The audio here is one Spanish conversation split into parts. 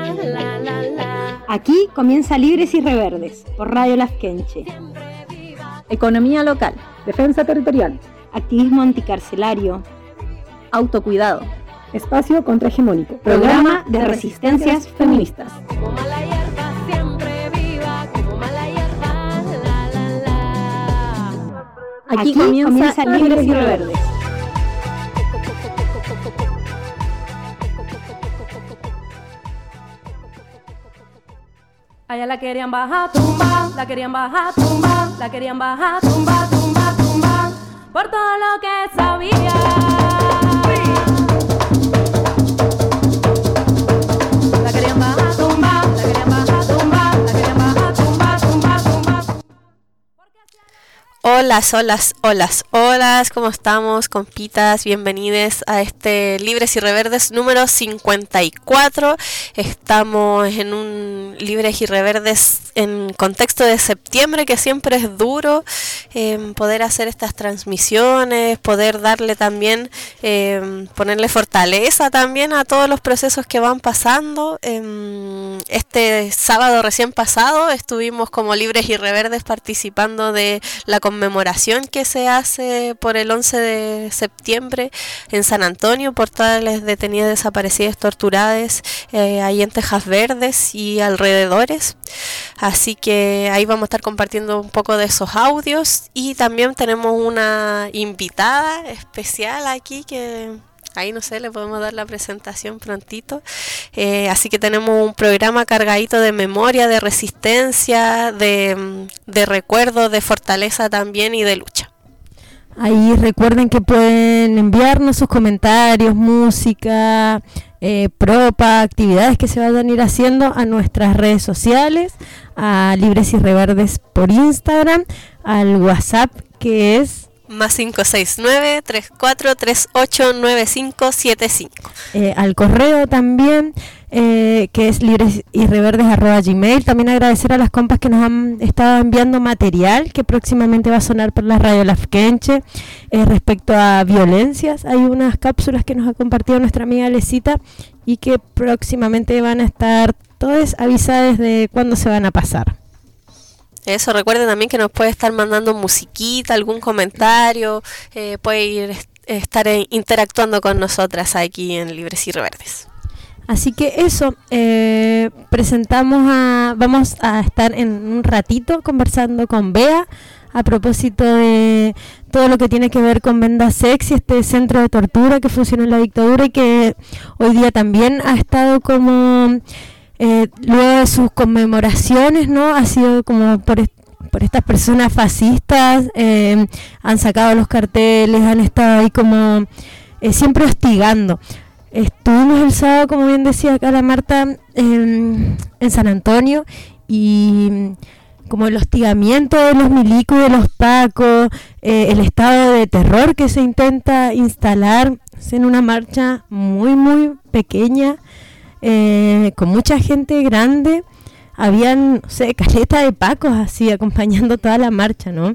Aquí comienza Libres y Reverdes, por Radio Lafkenche. Economía local, defensa territorial, activismo anticarcelario, autocuidado, espacio contrahegemónico, programa de resistencias feministas. Aquí comienza Libres y Reverdes. Allá la querían bajar, tumba, la querían bajar, tumba, la querían bajar, tumba, tumba, tumba, por todo lo que sabía. La querían bajar, tumba, la querían bajar, tumba, la querían bajar, tumba, tumba, tumba. Hola, ¿cómo estamos, compitas? Bienvenidos a este Libres y Reverdes número 54. Estamos en un Libres y Reverdes en contexto de septiembre, que siempre es duro poder hacer estas transmisiones, poder darle también, ponerle fortaleza también a todos los procesos que van pasando. Este sábado recién pasado estuvimos como Libres y Reverdes participando de la conmemoración que se hace por el 11 de septiembre en San Antonio por todas las detenidas, desaparecidas, torturadas ahí en Tejas Verdes y alrededores. Así que ahí vamos a estar compartiendo un poco de esos audios y también tenemos una invitada especial aquí que ahí no sé, le podemos dar la presentación prontito. Así que tenemos un programa cargadito de memoria, de resistencia, de recuerdo, de fortaleza también y de lucha. Ahí recuerden que pueden enviarnos sus comentarios, música, propa, actividades que se vayan a ir haciendo a nuestras redes sociales, a Libres y Reverdes por Instagram, al WhatsApp que es más 569-3438-9575. Al correo también, que es libresyrreverdes@gmail. También agradecer a las compas que nos han estado enviando material que próximamente va a sonar por la Radio Lafkenche respecto a violencias. Hay unas cápsulas que nos ha compartido nuestra amiga Lesita y que próximamente van a estar todas avisadas de cuándo se van a pasar. Eso, recuerden también que nos puede estar mandando musiquita, algún comentario, puede estar interactuando con nosotras aquí en Libres y Reverdes. Así que eso, vamos a estar en un ratito conversando con Bea a propósito de todo lo que tiene que ver con Venda Sexy, este centro de tortura que funciona en la dictadura y que hoy día también ha estado como... luego de sus conmemoraciones, ¿no? Ha sido como por estas personas fascistas, han sacado los carteles, han estado ahí como siempre hostigando. Estuvimos el sábado, como bien decía acá la Marta, en San Antonio y como el hostigamiento de los milicos y de los pacos, el estado de terror que se intenta instalar en una marcha muy, muy pequeña, con mucha gente grande. Habían, no sé, caleta de pacos así acompañando toda la marcha, ¿no?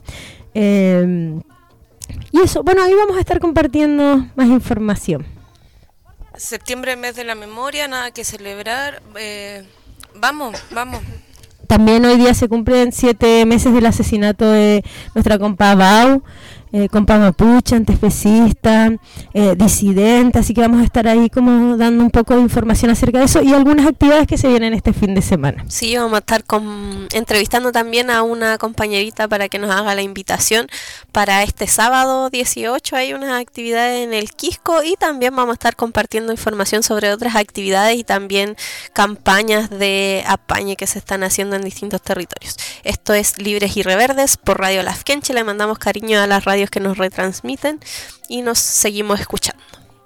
Y eso, bueno, ahí vamos a estar compartiendo más información. Septiembre, mes de la memoria, nada que celebrar. Vamos. También hoy día se cumplen 7 meses del asesinato de nuestra compa Bau, compa mapuche, antiespecista, disidente, así que vamos a estar ahí como dando un poco de información acerca de eso y algunas actividades que se vienen este fin de semana. Sí, vamos a estar entrevistando también a una compañerita para que nos haga la invitación para este sábado 18. Hay unas actividades en el Quisco y también vamos a estar compartiendo información sobre otras actividades y también campañas de apañe que se están haciendo en distintos territorios. Esto es Libres y Reverdes por Radio Lafkenche. Le mandamos cariño a las radios que nos retransmiten y nos seguimos escuchando.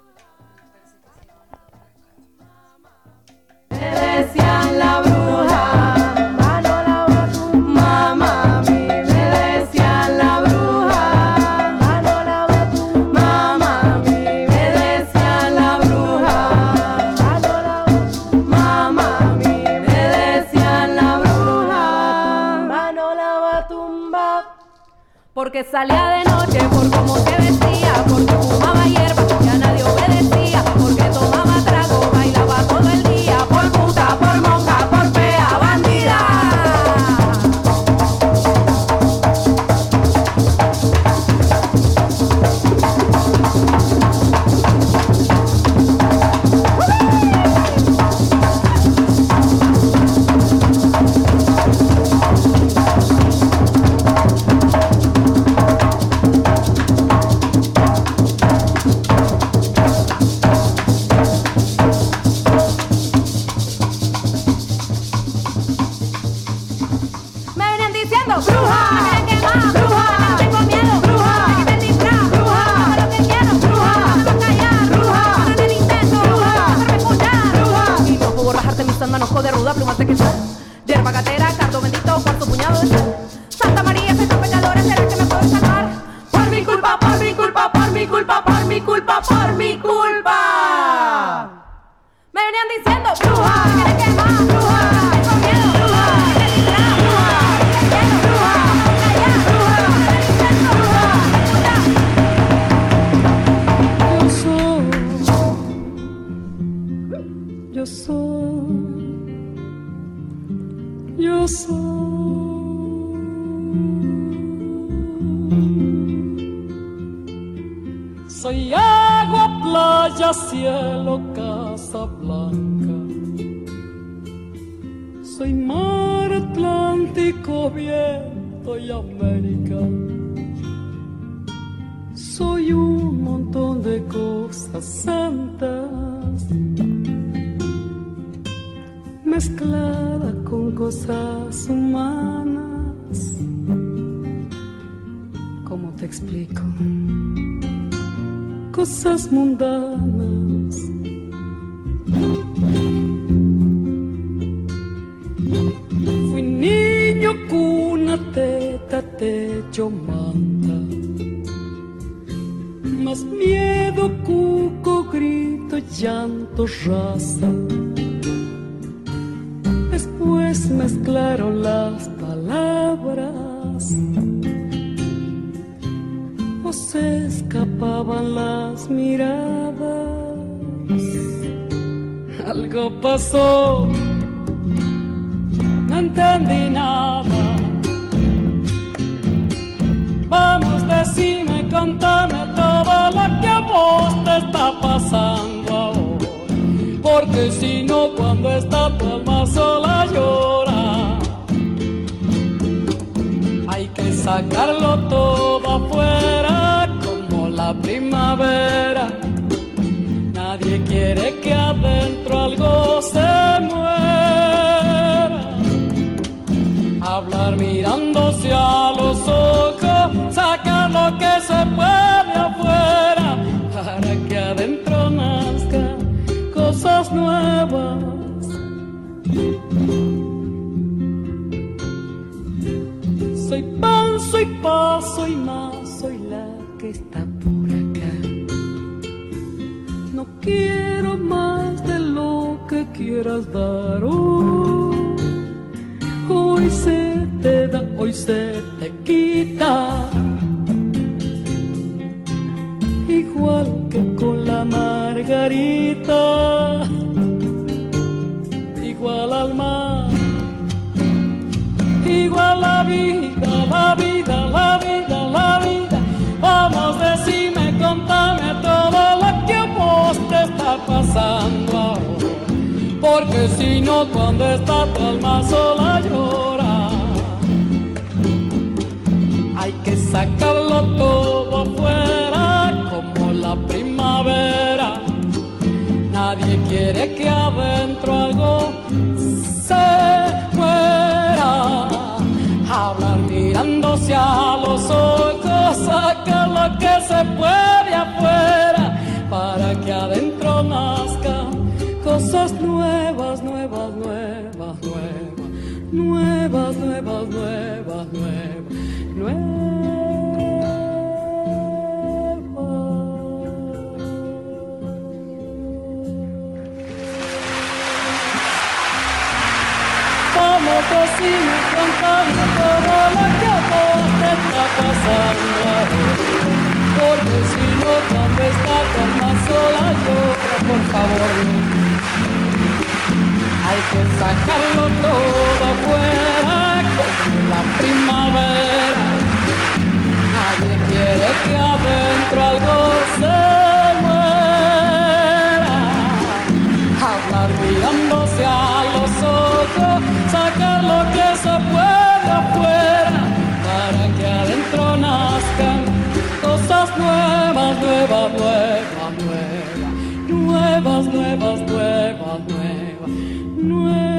Me decían la bruja, mamá, me decían la bruja, mamá, me decían la bruja, mamá, me decían la bruja, mano la va a tumbar, porque salía de noche, por cómo se vestía, porque fumaba hierba y a nadie obedecía, porque tomaba trago, bailaba todo el día, por puta, por de cristal, hierba gatera, cardo bendito, cuarto puñado de sal. Santa María, se está pecadora, ¿será que me puedo salvar? Por mi culpa, por mi culpa, por mi culpa, por mi culpa, por mi culpa. Me venían diciendo, bruja, ¿qué quieres que más? Bruja, tengo miedo, bruja, ¿qué te dirá? Bruja, ¿qué quiero? Bruja, allá, bruja, ¿qué intento? Bruja, Soy agua, playa, cielo, casa blanca. Soy mar, Atlántico, viento y América. Soy un montón de cosas santas, mezclada con cosas humanas. ¿Cómo te explico? Cosas mundanas. Fui niño, cuna, teta, techo, manta. Más miedo, cuco, grito, llanto, raza. Después mezclaron las palabras, o se escapaban las miradas. Algo pasó, no entendí nada. Vamos, decime, contame todo lo que a vos te está pasando ahora, porque si no, cuando está tu alma sola llora. Hay que sacarlo todo afuera como la primavera. Nadie quiere que adentro algo se muera. Hablar mirándose a los ojos, sacar lo que se puede afuera, para que adentro nazcan cosas nuevas. Soy pan, soy paz, soy más, soy la que está por acá. No quiero más de lo que quieras dar hoy. Hoy se te da, hoy se te quita. Igual que con la margarita, igual al mar, igual la vida, la vida, la vida, la vida. Vamos, decime, contame todo lo que a vos te está pasando ahora, porque si no, cuando está tu alma sola llora. Hay que sacarlo todo afuera como la primavera. Nadie quiere que adentro algo se muera. Hablar mirándose a los ojos, sacar lo que se puede afuera, para que adentro nazcan cosas nuevas, nuevas, nuevas, nuevas, nuevas, nuevas, nuevas, nuevas, nuevas. Vamos, decime, contame todo lo que a vos te está pasando ahora, porque si no, cuando está tu alma sola llora, por favor. Hay que sacarlo todo afuera como la primavera. Nadie quiere que adentro algo se muera. Hablar mirándose a los ojos, sacar lo que se puede afuera, para que adentro nazcan cosas nuevas, nuevas, nuevas, nuevas, nuevas, nuevas, nuevas, nuevas, nuevas.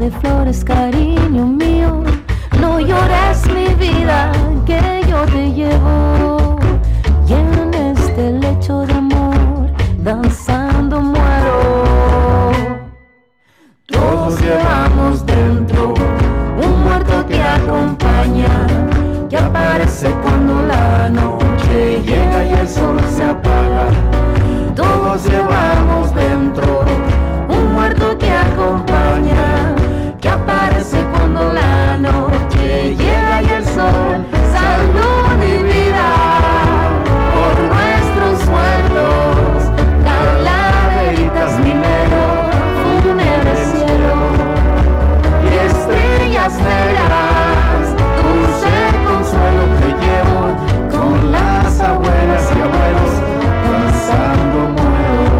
de flores, cariño mío. No llores mi vida, que yo te llevo. Y en este lecho de amor, danzando muero. Todos llevamos dentro un muerto que acompaña, que aparece cuando la noche llega y el sol se apaga. Todos llevamos dentro un muerto que acompaña, que aparece cuando la noche llega y el sol. Salud y vida por nuestros muertos, calaveritas minero, fúnebre cielo y estrellas negras, dulce consuelo te llevo con las abuelas y abuelos danzando muero.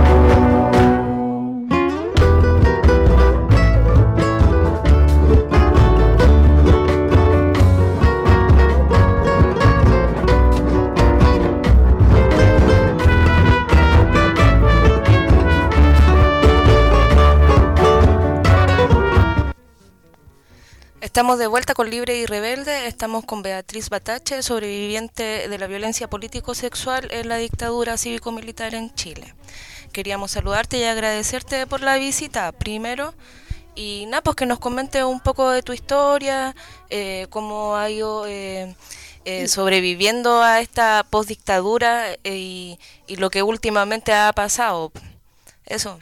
Estamos de vuelta con Libre y Rebelde. Estamos con Beatriz Batache, sobreviviente de la violencia político-sexual en la dictadura cívico-militar en Chile. Queríamos saludarte y agradecerte por la visita primero. Y nada, pues que nos comentes un poco de tu historia, cómo ha ido sobreviviendo a esta postdictadura y lo que últimamente ha pasado. Eso.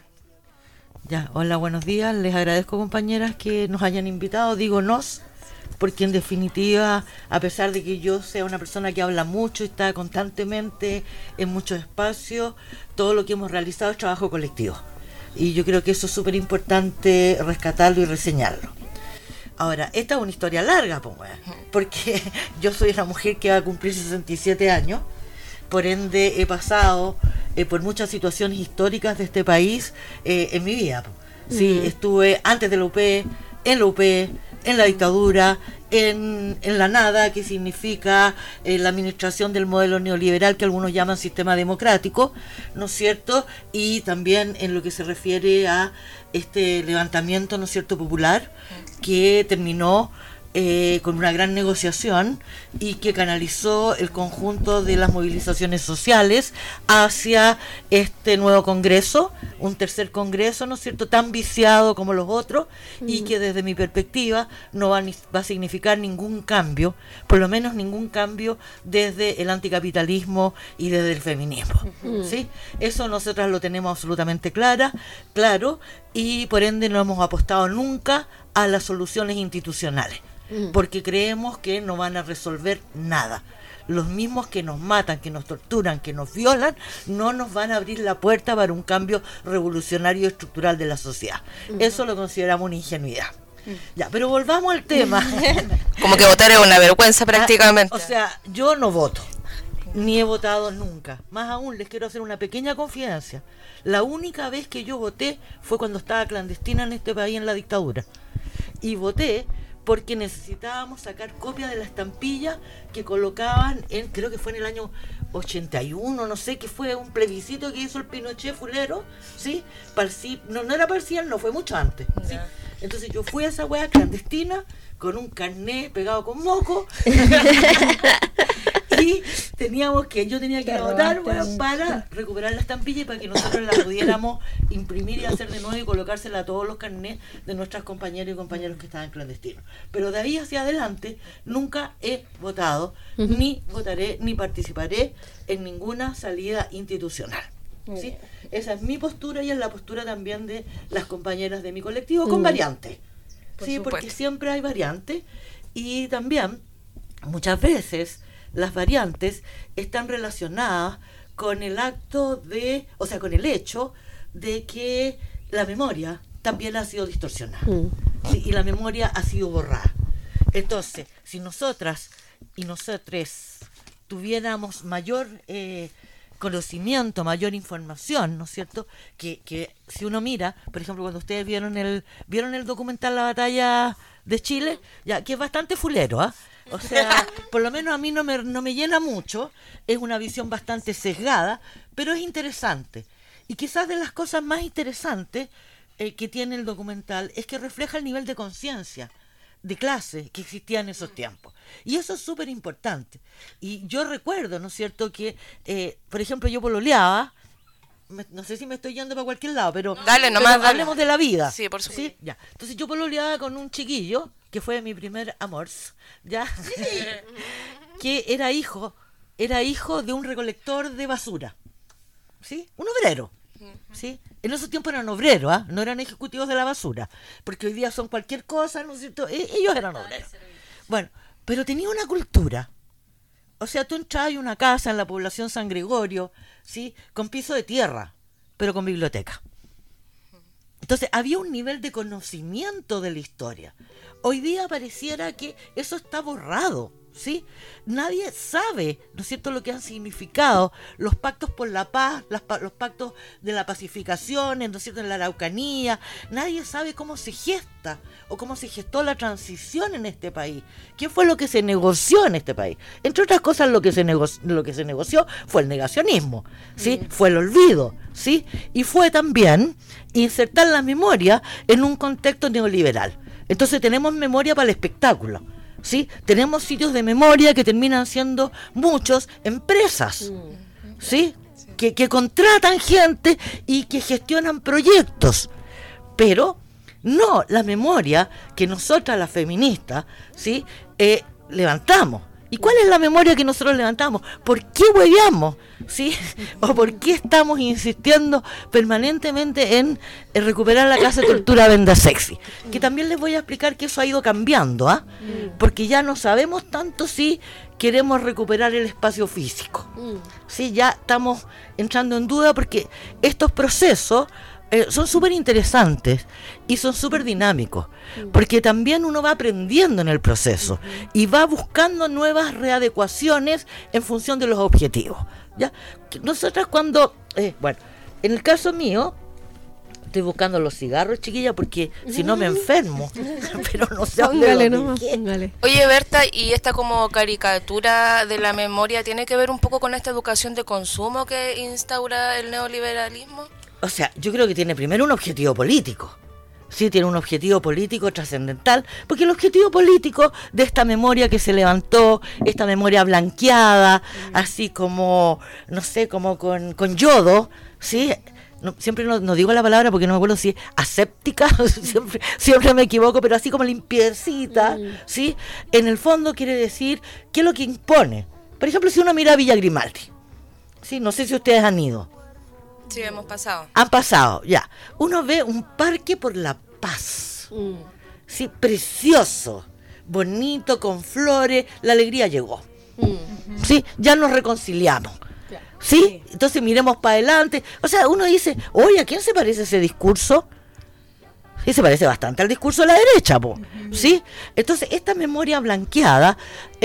Ya, hola, buenos días. Les agradezco, compañeras, que nos hayan invitado. Digo nos, porque en definitiva, a pesar de que yo sea una persona que habla mucho y está constantemente en muchos espacios, todo lo que hemos realizado es trabajo colectivo. Y yo creo que eso es súper importante rescatarlo y reseñarlo. Ahora, esta es una historia larga, porque yo soy una mujer que va a cumplir 67 años. Por ende, he pasado por muchas situaciones históricas de este país en mi vida. Sí, estuve antes de la UP, en la UP, en la dictadura, en la nada, que significa la administración del modelo neoliberal que algunos llaman sistema democrático, ¿no es cierto? Y también en lo que se refiere a este levantamiento, ¿no es cierto?, popular, que terminó con una gran negociación y que canalizó el conjunto de las movilizaciones sociales hacia este nuevo Congreso, un tercer Congreso, ¿no es cierto?, tan viciado como los otros, y que desde mi perspectiva no va a significar ningún cambio, por lo menos ningún cambio desde el anticapitalismo y desde el feminismo. ¿Sí? Eso nosotras lo tenemos absolutamente claro, y por ende no hemos apostado nunca a las soluciones institucionales, porque creemos que no van a resolver nada. Los mismos que nos matan, que nos torturan, que nos violan, no nos van a abrir la puerta para un cambio revolucionario y estructural de la sociedad. Eso lo consideramos una ingenuidad. Ya, pero volvamos al tema. Como que votar es una vergüenza prácticamente. O sea, yo no voto, ni he votado nunca. Más aún, les quiero hacer una pequeña confidencia. La única vez que yo voté fue cuando estaba clandestina en este país en la dictadura. Y voté porque necesitábamos sacar copia de la estampilla que colocaban en, creo que fue en el año 81, no sé, que fue un plebiscito que hizo el Pinochet fulero, ¿sí? No era parcial, no, fue mucho antes, ¿sí? Entonces yo fui a esa wea clandestina con un carnet pegado con moco y yo tenía que ir a votar para recuperar la estampilla y para que nosotros la pudiéramos imprimir y hacer de nuevo y colocársela a todos los carnets de nuestras compañeras y compañeros que estaban clandestinos. Pero de ahí hacia adelante nunca he votado, ni votaré, ni participaré en ninguna salida institucional. ¿Sí? Esa es mi postura y es la postura también de las compañeras de mi colectivo, con variantes. Sí, porque siempre hay variantes, y también muchas veces las variantes están relacionadas con el con el hecho de que la memoria también ha sido distorsionada, ¿sí? Y la memoria ha sido borrada. Entonces, si nosotras y nosotres tuviéramos mayor conocimiento, mayor información, ¿no es cierto? Que si uno mira, por ejemplo, cuando ustedes vieron el documental La Batalla de Chile, ya que es bastante fulero, ¿ah? O sea, por lo menos a mí no me llena mucho, es una visión bastante sesgada, pero es interesante. Y quizás de las cosas más interesantes que tiene el documental es que refleja el nivel de conciencia de clase que existía en esos tiempos. Y eso es súper importante. Y yo recuerdo, ¿no es cierto?, que, por ejemplo, yo pololeaba, no sé si me estoy yendo para cualquier lado, pero, dale, nomás, pero dale. hablemos de la vida. Sí, por supuesto. ¿Sí? Ya. Entonces yo pololeaba con un chiquillo, que fue mi primer amor, ¿ya? Que era hijo de un recolector de basura, ¿sí? Un obrero, ¿sí? En esos tiempos eran obreros, ¿ah? No eran ejecutivos de la basura, porque hoy día son cualquier cosa, ¿no es cierto? Ellos eran obreros. Bueno, pero tenía una cultura. O sea, tú entrabas en una casa en la población San Gregorio, ¿sí? Con piso de tierra, pero con biblioteca. Entonces, había un nivel de conocimiento de la historia. Hoy día pareciera que eso está borrado, ¿sí? Nadie sabe, ¿no es cierto?, lo que han significado los pactos por la paz, los pactos de la pacificación, ¿no es cierto?, en la Araucanía. Nadie sabe cómo se gesta o cómo se gestó la transición en este país. ¿Qué fue lo que se negoció en este país? Entre otras cosas, lo que se negoció fue el negacionismo, ¿sí? Fue el olvido, ¿sí? Y fue también insertar la memoria en un contexto neoliberal. Entonces tenemos memoria para el espectáculo, ¿sí? Tenemos sitios de memoria que terminan siendo muchos empresas, ¿sí? Que contratan gente y que gestionan proyectos, pero no la memoria que nosotras las feministas, ¿sí? Levantamos. ¿Y cuál es la memoria que nosotros levantamos? ¿Por qué hueveamos? ¿Sí? ¿O por qué estamos insistiendo permanentemente en recuperar la casa de tortura Venda Sexy? Que también les voy a explicar que eso ha ido cambiando, ¿ah? Porque ya no sabemos tanto si queremos recuperar el espacio físico. ¿Sí? Ya estamos entrando en duda porque estos procesos son súper interesantes y son súper dinámicos, porque también uno va aprendiendo en el proceso y va buscando nuevas readecuaciones en función de los objetivos, ¿ya? Nosotras cuando, bueno, en el caso mío, estoy buscando los cigarros, chiquilla, porque si no me enfermo, pero no sé dónde lo dejé. Oye, Berta, ¿y esta como caricatura de la memoria tiene que ver un poco con esta educación de consumo que instaura el neoliberalismo? O sea, yo creo que tiene primero un objetivo político. Sí, tiene un objetivo político trascendental, porque el objetivo político de esta memoria que se levantó, esta memoria blanqueada, así como, no sé, como con yodo, ¿sí? Siempre no digo la palabra porque no me acuerdo si es aséptica, siempre me equivoco, pero así como limpiecita, ¿sí? En el fondo quiere decir, ¿qué es lo que impone? Por ejemplo, si uno mira a Villa Grimaldi, ¿sí? No sé si ustedes han ido. Sí, hemos pasado. Han pasado, ya. Uno ve un parque por la paz. Sí, precioso, bonito, con flores, la alegría llegó. Sí, ya nos reconciliamos. ¿Sí? Entonces miremos para adelante. O sea, uno dice, oye, ¿a quién se parece ese discurso? Sí, se parece bastante al discurso de la derecha, po. ¿Sí? Entonces, esta memoria blanqueada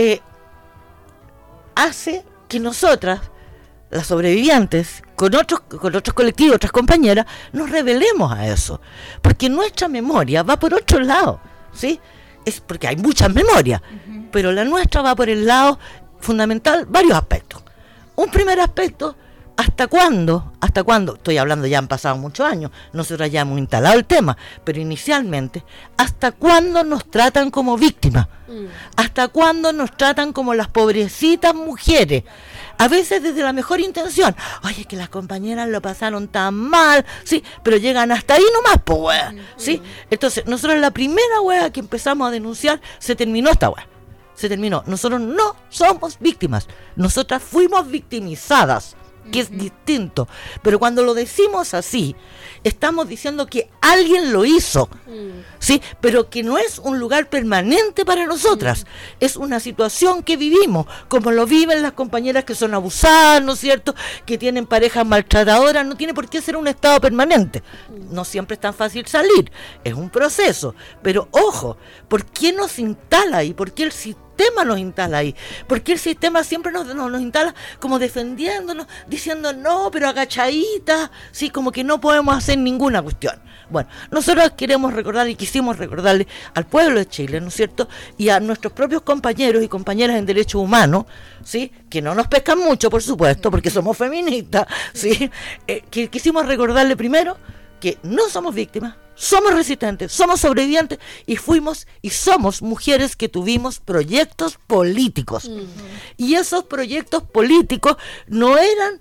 hace que nosotras, las sobrevivientes, con otros colectivos, otras compañeras, nos rebelemos a eso, porque nuestra memoria va por otro lado, ¿sí? Es porque hay muchas memorias, pero la nuestra va por el lado fundamental, varios aspectos. Un primer aspecto, ¿hasta cuándo? Estoy hablando, ya han pasado muchos años, nosotros ya hemos instalado el tema, pero inicialmente, ¿hasta cuándo nos tratan como víctimas? ¿Hasta cuándo nos tratan como las pobrecitas mujeres? A veces desde la mejor intención. Oye, que las compañeras lo pasaron tan mal, sí, pero llegan hasta ahí nomás, pues, wea, ¿sí? Entonces, nosotros la primera wea que empezamos a denunciar, se terminó esta wea. Se terminó. Nosotros no somos víctimas. Nosotras fuimos victimizadas, que es distinto. Pero cuando lo decimos así, estamos diciendo que alguien lo hizo, ¿sí? Pero que no es un lugar permanente para nosotras. Es una situación que vivimos, como lo viven las compañeras que son abusadas, ¿no es cierto? Que tienen parejas maltratadoras. No tiene por qué ser un estado permanente. No siempre es tan fácil salir. Es un proceso. Pero ojo, ¿por qué nos instala ahí? ¿Por qué el sistema nos instala ahí? Porque el sistema siempre nos instala como defendiéndonos, diciendo no, pero agachadita, sí, como que no podemos hacer ninguna cuestión. Bueno, nosotros queremos recordar y quisimos recordarle al pueblo de Chile, ¿no es cierto? Y a nuestros propios compañeros y compañeras en derechos humanos, ¿sí? Que no nos pescan mucho, por supuesto, porque somos feministas, ¿sí? Que quisimos recordarle primero que no somos víctimas, somos resistentes, somos sobrevivientes y fuimos y somos mujeres que tuvimos proyectos políticos. Y esos proyectos políticos no eran,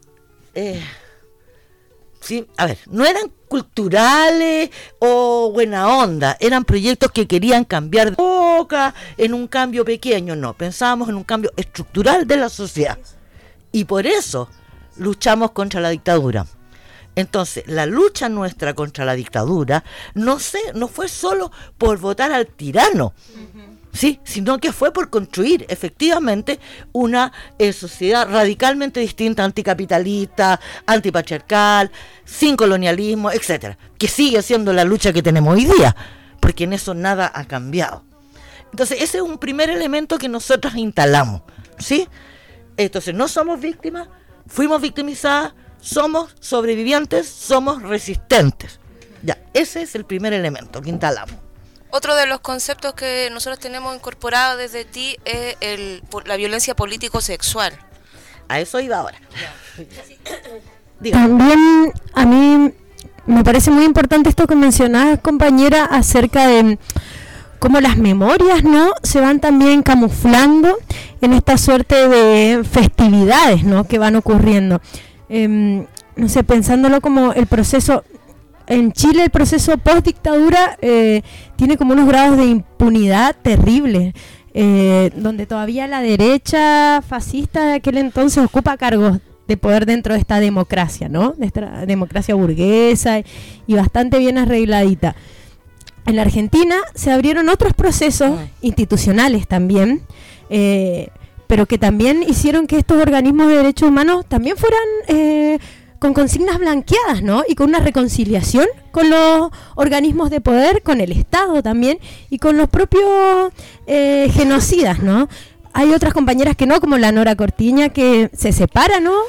no eran culturales o buena onda, eran proyectos que querían cambiar de boca en un cambio pequeño, no, pensábamos en un cambio estructural de la sociedad. Y por eso luchamos contra la dictadura. Entonces, la lucha nuestra contra la dictadura no fue solo por votar al tirano, ¿sí? Sino que fue por construir efectivamente una sociedad radicalmente distinta, anticapitalista, antipatriarcal, sin colonialismo, etcétera, que sigue siendo la lucha que tenemos hoy día, porque en eso nada ha cambiado. Entonces, ese es un primer elemento que nosotros instalamos, ¿sí? Entonces, no somos víctimas, fuimos victimizadas, somos sobrevivientes, somos resistentes. Ya, ese es el primer elemento que instalamos. Otro de los conceptos que nosotros tenemos incorporado desde ti es la violencia político-sexual. A eso iba ahora. También a mí me parece muy importante esto que mencionabas, compañera, acerca de cómo las memorias, ¿no?, se van también camuflando en esta suerte de festividades, ¿no?, que van ocurriendo. No sé, pensándolo como el proceso, en Chile el proceso post-dictadura tiene como unos grados de impunidad terribles, donde todavía la derecha fascista de aquel entonces ocupa cargos de poder dentro de esta democracia, ¿no?, de esta democracia burguesa y bastante bien arregladita. En la Argentina se abrieron otros procesos institucionales también, pero que también hicieron que estos organismos de derechos humanos también fueran con consignas blanqueadas, ¿no? Y con una reconciliación con los organismos de poder, con el Estado también, y con los propios genocidas, ¿no? Hay otras compañeras que no, como la Nora Cortiña, que se separa, ¿no?,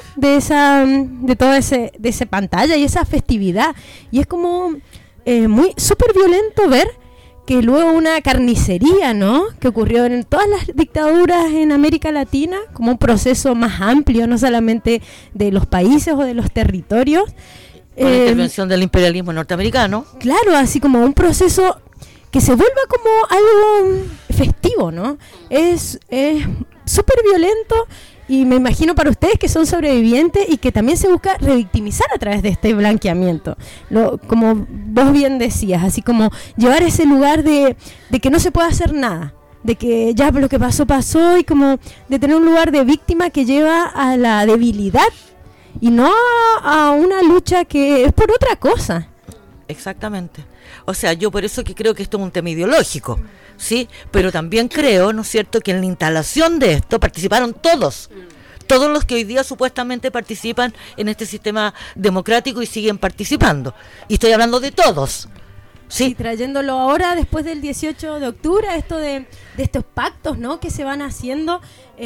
de todo ese pantalla y esa festividad. Y es como muy súper violento ver que luego una carnicería, ¿no?, que ocurrió en todas las dictaduras en América Latina, como un proceso más amplio, no solamente de los países o de los territorios. Con la intervención del imperialismo norteamericano. Claro, así como un proceso que se vuelva como algo festivo, ¿no? Es súper violento. Y me imagino para ustedes que son sobrevivientes y que también se busca revictimizar a través de este blanqueamiento. Como vos bien decías, así como llevar ese lugar de que no se puede hacer nada, de que ya lo que pasó, pasó, y como de tener un lugar de víctima que lleva a la debilidad y no a una lucha que es por otra cosa. Exactamente. O sea, yo por eso que creo que esto es un tema ideológico, ¿sí? Pero también creo, ¿no es cierto?, que en la instalación de esto participaron todos los que hoy día supuestamente participan en este sistema democrático y siguen participando. Y estoy hablando de todos, ¿sí? Y trayéndolo ahora, después del 18 de octubre, esto de estos pactos, ¿no?, que se van haciendo,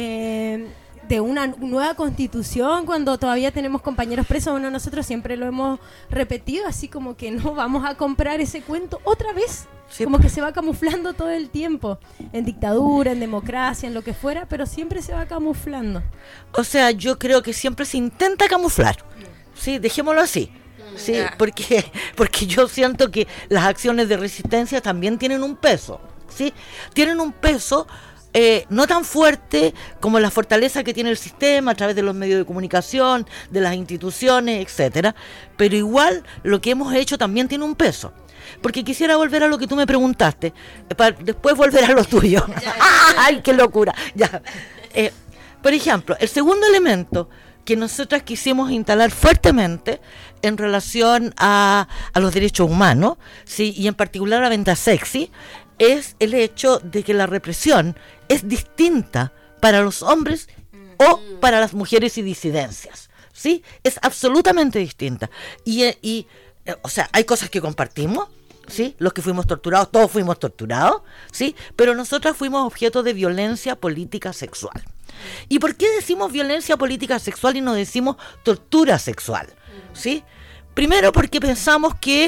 de una nueva constitución, cuando todavía tenemos compañeros presos. Bueno, nosotros siempre lo hemos repetido, así como que no vamos a comprar ese cuento otra vez, sí, como que se va camuflando todo el tiempo, en dictadura, en democracia, en lo que fuera, pero siempre se va camuflando. O sea, yo creo que siempre se intenta camuflar, sí, dejémoslo así. Sí, porque yo siento que las acciones de resistencia también tienen un peso, ¿sí? Tienen un peso no tan fuerte como la fortaleza que tiene el sistema a través de los medios de comunicación, de las instituciones, etcétera, pero igual lo que hemos hecho también tiene un peso. Porque quisiera volver a lo que tú me preguntaste, para después volver a lo tuyo. ¡Ay, qué locura! Ya. Por ejemplo, el segundo elemento que nosotras quisimos instalar fuertemente en relación a los derechos humanos, ¿sí?, y en particular a Venda Sexy, es el hecho de que la represión es distinta para los hombres o para las mujeres y disidencias, ¿sí? Es absolutamente distinta. O sea, hay cosas que compartimos, ¿sí? Los que fuimos torturados, todos fuimos torturados, ¿sí? Pero nosotras fuimos objeto de violencia política sexual. ¿Y por qué decimos violencia política sexual y no decimos tortura sexual? ¿Sí? Primero porque pensamos que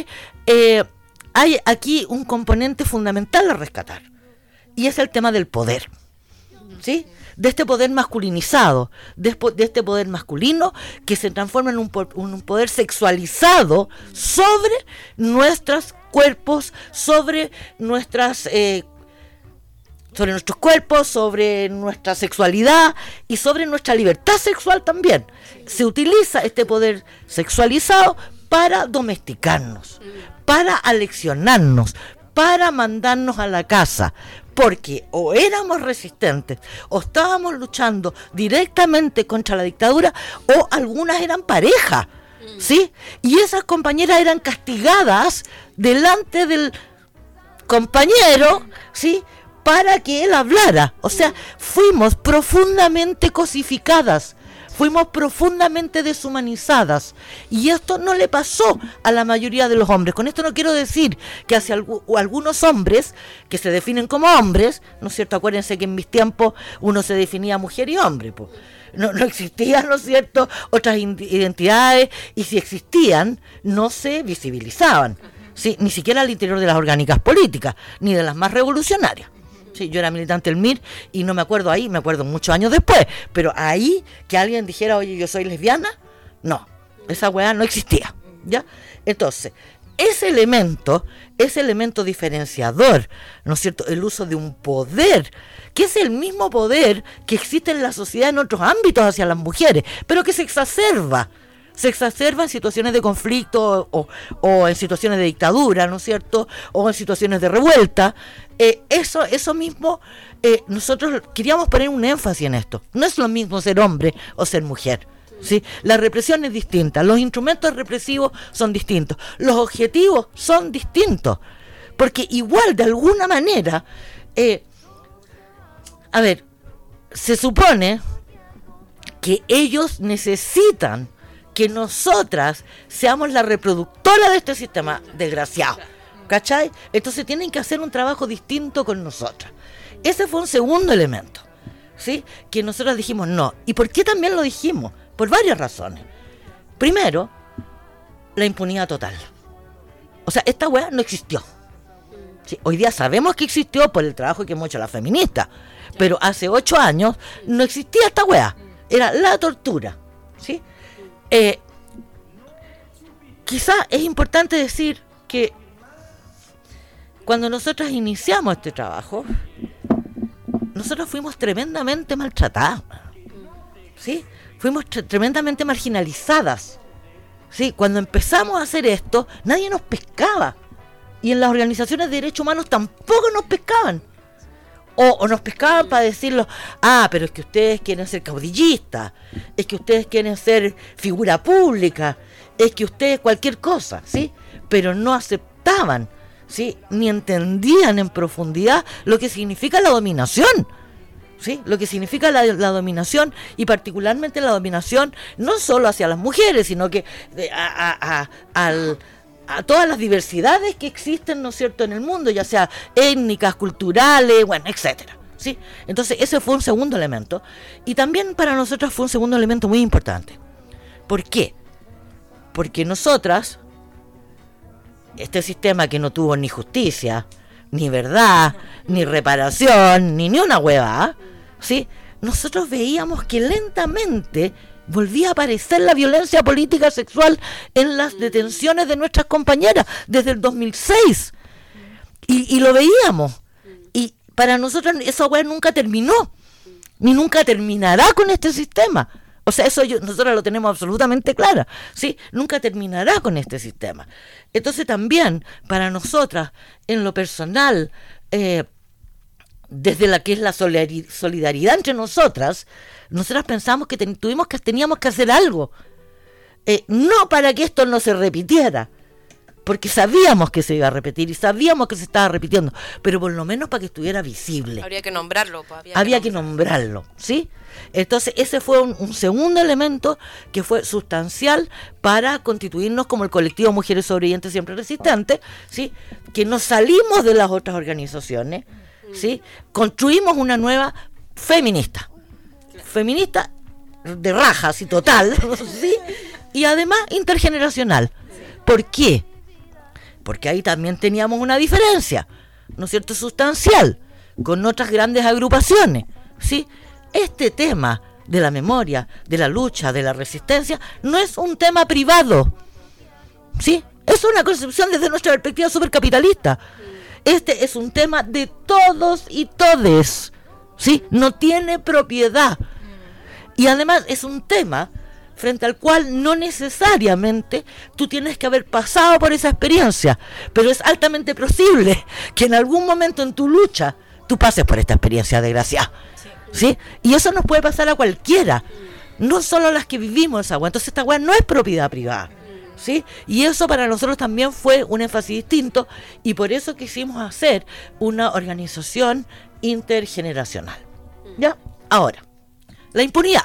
hay aquí un componente fundamental a rescatar, y es el tema del poder, ¿sí? de este poder masculinizado, de este poder masculino que se transforma en un poder sexualizado sobre nuestros cuerpos, sobre nuestros cuerpos, sobre nuestra sexualidad y sobre nuestra libertad sexual también. Se utiliza este poder sexualizado para domesticarnos, para aleccionarnos, para mandarnos a la casa, porque o éramos resistentes, o estábamos luchando directamente contra la dictadura, o algunas eran pareja, ¿sí? Y esas compañeras eran castigadas delante del compañero, ¿sí?, para que él hablara. O sea, fuimos profundamente cosificadas, fuimos profundamente deshumanizadas, y esto no le pasó a la mayoría de los hombres. Con esto no quiero decir que hacia algunos hombres que se definen como hombres, ¿no es cierto? Acuérdense que en mis tiempos uno se definía mujer y hombre, pues. No existían, ¿no es cierto?, otras identidades, y si existían, no se visibilizaban, ¿sí?, ni siquiera al interior de las orgánicas políticas, ni de las más revolucionarias. Sí, yo era militante del MIR y no me acuerdo ahí, me acuerdo muchos años después, pero ahí que alguien dijera, oye, yo soy lesbiana, no, esa weá no existía, ¿ya? Entonces, ese elemento diferenciador, ¿no es cierto?, el uso de un poder, que es el mismo poder que existe en la sociedad en otros ámbitos hacia las mujeres, pero que se exacerba en situaciones de conflicto o en situaciones de dictadura, ¿no es cierto?, o en situaciones de revuelta. Eso mismo, nosotros queríamos poner un énfasis en esto. No es lo mismo ser hombre o ser mujer, ¿sí? La represión es distinta, los instrumentos represivos son distintos, los objetivos son distintos, porque igual, de alguna manera, se supone que ellos necesitan que nosotras seamos la reproductora de este sistema desgraciado, ¿cachai? Entonces tienen que hacer un trabajo distinto con nosotras. Ese fue un segundo elemento, ¿sí?, que nosotros dijimos no. ¿Y por qué también lo dijimos? Por varias razones. Primero, la impunidad total. O sea, esta weá no existió. ¿Sí? Hoy día sabemos que existió por el trabajo que hemos hecho las feministas, pero hace 8 años no existía esta weá. Era la tortura, ¿sí? Quizá es importante decir que cuando nosotros iniciamos este trabajo, nosotros fuimos tremendamente maltratadas, ¿sí? Fuimos tremendamente marginalizadas, ¿sí? Cuando empezamos a hacer esto, nadie nos pescaba, y en las organizaciones de derechos humanos tampoco nos pescaban. O nos pescaban para decirlo, pero es que ustedes quieren ser caudillistas, es que ustedes quieren ser figura pública, es que ustedes cualquier cosa, ¿sí? Pero no aceptaban, ¿sí?, ni entendían en profundidad lo que significa la dominación, ¿sí? Lo que significa la dominación, y particularmente la dominación no solo hacia las mujeres, sino que a todas las diversidades que existen, ¿no es cierto?, en el mundo, ya sea étnicas, culturales, bueno, etcétera, ¿sí? Entonces ese fue un segundo elemento, y también para nosotras fue un segundo elemento muy importante. ¿Por qué? Porque nosotras, este sistema que no tuvo ni justicia, ni verdad, ni reparación, ni una hueva, ¿sí?, nosotros veíamos que lentamente volvía a aparecer la violencia política sexual en las detenciones de nuestras compañeras desde el 2006, y lo veíamos, y para nosotros esa hueá nunca terminó, ni nunca terminará con este sistema. O sea, eso nosotros lo tenemos absolutamente claro, ¿sí? Nunca terminará con este sistema. Entonces también, para nosotras, en lo personal, desde la que es la solidaridad entre nosotras pensamos que teníamos que hacer algo, no para que esto no se repitiera, porque sabíamos que se iba a repetir y sabíamos que se estaba repitiendo, pero por lo menos para que estuviera visible. Habría que nombrarlo. Había que nombrarlo, ¿sí? Entonces ese fue un segundo elemento que fue sustancial para constituirnos como el colectivo Mujeres Sobrevivientes Siempre Resistentes, ¿sí? Que nos salimos de las otras organizaciones, ¿sí? Construimos una nueva feminista de raja, así total, ¿sí? Y además intergeneracional. ¿Por qué? Porque ahí también teníamos una diferencia, ¿no es cierto?, sustancial, con otras grandes agrupaciones, ¿sí? este tema de la memoria, de la lucha, de la resistencia, no es un tema privado, ¿sí? Es una concepción desde nuestra perspectiva supercapitalista. Este es un tema de todos y todes, ¿sí? No tiene propiedad. Y además es un tema frente al cual no necesariamente tú tienes que haber pasado por esa experiencia, pero es altamente posible que en algún momento en tu lucha tú pases por esta experiencia desgraciada, ¿sí? Y eso nos puede pasar a cualquiera, no solo a las que vivimos esa agua. Entonces esta agua no es propiedad privada, ¿sí? Y eso para nosotros también fue un énfasis distinto, y por eso quisimos hacer una organización intergeneracional. ¿Ya? Ahora, la impunidad.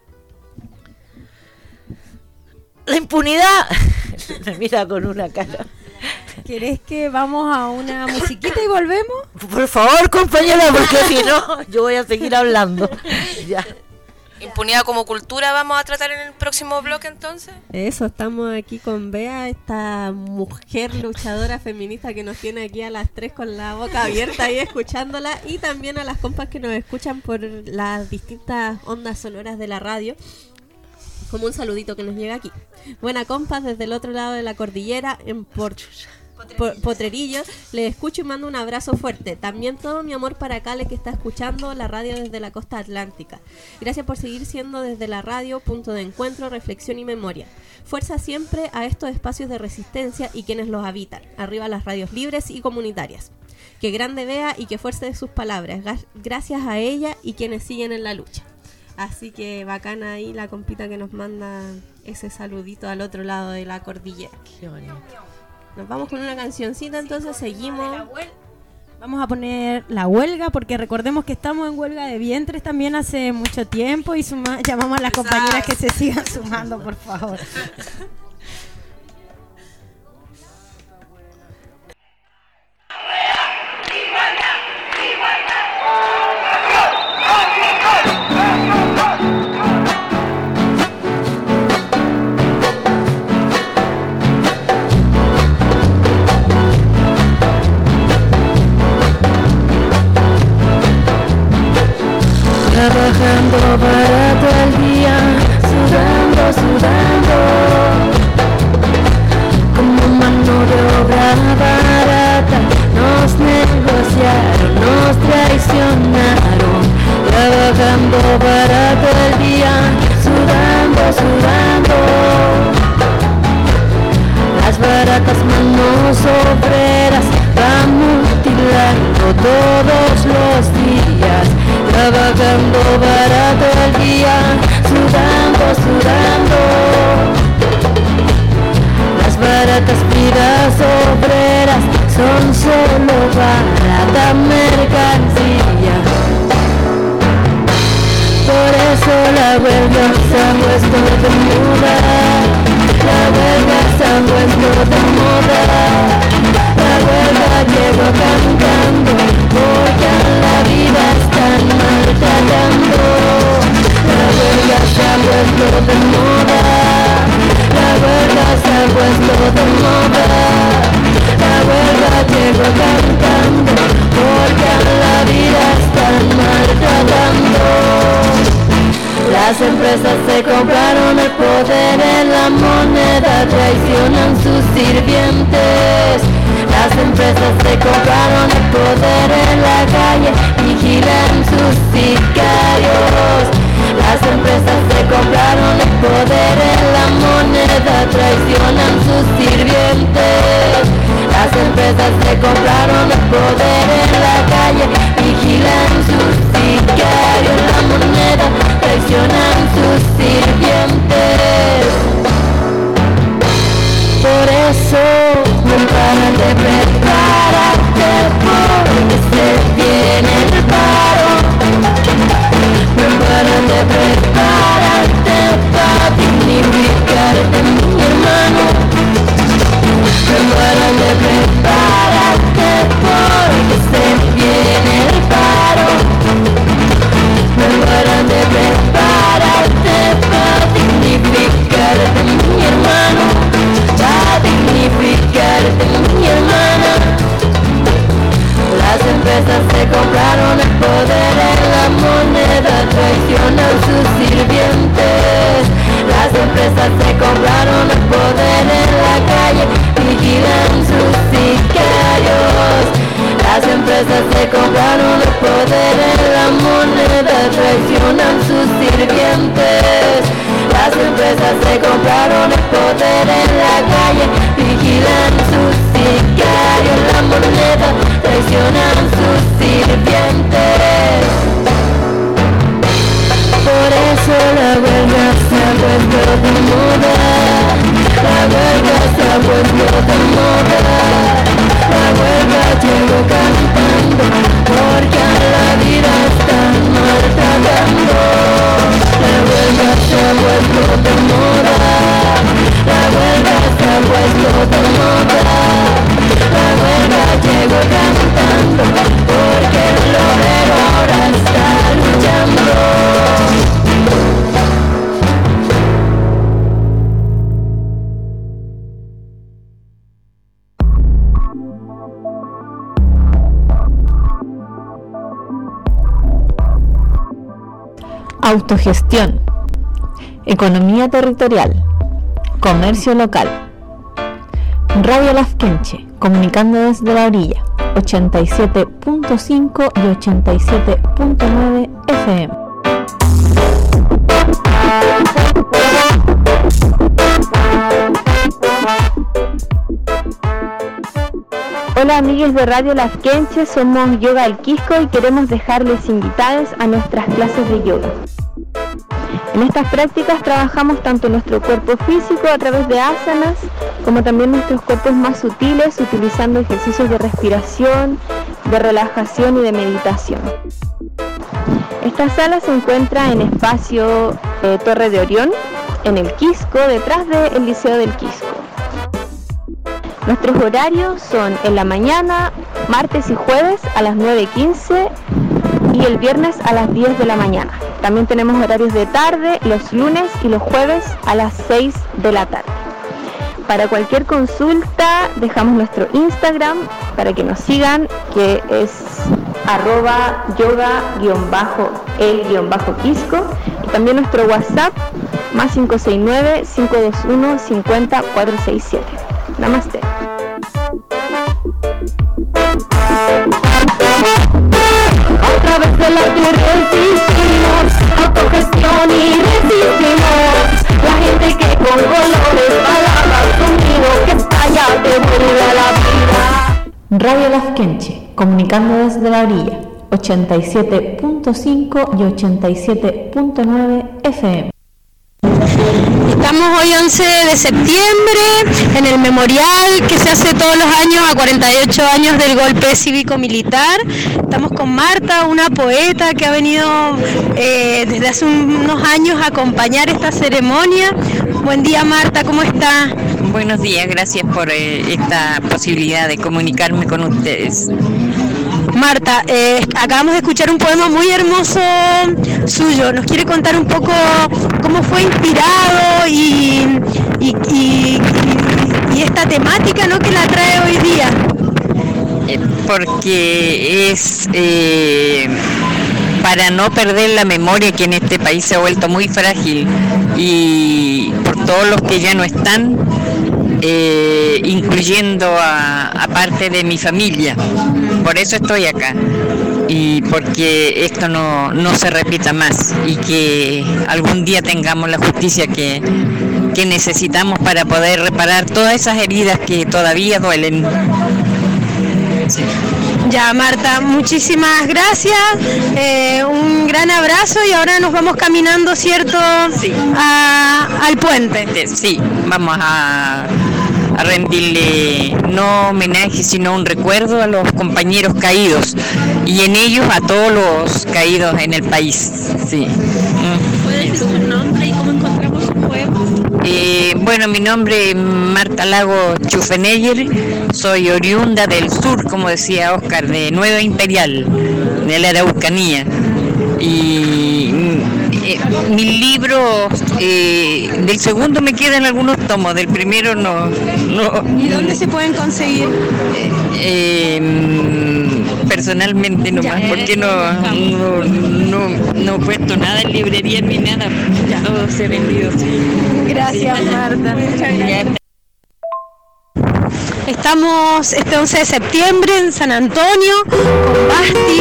La impunidad me mira con una cara. ¿Querés que vamos a una musiquita y volvemos? Por favor, compañera, porque si no, yo voy a seguir hablando. Ya. Impunidad como cultura vamos a tratar en el próximo bloque, entonces. Eso, estamos aquí con Bea, esta mujer luchadora feminista que nos tiene aquí a las 3 con la boca abierta y escuchándola, y también a las compas que nos escuchan por las distintas ondas sonoras de la radio. Como un saludito que nos llega aquí. Buena compas, desde el otro lado de la cordillera, en Potrerillo, les escucho y mando un abrazo fuerte. También todo mi amor para Cale, que está escuchando la radio desde la costa atlántica. Gracias por seguir siendo desde la radio punto de encuentro, reflexión y memoria. Fuerza siempre a estos espacios de resistencia y quienes los habitan. Arriba las radios libres y comunitarias. Que grande Bea y que fuerce de sus palabras. Gracias a ella y quienes siguen en la lucha. Así que bacana ahí la compita que nos manda ese saludito al otro lado de la cordillera. Qué bonito. Nos vamos con una cancioncita, entonces seguimos. Vamos a poner La Huelga, porque recordemos que estamos en huelga de vientres también hace mucho tiempo, y llamamos a las compañeras que se sigan sumando, por favor. Trabajando barato el día, sudando, sudando, como mano de obra barata. Nos negociaron, nos traicionaron. Trabajando barato el día, sudando, sudando. Las baratas manos obreras van mutilando todos los días. Trabajando barato el día, sudando, sudando. Las baratas vidas obreras son solo barata mercancía. Por eso la huelga se ha puesto de moda. La huelga se ha puesto de moda. La huelga llegó cantando, porque a la vida están maltratando. La huelga se ha puesto de moda. La huelga se ha puesto de moda. La huelga llegó cantando, porque a la vida están maltratando. Las empresas se compraron el poder en la moneda, traicionan sus sirvientes. Las empresas se compraron el poder en la calle, vigilan sus sicarios. Las empresas se compraron el poder en la moneda, traicionan sus sirvientes. Las empresas se compraron el poder en la calle, vigilan sus sicarios. La moneda, traicionan sus sirvientes. Por eso prepárate, prepárate, porque se viene el paro. Prepárate, prepárate para dignificarte, mi hermano. Prepárate, prepárate, porque se viene el paro. Prepárate, prepárate para dignificarte, mi hermano. Para dignificarte, mi hermana. Las empresas se compraron el poder en la moneda, Autogestión, economía territorial, comercio local. Radio Lafkenche, comunicando desde la orilla, 87.5 y 87.9 FM. Hola amigues de Radio Lafkenche, somos Yoga al Quisco y queremos dejarles invitados a nuestras clases de yoga. En estas prácticas trabajamos tanto nuestro cuerpo físico a través de asanas, como también nuestros cuerpos más sutiles, utilizando ejercicios de respiración, de relajación y de meditación. Esta sala se encuentra en espacio Torre de Orión, en el Quisco, detrás del Liceo del Quisco. Nuestros horarios son en la mañana, martes y jueves a las 9:15 y el viernes a las 10 de la mañana. También tenemos horarios de tarde los lunes y los jueves a las 6 de la tarde. Para cualquier consulta dejamos nuestro Instagram para que nos sigan, que es @yoga_el_quisco, y también nuestro WhatsApp más 569-521-50-467. Namaste. A través de la tierra resistimos, autogestión y resistimos. La gente que con colores, palabras, sonido, que estalla, te vuelve a la vida. Radio Lafkenche, comunicando desde la orilla, 87.5 y 87.9 FM. Estamos hoy 11 de septiembre en el memorial que se hace todos los años a 48 años del golpe cívico-militar. Estamos con Marta, una poeta que ha venido desde hace unos años a acompañar esta ceremonia. Buen día, Marta, ¿cómo está? Buenos días, gracias por esta posibilidad de comunicarme con ustedes. Marta, acabamos de escuchar un poema muy hermoso suyo. ¿Nos quiere contar un poco cómo fue inspirado y esta temática, ¿no?, que la trae hoy día? Porque es para no perder la memoria, que en este país se ha vuelto muy frágil, y por todos los que ya no están, incluyendo a parte de mi familia. Por eso estoy acá, y porque esto no se repita más, y que algún día tengamos la justicia que necesitamos para poder reparar todas esas heridas que todavía duelen. Sí. Ya, Marta, muchísimas gracias, un gran abrazo, y ahora nos vamos caminando, ¿cierto? Sí. Al puente. Sí, vamos a rendirle no homenaje sino un recuerdo a los compañeros caídos, y en ellos a todos los caídos en el país. Sí. ¿Puede decir su nombre y cómo encontramos sus poemas? Bueno, mi nombre es Marta Lago Schuffenegger, soy oriunda del sur, como decía Oscar, de Nueva Imperial, de la Araucanía, y mis libros del segundo me quedan algunos tomos, del primero no. ¿Y dónde se pueden conseguir? Personalmente nomás, porque no he puesto nada en librería ni nada, todo se ha vendido. Gracias, Marta. Muchas gracias. Estamos este 11 de septiembre en San Antonio con Basti.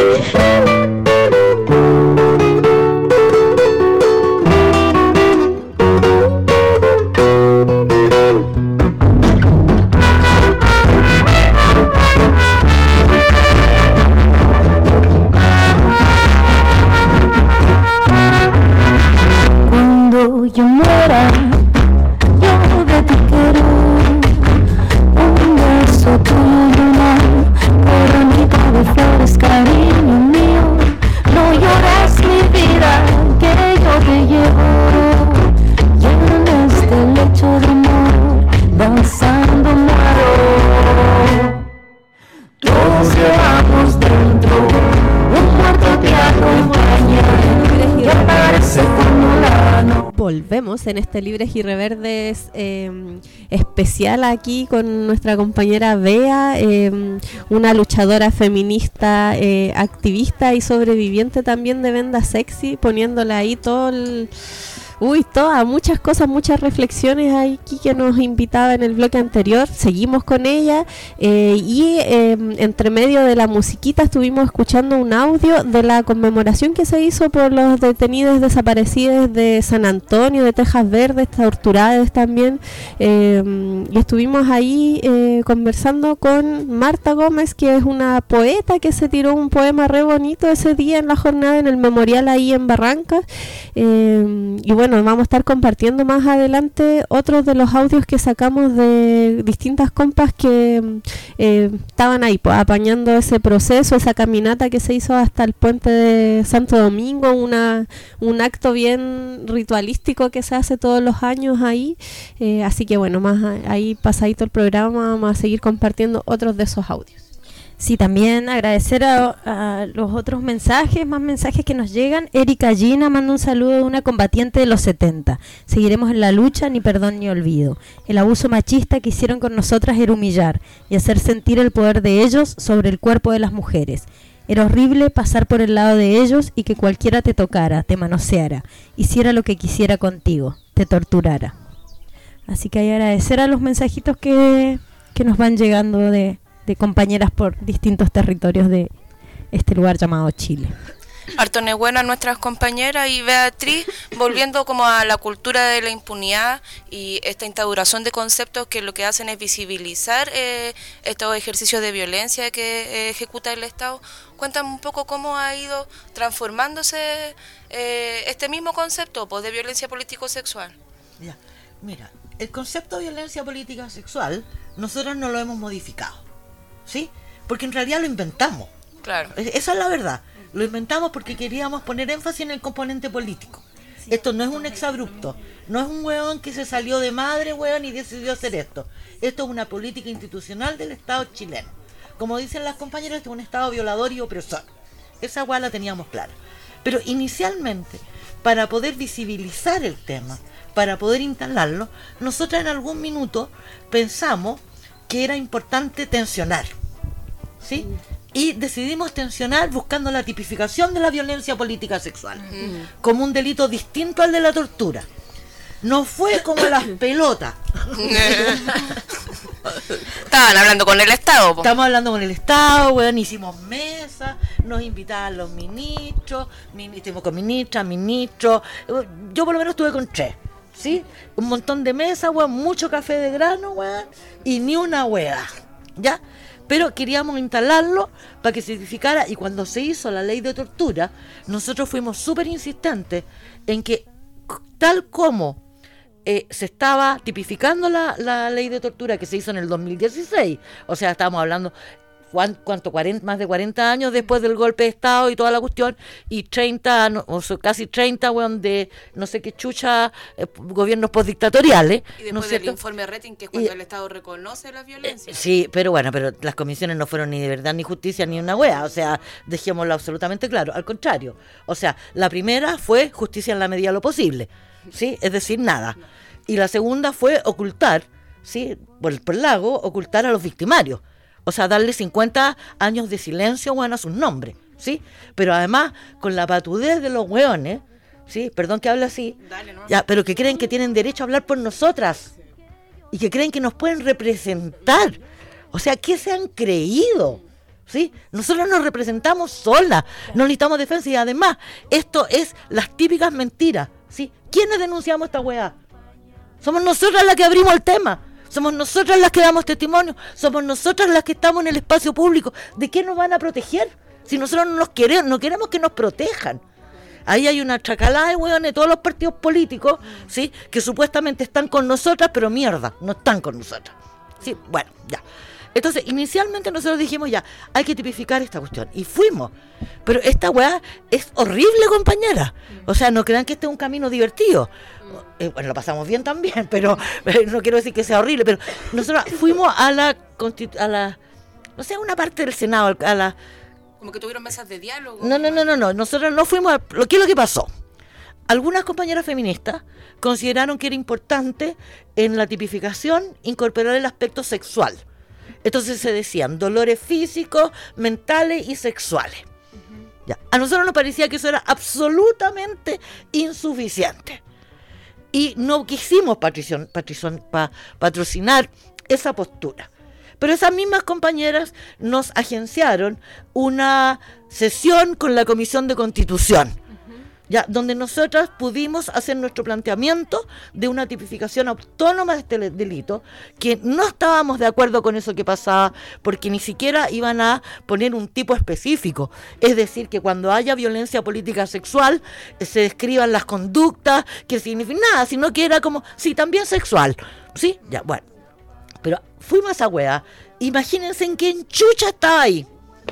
Cuando yo muera, yo de ti quiero un beso tuyo, una coronita de flores, cariño mío. volvemos en este Libres y Reverdes especial aquí con nuestra compañera Bea, una luchadora feminista, activista y sobreviviente también de Venda Sexy, poniéndole ahí muchas cosas, muchas reflexiones aquí que nos invitaba en el bloque anterior. Seguimos con ella y entre medio de la musiquita estuvimos escuchando un audio de la conmemoración que se hizo por los detenidos desaparecidos de San Antonio, de Tejas Verdes, torturados también, y estuvimos ahí conversando con Marta Gómez, que es una poeta que se tiró un poema re bonito ese día en la jornada en el memorial ahí en Barrancas, y bueno, vamos a estar compartiendo más adelante otros de los audios que sacamos de distintas compas que estaban ahí apañando ese proceso, esa caminata que se hizo hasta el puente de Santo Domingo, un acto bien ritualístico que se hace todos los años ahí, así que bueno, más ahí pasadito el programa vamos a seguir compartiendo otros de esos audios. Sí, también agradecer a los otros más mensajes que nos llegan. Erika Gina manda un saludo de una combatiente de los 70. Seguiremos en la lucha, ni perdón ni olvido. El abuso machista que hicieron con nosotras era humillar y hacer sentir el poder de ellos sobre el cuerpo de las mujeres. Era horrible pasar por el lado de ellos y que cualquiera te tocara, te manoseara, hiciera lo que quisiera contigo, te torturara. Así que hay que agradecer a los mensajitos que nos van llegando de compañeras por distintos territorios de este lugar llamado Chile. Harto buena nuestras compañeras. Y Beatriz, volviendo como a la cultura de la impunidad y esta instauración de conceptos que lo que hacen es visibilizar estos ejercicios de violencia que ejecuta el Estado, cuéntame un poco cómo ha ido transformándose este mismo concepto de violencia político-sexual. Ya, mira, el concepto de violencia política sexual nosotros no lo hemos modificado, ¿sí? Porque en realidad lo inventamos. Claro. Esa es la verdad. Lo inventamos porque queríamos poner énfasis en el componente político. Sí. Esto no es un exabrupto, no es un hueón que se salió de madre, hueón, y decidió hacer esto. Esto es una política institucional del Estado chileno. Como dicen las compañeras, esto es un Estado violador y opresor. Esa hueá la teníamos clara. Pero inicialmente, para poder visibilizar el tema, para poder instalarlo, nosotros en algún minuto pensamos que era importante tensionar, ¿sí? Y decidimos tensionar buscando la tipificación de la violencia política sexual como un delito distinto al de la tortura. No fue como las pelotas. Estaban hablando con el Estado. Estamos hablando con el Estado, weón, hicimos mesas, nos invitaban los ministros, estuvimos con ministros, yo por lo menos estuve con 3. ¿Sí? Un montón de mesas, weón, mucho café de grano, weón, y ni una wea, ¿ya? Pero queríamos instalarlo para que se tipificara, y cuando se hizo la ley de tortura, nosotros fuimos súper insistentes en que, tal como se estaba tipificando la ley de tortura que se hizo en el 2016, o sea, estábamos hablando... más de 40 años después del golpe de Estado y toda la cuestión, y 30, casi 30, weón, de no sé qué chucha, gobiernos postdictatoriales. Y después del informe Rating, que es cuando el Estado reconoce la violencia. Sí, pero bueno, pero las comisiones no fueron ni de verdad ni justicia ni una wea, o sea, dejémoslo absolutamente claro, al contrario. O sea, la primera fue justicia en la medida de lo posible, ¿sí? Es decir, nada. Y la segunda fue ocultar, ¿sí? Por el lago, ocultar a los victimarios. O sea, darle 50 años de silencio, bueno, a sus nombres, ¿sí? Pero además, con la patudez de los hueones, ¿sí? Perdón que hable así, dale, ¿no? Ya, pero que creen que tienen derecho a hablar por nosotras y que creen que nos pueden representar. O sea, ¿qué se han creído? ¿Sí? Nosotros nos representamos solas, no necesitamos defensa, y además, esto es las típicas mentiras, ¿sí? ¿Quiénes denunciamos esta hueá? Somos nosotras las que abrimos el tema. Somos nosotras las que damos testimonio, somos nosotras las que estamos en el espacio público. ¿De qué nos van a proteger? Si nosotros no queremos que nos protejan. Ahí hay una chacalada de hueones de todos los partidos políticos, ¿sí? Que supuestamente están con nosotras, pero mierda, no están con nosotras. Sí, bueno, ya. Entonces, inicialmente nosotros dijimos ya, hay que tipificar esta cuestión. Y fuimos. Pero esta weá es horrible, compañera. O sea, no crean que este es un camino divertido. Bueno, lo pasamos bien también, pero no quiero decir que sea horrible. Pero nosotros fuimos a la no sé, a una parte del Senado, a la... Como que tuvieron mesas de diálogo. No. Nosotros no fuimos a... ¿Qué es lo que pasó? algunas compañeras feministas consideraron que era importante en la tipificación incorporar el aspecto sexual. Entonces se decían dolores físicos, mentales y sexuales. Ya. A nosotros nos parecía que eso era absolutamente insuficiente. Y no quisimos patrocinar esa postura. Pero esas mismas compañeras nos agenciaron una sesión con la Comisión de Constitución, ya, donde nosotras pudimos hacer nuestro planteamiento de una tipificación autónoma de este delito, que no estábamos de acuerdo con eso que pasaba, porque ni siquiera iban a poner un tipo específico. Es decir, que cuando haya violencia política sexual, se describan las conductas, que significa nada, sino que era como, sí, también sexual. ¿Sí? Ya, bueno. Pero fuimos a esa wea. Imagínense en qué chucha estaba ahí.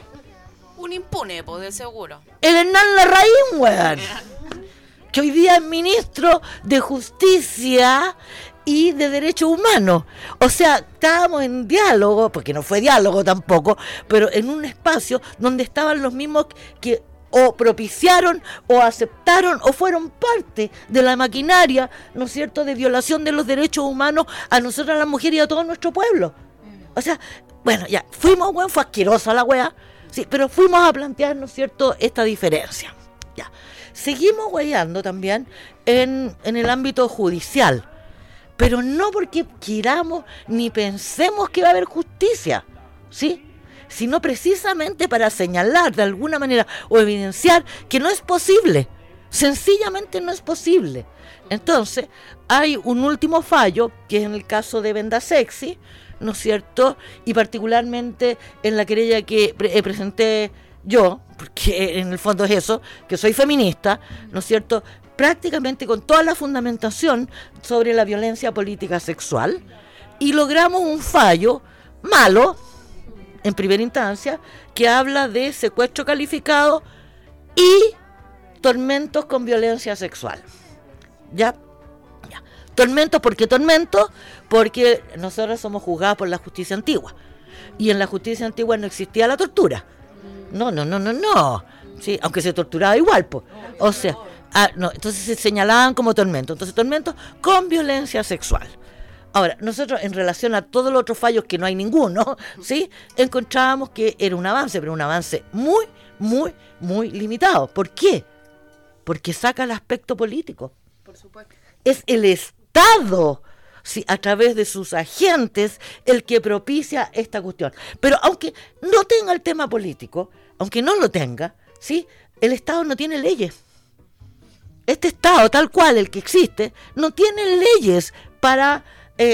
Un impune, pues, de seguro. El Hernán Larraín, weón. Que hoy día es ministro de Justicia y de Derechos Humanos. O sea, estábamos en diálogo, porque no fue diálogo tampoco, pero en un espacio donde estaban los mismos que o propiciaron, o aceptaron, o fueron parte de la maquinaria, ¿no es cierto?, de violación de los derechos humanos a nosotras las mujeres y a todo nuestro pueblo. O sea, bueno, ya, fuimos, weón, fue asquerosa la weá. Sí, pero fuimos a plantear, ¿no es cierto?, esta diferencia. Ya. Seguimos hueveando también en el ámbito judicial, pero no porque queramos ni pensemos que va a haber justicia, ¿sí?, sino precisamente para señalar de alguna manera o evidenciar que no es posible, sencillamente no es posible. Entonces, hay un último fallo, que es en el caso de Venda Sexy, ¿no es cierto?, y particularmente en la querella que presenté yo, porque en el fondo es eso, que soy feminista, ¿no es cierto?, prácticamente con toda la fundamentación sobre la violencia política sexual, y logramos un fallo malo, en primera instancia, que habla de secuestro calificado y tormentos con violencia sexual. ¿Ya? Tormentos, ¿por qué tormentos? Porque nosotros somos juzgadas por la justicia antigua. Y en la justicia antigua no existía la tortura. No. Sí, aunque se torturaba igual, pues. O sea, no, entonces se señalaban como tormentos. Entonces, tormentos con violencia sexual. Ahora, nosotros en relación a todos los otros fallos, que no hay ninguno, ¿sí?, encontrábamos que era un avance, pero un avance muy, muy, muy limitado. ¿Por qué? Porque saca el aspecto político. Por supuesto. Es el Estado, sí, a través de sus agentes, el que propicia esta cuestión. Pero aunque no tenga el tema político, aunque no lo tenga, ¿sí?, el Estado no tiene leyes. Este Estado, tal cual, el que existe, no tiene leyes para...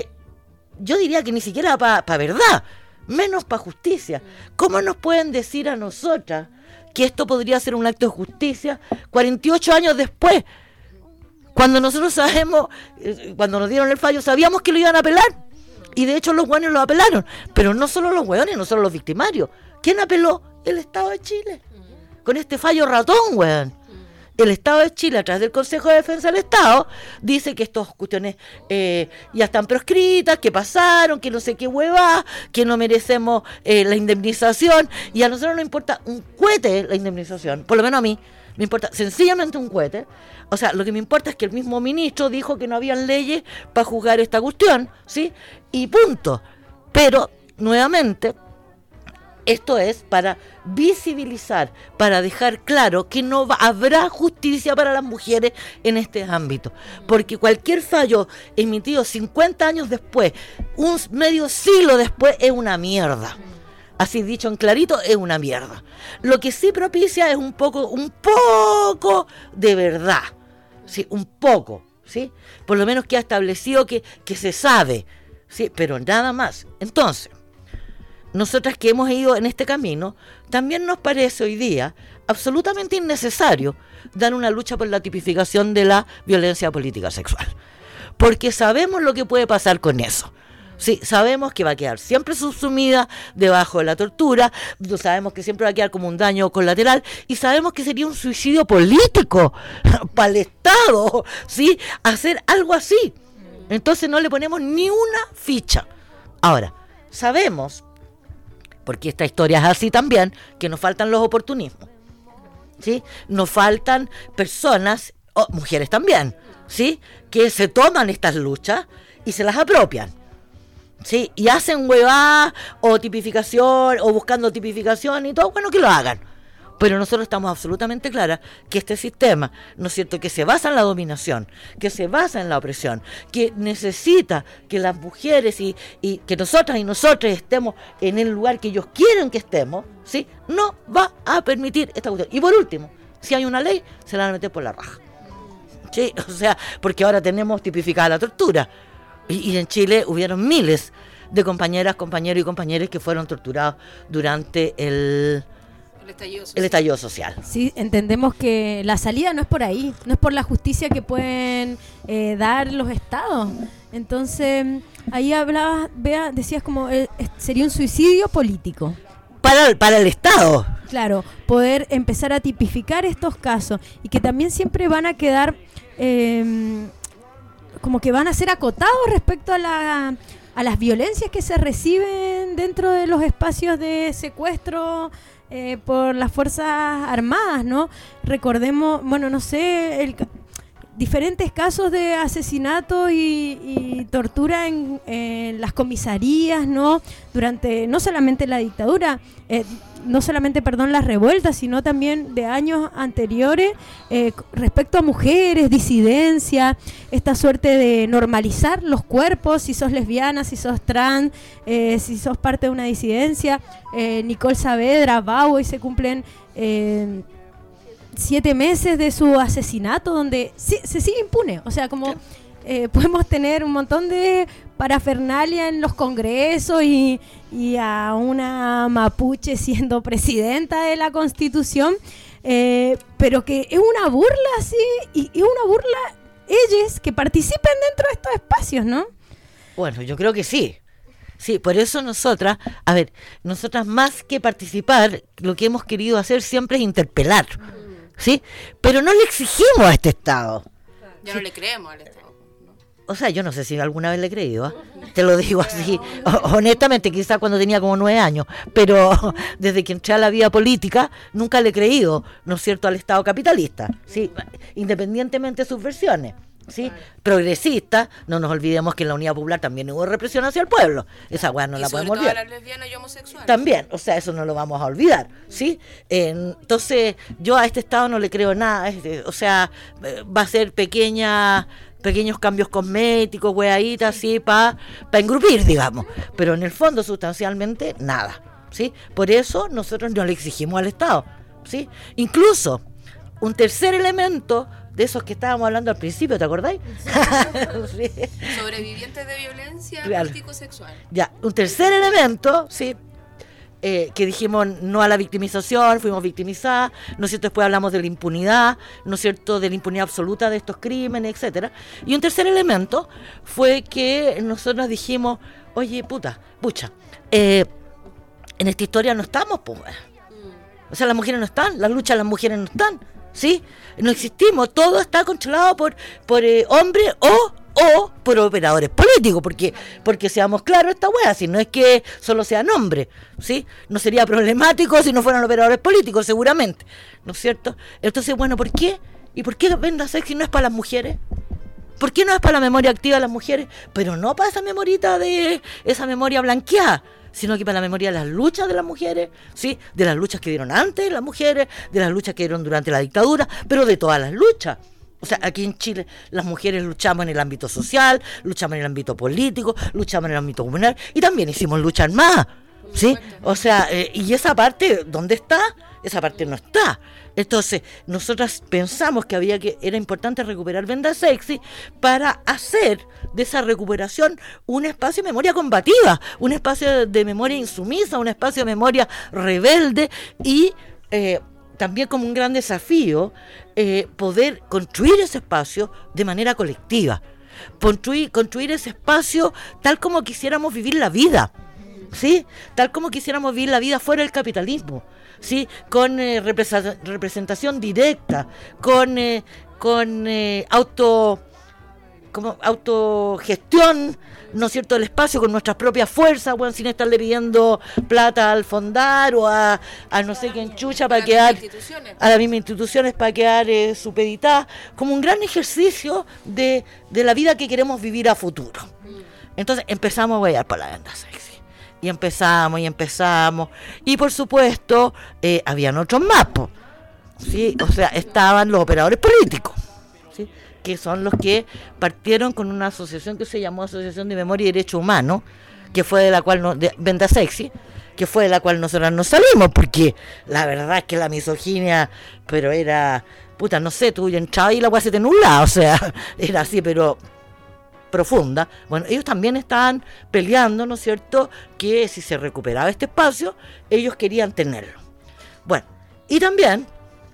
yo diría que ni siquiera para verdad, menos para justicia. ¿Cómo nos pueden decir a nosotras que esto podría ser un acto de justicia 48 años después? Cuando nosotros sabemos, cuando nos dieron el fallo, sabíamos que lo iban a apelar. Y de hecho los hueones lo apelaron. Pero no solo los hueones, no solo los victimarios. ¿Quién apeló? El Estado de Chile. Con este fallo ratón, hueón. El Estado de Chile, a través del Consejo de Defensa del Estado, dice que estas cuestiones ya están proscritas, que pasaron, que no sé qué hueva, que no merecemos la indemnización, y a nosotros nos importa un cohete la indemnización, por lo menos a mí, me importa sencillamente un cohete. O sea, lo que me importa es que el mismo ministro dijo que no habían leyes para juzgar esta cuestión, ¿sí? Y punto. Pero, nuevamente... Esto es para visibilizar, para dejar claro que no habrá justicia para las mujeres en este ámbito. Porque cualquier fallo emitido 50 años después, un medio siglo después, es una mierda. Así dicho en clarito, es una mierda. Lo que sí propicia es un poco de verdad. Sí, un poco, ¿sí? Por lo menos que ha establecido que se sabe, ¿sí? Pero nada más. Entonces, nosotras que hemos ido en este camino, también nos parece hoy día absolutamente innecesario dar una lucha por la tipificación de la violencia política sexual. Porque sabemos lo que puede pasar con eso. Sí, sabemos que va a quedar siempre subsumida debajo de la tortura, sabemos que siempre va a quedar como un daño colateral, y sabemos que sería un suicidio político para el Estado, ¿sí?, hacer algo así. Entonces no le ponemos ni una ficha. Ahora, sabemos, porque esta historia es así también, que nos faltan los oportunismos, ¿sí? Nos faltan personas o mujeres también, ¿sí? Que se toman estas luchas y se las apropian, ¿sí? Y hacen huevadas o tipificación o buscando tipificación y todo, bueno, que lo hagan. Pero nosotros estamos absolutamente claras que este sistema, ¿no es cierto?, que se basa en la dominación, que se basa en la opresión, que necesita que las mujeres y que nosotras y nosotros estemos en el lugar que ellos quieren que estemos, ¿sí?, no va a permitir esta cuestión. Y por último, si hay una ley, se la van a meter por la raja. ¿Sí? O sea, porque ahora tenemos tipificada la tortura. Y en Chile hubieron miles de compañeras, compañeros y compañeras que fueron torturados durante el estallido social. Sí, entendemos que la salida no es por ahí, no es por la justicia que pueden dar los estados. Entonces, ahí hablabas, Bea, decías como sería un suicidio político. Para el Estado. Claro, poder empezar a tipificar estos casos y que también siempre van a quedar como que van a ser acotados respecto a las violencias que se reciben dentro de los espacios de secuestro por las Fuerzas Armadas, ¿no? Recordemos, bueno, no sé, diferentes casos de asesinato y tortura en las comisarías, ¿no? Durante, no solamente la dictadura, las revueltas, sino también de años anteriores, respecto a mujeres, disidencia, esta suerte de normalizar los cuerpos, si sos lesbiana, si sos trans, si sos parte de una disidencia. Nicole Saavedra, Bau, y se cumplen 7 meses de su asesinato, donde se sigue impune. O sea, como podemos tener un montón de parafernalia en los congresos y a una mapuche siendo presidenta de la Constitución, pero que es una burla, sí, y es una burla ellos que participen dentro de estos espacios, ¿no? Bueno, yo creo que sí. Sí, por eso nosotras más que participar, lo que hemos querido hacer siempre es interpelar, ¿sí? Pero no le exigimos a este Estado. Ya no le creemos al Estado. O sea, yo no sé si alguna vez le he creído, ¿eh? Te lo digo así, honestamente, quizás cuando tenía como 9 años, pero desde que entré a la vida política, nunca le he creído, ¿no es cierto?, al Estado capitalista, ¿sí? Independientemente de sus versiones, ¿sí? Progresista, no nos olvidemos que en la Unidad Popular también hubo represión hacia el pueblo, esa weá no la podemos olvidar. Las lesbianas y homosexuales. También, o sea, eso no lo vamos a olvidar, ¿sí? Entonces, yo a este Estado no le creo nada, o sea, va a ser pequeños cambios cosméticos, weaditas, así, para engrupir, digamos, pero en el fondo, sustancialmente, nada, ¿sí? Por eso nosotros no le exigimos al Estado, ¿sí? Incluso, un tercer elemento de esos que estábamos hablando al principio, ¿te acordáis? Sí. Sobrevivientes de violencia político-sexual. Ya, un tercer elemento, sí, que dijimos no a la victimización, fuimos victimizadas, ¿no es cierto? Después hablamos de la impunidad, ¿no es cierto?, de la impunidad absoluta de estos crímenes, etcétera. Y un tercer elemento fue que nosotros dijimos, oye, pucha, en esta historia no estamos, pues. O sea, las mujeres no están, las luchas de las mujeres no están, ¿sí? No existimos, todo está controlado por hombres o por operadores políticos, porque seamos claros esta wea, si no es que solo sean hombres, ¿sí? No sería problemático si no fueran operadores políticos, seguramente, ¿no es cierto? Entonces, bueno, ¿por qué? ¿Y por qué Venda Sexy no es para las mujeres? ¿Por qué no es para la memoria activa de las mujeres? Pero no para esa memoria blanqueada, sino que para la memoria de las luchas de las mujeres, ¿sí? De las luchas que dieron antes las mujeres, de las luchas que dieron durante la dictadura, pero de todas las luchas. O sea, aquí en Chile las mujeres luchamos en el ámbito social, luchamos en el ámbito político, luchamos en el ámbito comunal y también hicimos luchas armadas, ¿sí? O sea, y esa parte, ¿dónde está? Esa parte no está. Entonces, nosotras pensamos que era importante recuperar Venda Sexy para hacer de esa recuperación un espacio de memoria combativa, un espacio de memoria insumisa, un espacio de memoria rebelde y también como un gran desafío poder construir ese espacio de manera colectiva, construir ese espacio tal como quisiéramos vivir la vida, ¿sí? Tal como quisiéramos vivir la vida fuera del capitalismo, ¿sí? Con representación directa, con como autogestión, ¿no es cierto?, del espacio con nuestras propias fuerzas, bueno, sin estarle pidiendo plata al fondar o a no sé quién chucha para quedar, a las mismas instituciones para quedar supeditadas, como un gran ejercicio de la vida que queremos vivir a futuro. Entonces empezamos a huear por la venda sexy. Y empezamos, y por supuesto, habían otros más, ¿sí? O sea, estaban los operadores políticos, ¿sí? Que son los que partieron con una asociación que se llamó Asociación de Memoria y Derechos Humanos, que fue de la cual, Venda Sexy, que fue de la cual nosotros nos salimos, porque la verdad es que la misoginia, pero era, puta, no sé, tú entrabas y la weá se te nublaba, o sea, era así, pero profunda. Bueno, ellos también estaban peleando, ¿no es cierto?, que si se recuperaba este espacio, ellos querían tenerlo. Bueno, y también,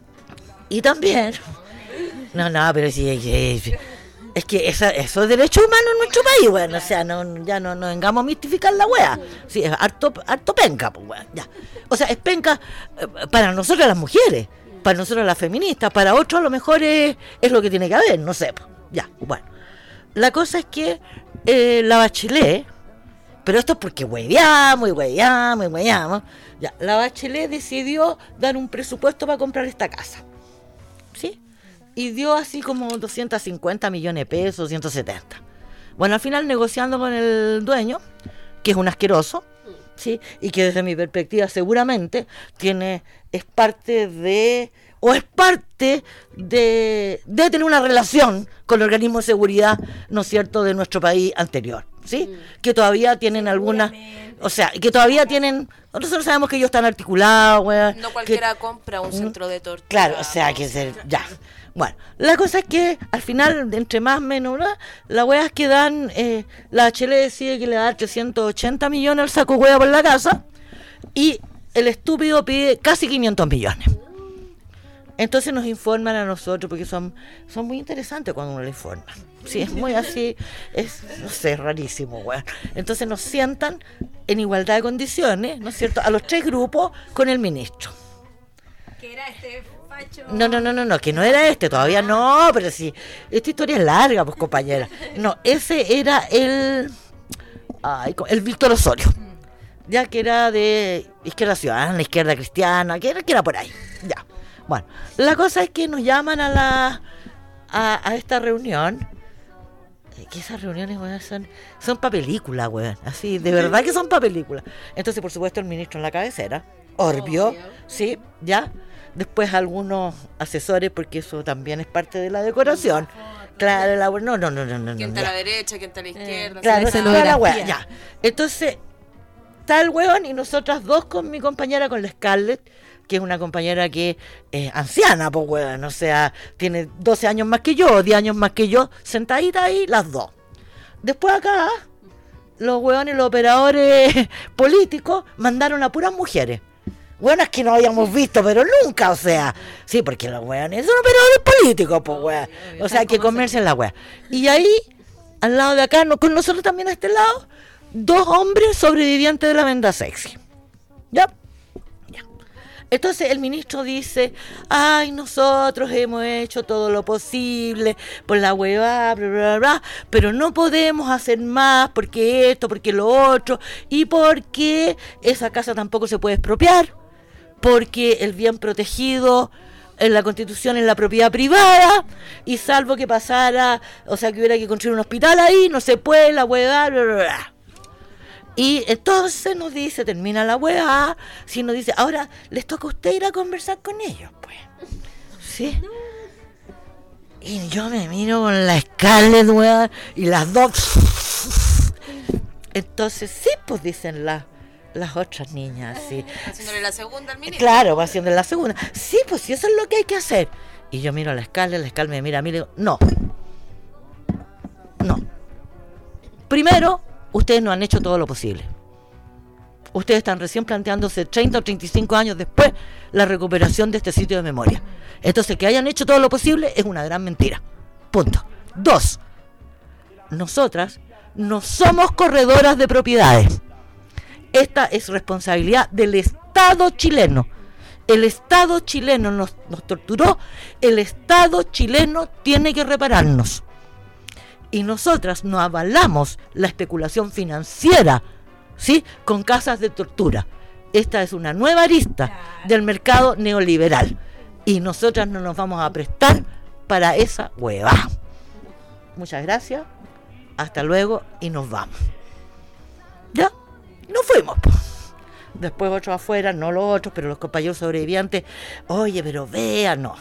no, pero sí, es que eso es derecho humano en nuestro país, bueno, o sea, ya no vengamos a mistificar la wea. Sí, es harto penca, pues, wea, ya. O sea, es penca para nosotros las mujeres, para nosotros las feministas, para otros a lo mejor es lo que tiene que haber, no sé, pues, ya, bueno. La cosa es que la Bachelet, pero esto es porque hueveamos, ya, la Bachelet decidió dar un presupuesto para comprar esta casa, ¿sí? Y dio así como 250 millones de pesos, 170. Bueno, al final negociando con el dueño, que es un asqueroso, ¿sí? Y que desde mi perspectiva seguramente es parte de tener una relación con el organismo de seguridad, ¿no es cierto?, de nuestro país anterior, ¿sí? Que todavía tienen algunas, o sea, que todavía tienen, nosotros sabemos que ellos están articulados, weón. No cualquiera compra un centro de tortura. Claro, o sea, ya. Bueno, la cosa es que al final, entre más o menos, ¿no?, la weá es que dan, la Bachelet decide que le da 380 millones al saco hueá por la casa, y el estúpido pide casi 500 millones. Entonces nos informan a nosotros, porque son muy interesantes cuando uno le informa. Sí, es muy así, no sé, rarísimo, weón. Entonces nos sientan en igualdad de condiciones, ¿no es cierto?, a los 3 grupos con el ministro. Que era este facho. No, que no era todavía no, pero sí, esta historia es larga, pues, compañera. No, ese era el Víctor Osorio, ya que era de Izquierda Ciudadana, Izquierda Cristiana, que era por ahí, ya. Bueno, la cosa es que nos llaman a esta reunión, que esas reuniones, weón, son para película, weón, así, de verdad que son para película. Entonces, por supuesto, el ministro en la cabecera, Orbio, sí, ya, después algunos asesores, porque eso también es parte de la decoración. Claro, no. ¿Quién está a la derecha, quién está a la izquierda? Claro, toda la weá, ya. Entonces, está el weón y nosotras dos con mi compañera, con la Scarlett, que es una compañera que es anciana, pues weón, o sea, tiene 12 años más que yo, 10 años más que yo, sentadita ahí, las dos. Después acá, los weones, los operadores políticos, mandaron a puras mujeres. Buenas que no habíamos visto, pero nunca, o sea, sí, porque los weones son operadores políticos, pues weón, o sea, que comercian la weá. Y ahí, al lado de acá, con nosotros también a este lado, 2 hombres sobrevivientes de la Venda Sexy. ¿Ya? Entonces el ministro dice, ay, nosotros hemos hecho todo lo posible por la huevada, pero no podemos hacer más porque esto, porque lo otro, y porque esa casa tampoco se puede expropiar, porque el bien protegido en la Constitución es la propiedad privada, y salvo que pasara, o sea, que hubiera que construir un hospital ahí, no se puede, la huevada, Y entonces nos dice, termina la weá, si nos dice, ahora les toca a usted ir a conversar con ellos, pues. ¿Sí? Y yo me miro con la Scarlett, weá, y las dos. Entonces, sí, pues dicen las otras niñas, sí. Haciéndole la segunda al ministro. Claro, va haciéndole la segunda. Sí, pues sí, eso es lo que hay que hacer. Y yo miro a la Scarlett me mira a mí y le digo, no. Primero, ustedes no han hecho todo lo posible. Ustedes están recién planteándose 30 o 35 años después la recuperación de este sitio de memoria. Entonces, que hayan hecho todo lo posible es una gran mentira. Punto. 2. Nosotras no somos corredoras de propiedades. Esta es responsabilidad del Estado chileno. El Estado chileno nos torturó. El Estado chileno tiene que repararnos. Y nosotras no avalamos la especulación financiera, ¿sí?, con casas de tortura. Esta es una nueva arista del mercado neoliberal. Y nosotras no nos vamos a prestar para esa hueva. Muchas gracias. Hasta luego y nos vamos. Ya, nos fuimos. Después otros afuera, no los otros, pero los compañeros sobrevivientes. Oye, pero vea, no.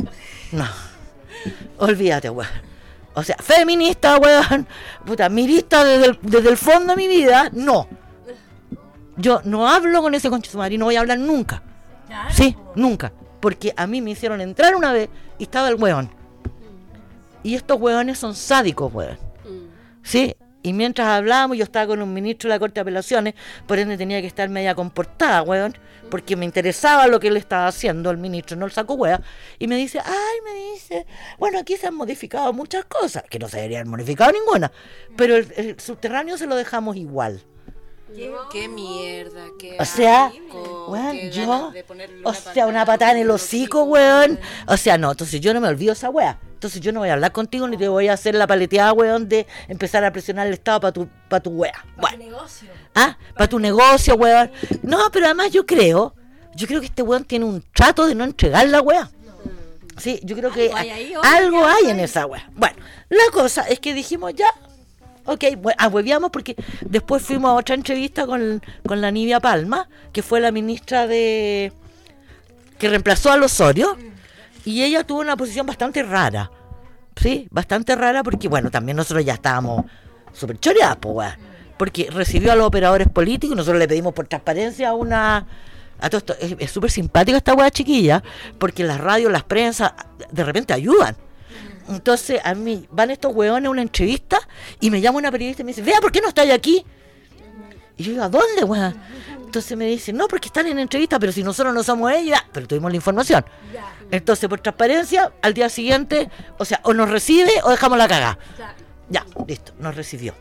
Olvídate, weón. O sea, feminista, weón. Puta, mirista desde el fondo de mi vida, no. Yo no hablo con ese concha su madre y no voy a hablar nunca. Sí, nunca. Porque a mí me hicieron entrar una vez y estaba el weón. Y estos weones son sádicos, weón. Sí, y mientras hablábamos yo estaba con un ministro de la Corte de Apelaciones, por ende tenía que estar media comportada, weón, porque me interesaba lo que él estaba haciendo, el ministro, no el saco wea, y me dice, bueno, aquí se han modificado muchas cosas, que no se deberían modificado ninguna, pero el subterráneo se lo dejamos igual. Qué mierda, qué o sea, asco, weón, qué yo, o sea, una patada en el hocico, weón. O sea, no, entonces yo no me olvido esa wea. Entonces yo no voy a hablar contigo ni te voy a hacer la paleteada, weón, de empezar a presionar el Estado para tu wea. Para tu negocio. Para tu negocio, weón. No, pero además yo creo que este weón tiene un trato de no entregar la wea. Sí, yo creo que algo hay en esa wea. Bueno, la cosa es que dijimos ya. Ok, hueveamos porque después fuimos a otra entrevista con la Nivia Palma, que fue la ministra que reemplazó al Osorio, y ella tuvo una posición bastante rara, ¿sí? Bastante rara porque, bueno, también nosotros ya estábamos súper choreados, pues, porque recibió a los operadores políticos y nosotros le pedimos por transparencia a todo esto. Es súper simpática esta weá chiquilla, porque las radios, las prensas, de repente ayudan. Entonces a mí van estos hueones a una entrevista y me llama una periodista y me dice, vea, ¿por qué no estáis aquí? Y yo digo, ¿a dónde, weón? Entonces me dice, no, porque están en entrevista, pero si nosotros no somos ella, pero tuvimos la información. Entonces, por transparencia, al día siguiente, o sea, o nos recibe o dejamos la cagada. Ya, listo, nos recibió.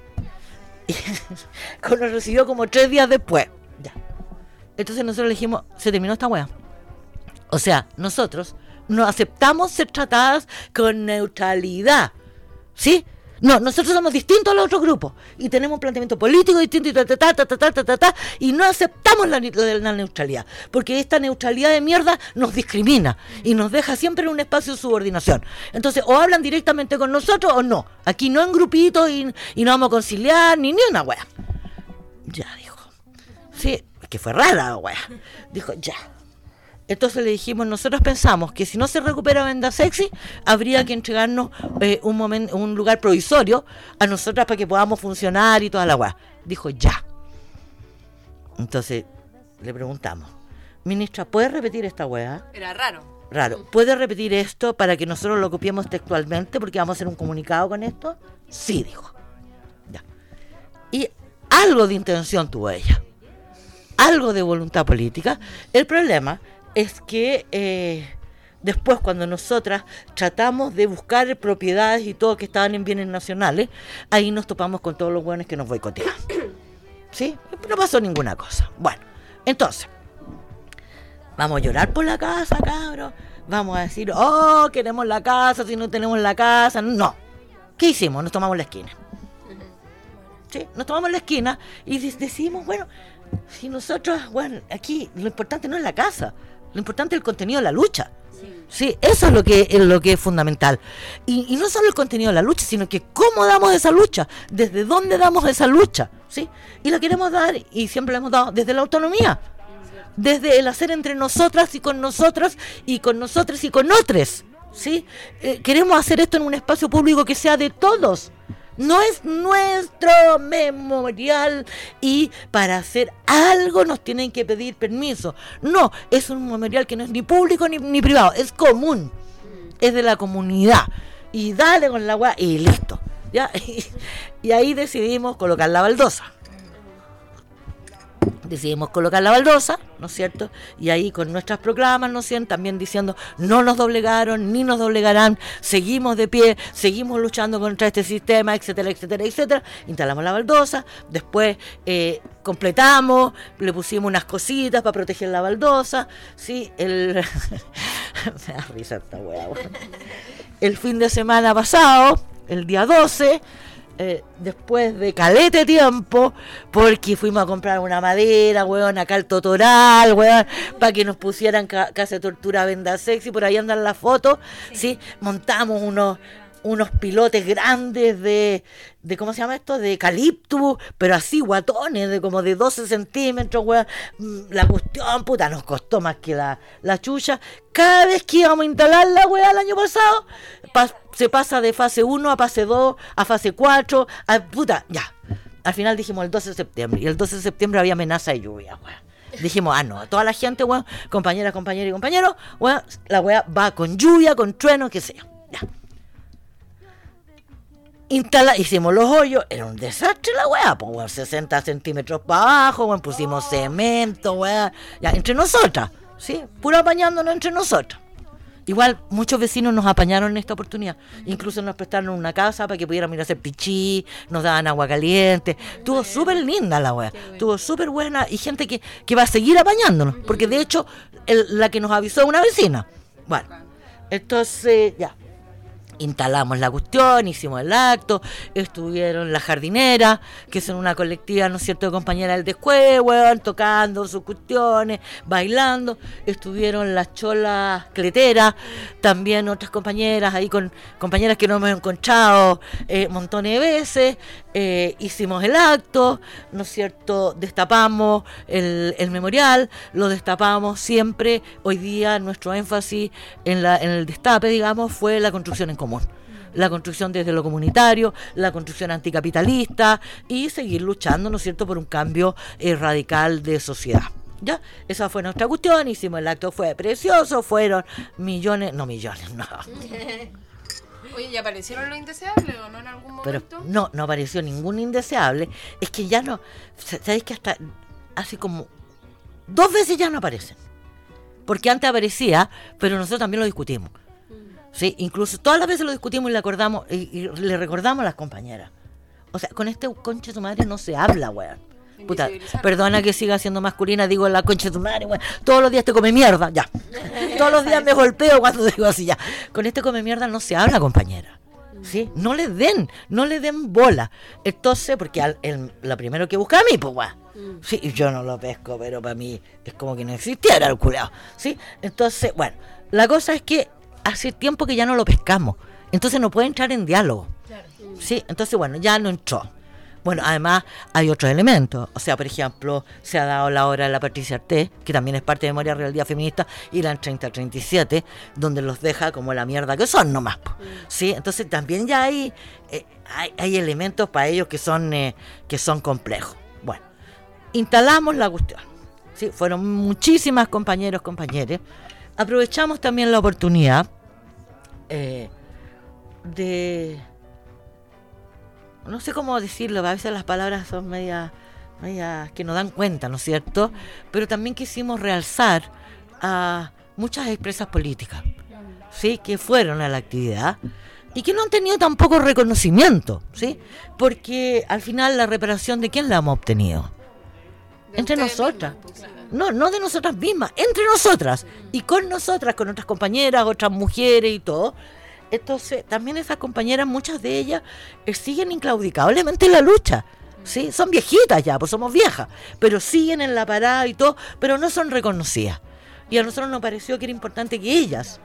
Nos recibió como 3 días después. Ya. Entonces nosotros le dijimos, se terminó esta wea. O sea, nosotros no aceptamos ser tratadas con neutralidad, ¿sí? No, nosotros somos distintos a los otros grupos y tenemos un planteamiento político distinto y no aceptamos la neutralidad, porque esta neutralidad de mierda nos discrimina y nos deja siempre en un espacio de subordinación. Entonces, o hablan directamente con nosotros o no. Aquí no en grupitos y no vamos a conciliar ni una wea. Ya, dijo. Sí, que fue rara la wea. Dijo, ya. Entonces le dijimos, nosotros pensamos que si no se recupera Venda Sexy, habría que entregarnos un lugar provisorio a nosotras para que podamos funcionar y toda la weá. Dijo, ya. Entonces le preguntamos, ministra, ¿puede repetir esta weá? Era raro. ¿Puede repetir esto para que nosotros lo copiemos textualmente porque vamos a hacer un comunicado con esto? Sí, dijo. Ya. Y algo de intención tuvo ella. Algo de voluntad política. El problema es que después cuando nosotras tratamos de buscar propiedades y todo que estaban en bienes nacionales, ahí nos topamos con todos los buenos que nos boicotean. ¿Sí? No pasó ninguna cosa. Bueno, entonces, vamos a llorar por la casa, cabros. Vamos a decir, oh, queremos la casa, si no tenemos la casa. No. ¿Qué hicimos? Nos tomamos la esquina. ¿Sí? Nos tomamos la esquina y decidimos, bueno, si nosotros, bueno, aquí lo importante no es la casa. Lo importante es el contenido de la lucha. Sí, eso es lo que es fundamental. Y no solo el contenido de la lucha, sino que cómo damos esa lucha, desde dónde damos esa lucha, ¿sí? Y la queremos dar, y siempre la hemos dado, desde la autonomía, desde el hacer entre nosotras y con nosotras, y con nosotros y con otros, ¿sí? Queremos hacer esto en un espacio público que sea de todos. No es nuestro memorial y para hacer algo nos tienen que pedir permiso. No, es un memorial que no es ni público ni privado, es común, es de la comunidad. Y dale con la weá y listo. ¿Ya? Y ahí decidimos colocar la baldosa. Decidimos colocar la baldosa, ¿no es cierto? Y ahí con nuestras proclamas, ¿no es cierto? También diciendo, no nos doblegaron, ni nos doblegarán, seguimos de pie, seguimos luchando contra este sistema, etcétera, etcétera, etcétera. Instalamos la baldosa, después completamos, le pusimos unas cositas para proteger la baldosa, ¿sí? Me da risa esta hueá. El fin de semana pasado, el día 12, después de calete tiempo, porque fuimos a comprar una madera, weón, acá al Totoral, weón, para que nos pusieran casa de tortura Venda Sexy, por ahí andan las fotos, ¿sí? Montamos unos pilotes grandes de ¿cómo se llama esto? De eucaliptus, pero así guatones, de como de 12 centímetros, weón. La cuestión, puta, nos costó más que la chucha. Cada vez que íbamos a instalar la weá el año pasado, se pasa de fase 1 a fase 2, a fase 4, puta, ya. Al final dijimos el 12 de septiembre, y el 12 de septiembre había amenaza de lluvia, weón. Dijimos, no, toda la gente, weón, compañeras y compañeros, weón, la weá va con lluvia, con trueno, qué sé yo, ya. Hicimos los hoyos, era un desastre la weá, pues weón, 60 centímetros para abajo, weón, pusimos cemento, weá, ya, entre nosotras, ¿sí? Puro apañándonos entre nosotras. Igual muchos vecinos nos apañaron en esta oportunidad, incluso nos prestaron una casa para que pudiéramos ir a hacer pichí, nos daban agua caliente, estuvo súper linda la weá, estuvo súper buena, y gente que va a seguir apañándonos, porque de hecho la que nos avisó una vecina. Bueno, entonces ya. Instalamos la cuestión, hicimos el acto, estuvieron las jardineras, que son una colectiva, ¿no es cierto?, de compañeras del descueve, weón, tocando sus cuestiones, bailando, estuvieron las cholas cleteras, también otras compañeras, ahí con compañeras que nos hemos encontrado montones de veces, hicimos el acto, ¿no es cierto?, destapamos el memorial, lo destapamos siempre. Hoy día nuestro énfasis en el destape, digamos, fue la construcción en común. La construcción desde lo comunitario, la construcción anticapitalista y seguir luchando, ¿no es cierto?, por un cambio radical de sociedad. ¿Ya? Esa fue nuestra cuestión, hicimos el acto, fue precioso, fueron millones. Oye, ¿y aparecieron los indeseables o no en algún momento? Pero no apareció ningún indeseable. Es que ya no, ¿sabéis que hasta así como 2 veces ya no aparecen? Porque antes aparecía, pero nosotros también lo discutimos. Sí, incluso todas las veces lo discutimos y le acordamos y le recordamos a las compañeras. O sea, con este concha de su madre no se habla, weón. Puta, perdona que siga siendo masculina, digo la concha de tu madre, weón. Todos los días te come mierda, ya. Todos los días me golpeo cuando digo así, ya. Con este come mierda no se habla, compañera. ¿Sí? No le den bola. Entonces, porque lo primero que busca a mí, pues, weón. Sí, yo no lo pesco, pero para mí es como que no existiera el culiao. ¿Sí? Entonces, bueno, la cosa es que hace tiempo que ya no lo pescamos, entonces no puede entrar en diálogo. Sí, entonces bueno, ya no entró. Bueno, además hay otros elementos, o sea, por ejemplo, se ha dado la obra de la Patricia Artés, que también es parte de Memoria Real Día Feminista, y la 3037, donde los deja como la mierda que son nomás. Sí, entonces también ya hay elementos para ellos que son complejos. Bueno, instalamos la cuestión. Sí, fueron muchísimas compañeras. Aprovechamos también la oportunidad de, no sé cómo decirlo, a veces las palabras son medias que no dan cuenta, ¿no es cierto? Pero también quisimos realzar a muchas expresas políticas, ¿sí?, que fueron a la actividad y que no han tenido tampoco reconocimiento, ¿sí? Porque al final la reparación, ¿de quién la hemos obtenido? Entre nosotras. No de nosotras mismas, entre nosotras y con nosotras, con otras compañeras, otras mujeres y todo. Entonces también esas compañeras, muchas de ellas siguen inclaudicablemente en la lucha, ¿sí? Son viejitas ya, pues somos viejas, pero siguen en la parada y todo, pero no son reconocidas. Y a nosotros nos pareció que era importante que ellas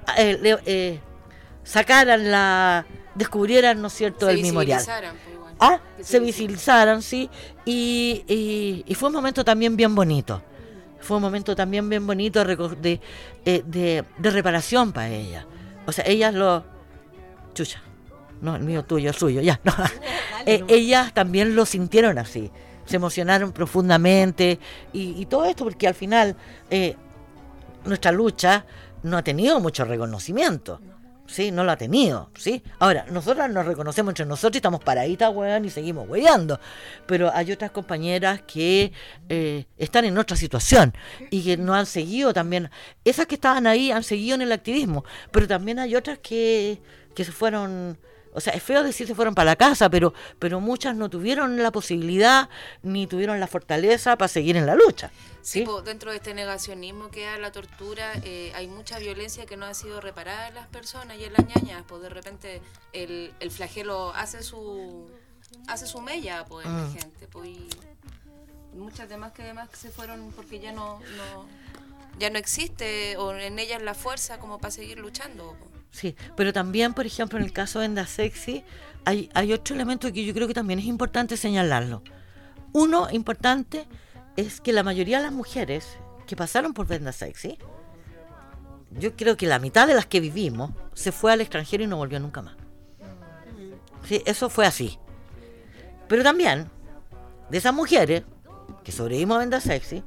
descubrieran, ¿no es cierto?, el memorial. Se visibilizaran, sí, y fue un momento también bien bonito. Fue un momento también bien bonito de reparación para ellas. O sea, ellas chucha, no, el mío, tuyo, suyo, ya, no. Ellas también lo sintieron así, se emocionaron profundamente y todo esto porque al final nuestra lucha no ha tenido mucho reconocimiento. Sí, no lo ha tenido, ¿sí? Ahora, nosotras nos reconocemos entre nosotros y estamos paraditas, weón, y seguimos weyando. Pero hay otras compañeras que están en otra situación y que no han seguido también. Esas que estaban ahí han seguido en el activismo, pero también hay otras que se fueron, O sea, es feo decir se fueron para la casa, pero muchas no tuvieron la posibilidad ni tuvieron la fortaleza para seguir en la lucha. Sí, pues, dentro de este negacionismo que hay la tortura, hay mucha violencia que no ha sido reparada en las personas y en las ñañas. Pues de repente el flagelo hace su mella pues, en la gente. Pues, y muchas demás que además se fueron porque ya no existe o en ellas la fuerza como para seguir luchando. Sí, pero también, por ejemplo, en el caso de Venda Sexy, hay otro elemento que yo creo que también es importante señalarlo. Uno importante es que la mayoría de las mujeres que pasaron por Venda Sexy, yo creo que la mitad de las que vivimos se fue al extranjero y no volvió nunca más. Sí, eso fue así. Pero también, de esas mujeres que sobrevivimos a Venda Sexy,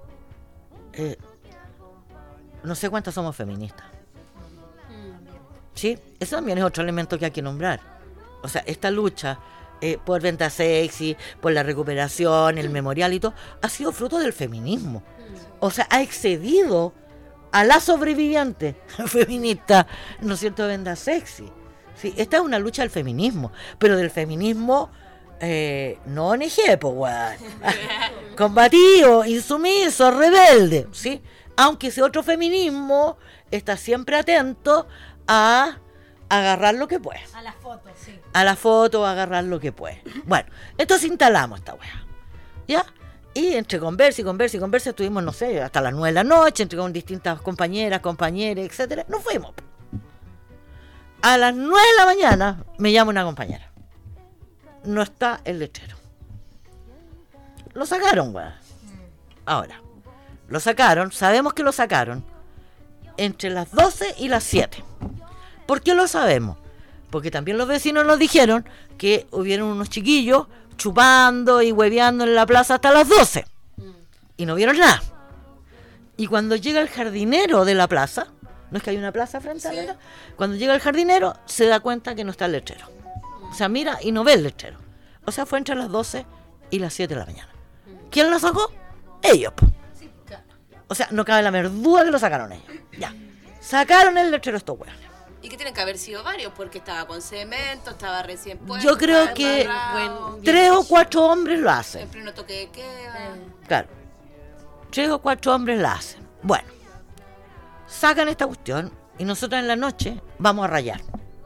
no sé cuántas somos feministas. Sí, eso también es otro elemento que hay que nombrar. O sea, esta lucha por Venda Sexy, por la recuperación, el memorial y todo, ha sido fruto del feminismo. O sea, ha excedido a la sobreviviente feminista, ¿no es cierto?, de Venda Sexy. Sí, esta es una lucha del feminismo, pero del feminismo no ONG, pues, weón. Combativo, insumiso, rebelde, ¿sí? Aunque ese otro feminismo está siempre atento a agarrar lo que puede. A la foto, sí. A la foto, a agarrar lo que puede. Bueno, entonces instalamos esta weá. ¿Ya? Y entre conversa y conversa y conversa estuvimos, no sé, hasta las 9 de la noche, entre con distintas compañeras, compañeros, etcétera. Nos fuimos. A las 9 de la mañana me llama una compañera. No está el letrero. Lo sacaron, weá. Ahora, lo sacaron, sabemos que lo sacaron entre las 12 y las 7. ¿Por qué lo sabemos? Porque también los vecinos nos dijeron que hubieron unos chiquillos chupando y hueveando en la plaza hasta las 12. Y no vieron nada. Y cuando llega el jardinero de la plaza, ¿no es que hay una plaza frente a la? Cuando llega el jardinero, se da cuenta que no está el letrero. O sea, mira y no ve el letrero. O sea, fue entre las 12 y las 7 de la mañana. ¿Quién lo sacó? Ellos. O sea, no cabe la menor duda que lo sacaron ellos. Ya. Sacaron el letrero estos hueones. Y que tienen que haber sido varios, porque estaba con cemento, estaba recién puesto. Yo creo que 3 o 4 hombres lo hacen. En pleno toque de queda. Claro. 3 o 4 hombres lo hacen. Bueno. Sacan esta cuestión y nosotros en la noche vamos a rayar.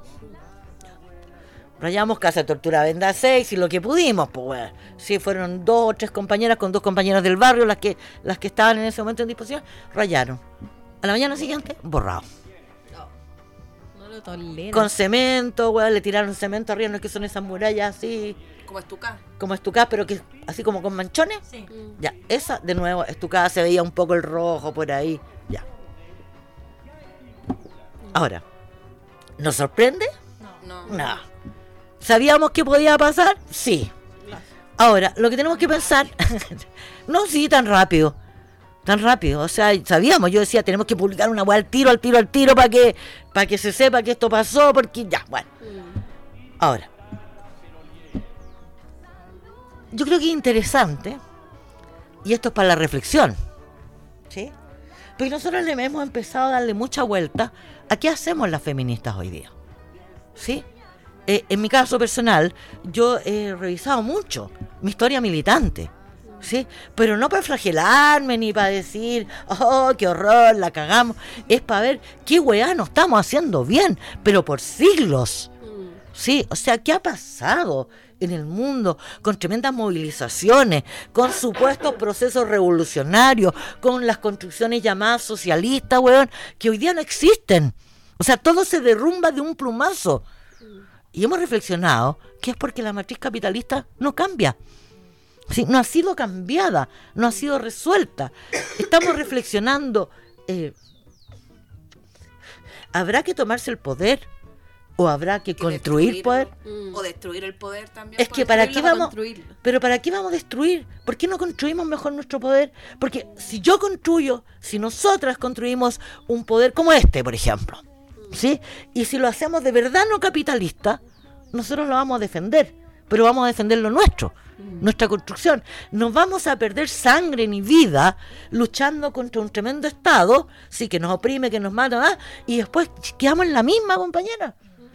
Rayamos Casa de Tortura Venda 6 y lo que pudimos, pues bueno. Sí, fueron 2 o 3 compañeras con 2 compañeras del barrio las que estaban en ese momento en disposición, rayaron. A la mañana siguiente, borrado. No lo tolero. Con cemento, weón, le tiraron cemento arriba, no es que son esas murallas así. Como estucadas, pero que así como con manchones. Sí. Ya, esa de nuevo, estucada, se veía un poco el rojo por ahí. Ya. Ahora, ¿nos sorprende? No. ¿Sabíamos que podía pasar? Sí. Ahora, lo que tenemos que pensar, no, sí, tan rápido, o sea, sabíamos, yo decía, tenemos que publicar una weá al tiro, para que se sepa que esto pasó, porque ya, bueno. Ahora, yo creo que es interesante, y esto es para la reflexión, ¿sí? Porque nosotros le hemos empezado a darle mucha vuelta a qué hacemos las feministas hoy día, ¿sí? En mi caso personal, yo he revisado mucho mi historia militante, ¿sí? Pero no para flagelarme ni para decir, oh, qué horror, la cagamos. Es para ver qué weá nos estamos haciendo bien, pero por siglos, ¿sí? O sea, ¿qué ha pasado en el mundo con tremendas movilizaciones, con supuestos procesos revolucionarios, con las construcciones llamadas socialistas, weón, que hoy día no existen? O sea, todo se derrumba de un plumazo. Y hemos reflexionado que es porque la matriz capitalista no cambia. Sí, no ha sido cambiada, no ha sido resuelta. Estamos reflexionando, ¿habrá que tomarse el poder o habrá que construir poder? O destruir el poder también. Es que ¿para qué vamos? Pero ¿para qué vamos a destruir? ¿Por qué no construimos mejor nuestro poder? Porque si yo construyo, si nosotras construimos un poder como este, por ejemplo, ¿sí? Y si lo hacemos de verdad no capitalista, nosotros lo vamos a defender, pero vamos a defender lo nuestro, nuestra construcción. No vamos a perder sangre ni vida luchando contra un tremendo Estado, sí, que nos oprime, que nos mata, y después quedamos en la misma, compañera.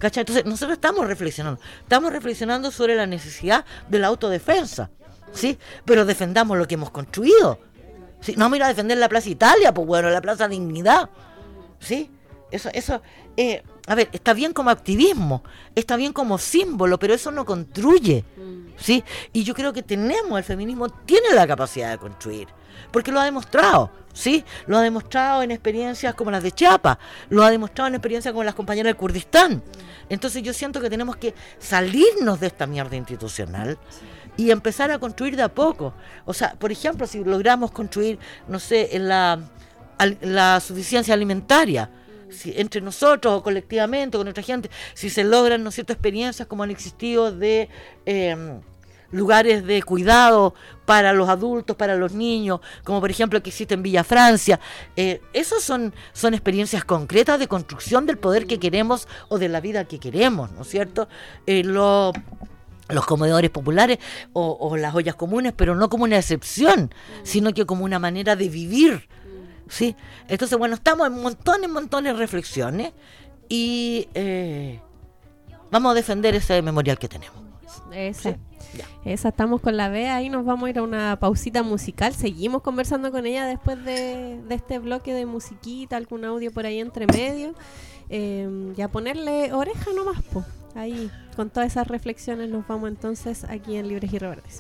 ¿cachai? Entonces nosotros estamos reflexionando sobre la necesidad de la autodefensa, ¿sí? Pero defendamos lo que hemos construido, ¿sí? No vamos a ir a defender la Plaza Italia, pues bueno, la Plaza Dignidad, ¿sí? Eso a ver, está bien como activismo, está bien como símbolo, pero eso no construye, ¿sí? Y yo creo que el feminismo tiene la capacidad de construir, porque lo ha demostrado, ¿sí? Lo ha demostrado en experiencias como las de Chiapas, lo ha demostrado en experiencias como las compañeras del Kurdistán. Entonces yo siento que tenemos que salirnos de esta mierda institucional y empezar a construir de a poco. O sea, por ejemplo, si logramos construir, no sé, en la suficiencia alimentaria, si entre nosotros o colectivamente con nuestra gente, si se logran, ¿no es cierto?, experiencias como han existido de lugares de cuidado para los adultos, para los niños, como por ejemplo que existe en Villa Francia, esos son experiencias concretas de construcción del poder que queremos o de la vida que queremos, ¿no es cierto? Los comedores populares o las ollas comunes, pero no como una excepción, sino que como una manera de vivir, ¿sí? Entonces, bueno, estamos en montones de reflexiones y vamos a defender ese memorial que tenemos. ¿Sí? Esa, estamos con la Bea, ahí nos vamos a ir a una pausita musical, seguimos conversando con ella después de este bloque de musiquita, algún audio por ahí entre medio, y a ponerle oreja nomás, po. Ahí, con todas esas reflexiones nos vamos entonces aquí en Libres y Reverdes.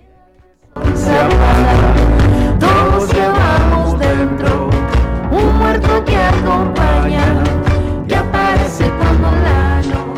Todos llevamos dentro un muerto que acompaña, que aparece cuando la noche.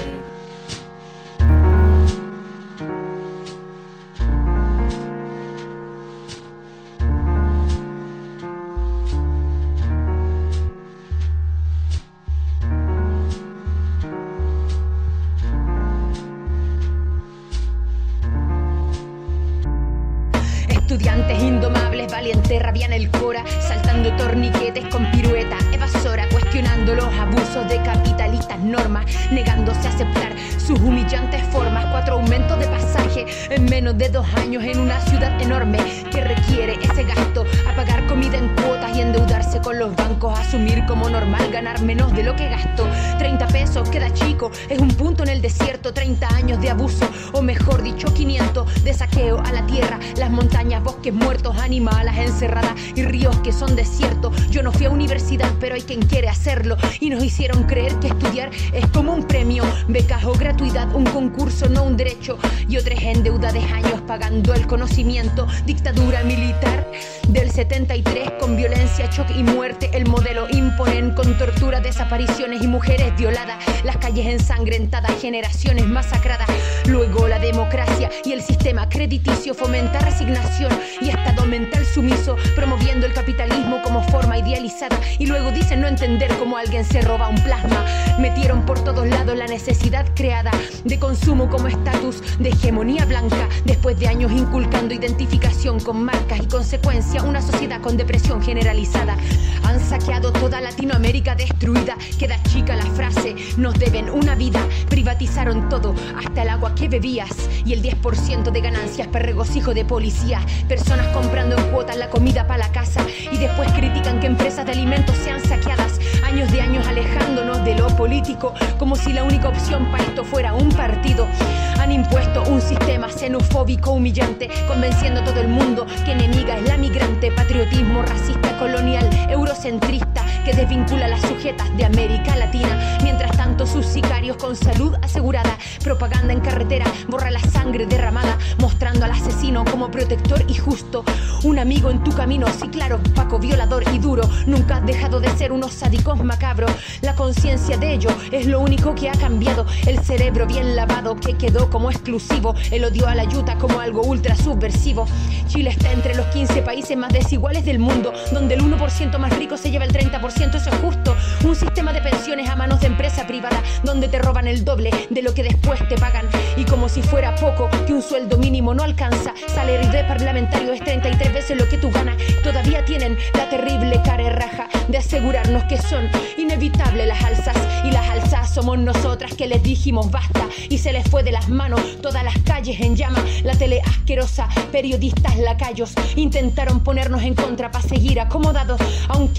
Estudiantes indomables, valientes, rabian el cora, saltando torniquetes con pirueta, evasora, cuestionando los abusos de capitalistas normas, negándose a aceptar sus humillantes formas. 4 aumentos de pasaje en menos de 2 años en una ciudad enorme que requiere ese gasto, a pagar comida en cuotas y endeudarse con los bancos, asumir como normal ganar menos de lo que gasto. 30 pesos queda chico, es un punto en el desierto. 30 años de abuso, o mejor dicho 500 de saqueo a la tierra, las montañas, bosques muertos, animalas encerradas y ríos que son desiertos. Yo no fui a universidad, pero hay quien quiere hacerlo, y nos hicieron creer que estudiar es como un premio, becas o gratuidad, un concurso, no un derecho. Y otros en deuda de años pagando el conocimiento. Dictadura militar del 73 con violencia, choque y muerte. El modelo imponen con tortura, desapariciones y mujeres violadas. Las calles ensangrentadas, generaciones masacradas. Luego la democracia y el sistema crediticio fomenta resignación y estado mental sumiso, promoviendo el capitalismo como forma idealizada. Y luego dicen no entender cómo alguien se roba un plasma. Metieron por todos lados la necesidad creada de consumo como estatus, de hegemonía blanca. Después de años inculcando identificación con marcas y consecuencia, una sociedad con depresión generalizada. Han saqueado toda Latinoamérica destruida. Queda chica la frase, nos deben una vida. Privatizaron todo, hasta el agua que bebías, y el 10% de ganancias per regocijo de policía. Personas comprando en cuotas la comida para la casa y después critican que empresas de alimentos sean saqueadas. Años de años alejándonos de lo político, como si la única opción para esto fuera un partido. Han impuesto un sistema xenofóbico humillante, convenciendo a todo el mundo que enemiga es la migrante. Patriotismo racista, colonial, eurocentrista, que desvincula a las sujetas de América Latina. Mientras tanto sus sicarios con salud asegurada, propaganda en carretera, borra la sangre derramada, mostrando al asesino como protector y justo. Un amigo en tu camino, sí claro, Paco violador y duro. Nunca has dejado de ser unos sádicos macabros. La conciencia de ello es lo único que ha cambiado. El cerebro bien lavado que quedó como exclusivo. El odio a la yuta como algo ultra subversivo. Chile está entre los 15 países más desiguales del mundo, donde el 1% más rico se lleva el 30%, eso es justo. Un sistema de pensiones a manos de empresa privada, donde te roban el doble de lo que después te pagan. Y como si fuera poco, que un sueldo mínimo no alcanza, salario de parlamentario es 33 veces lo que tú ganas. Todavía tienen la terrible carerraja de asegurarnos que son inevitables las alzas, y las alzas somos nosotras que les dijimos basta, y se les fue de las manos todas las calles en llama. La tele asquerosa, periodistas lacayos, intentaron ponernos en contra para seguir acomodados, aunque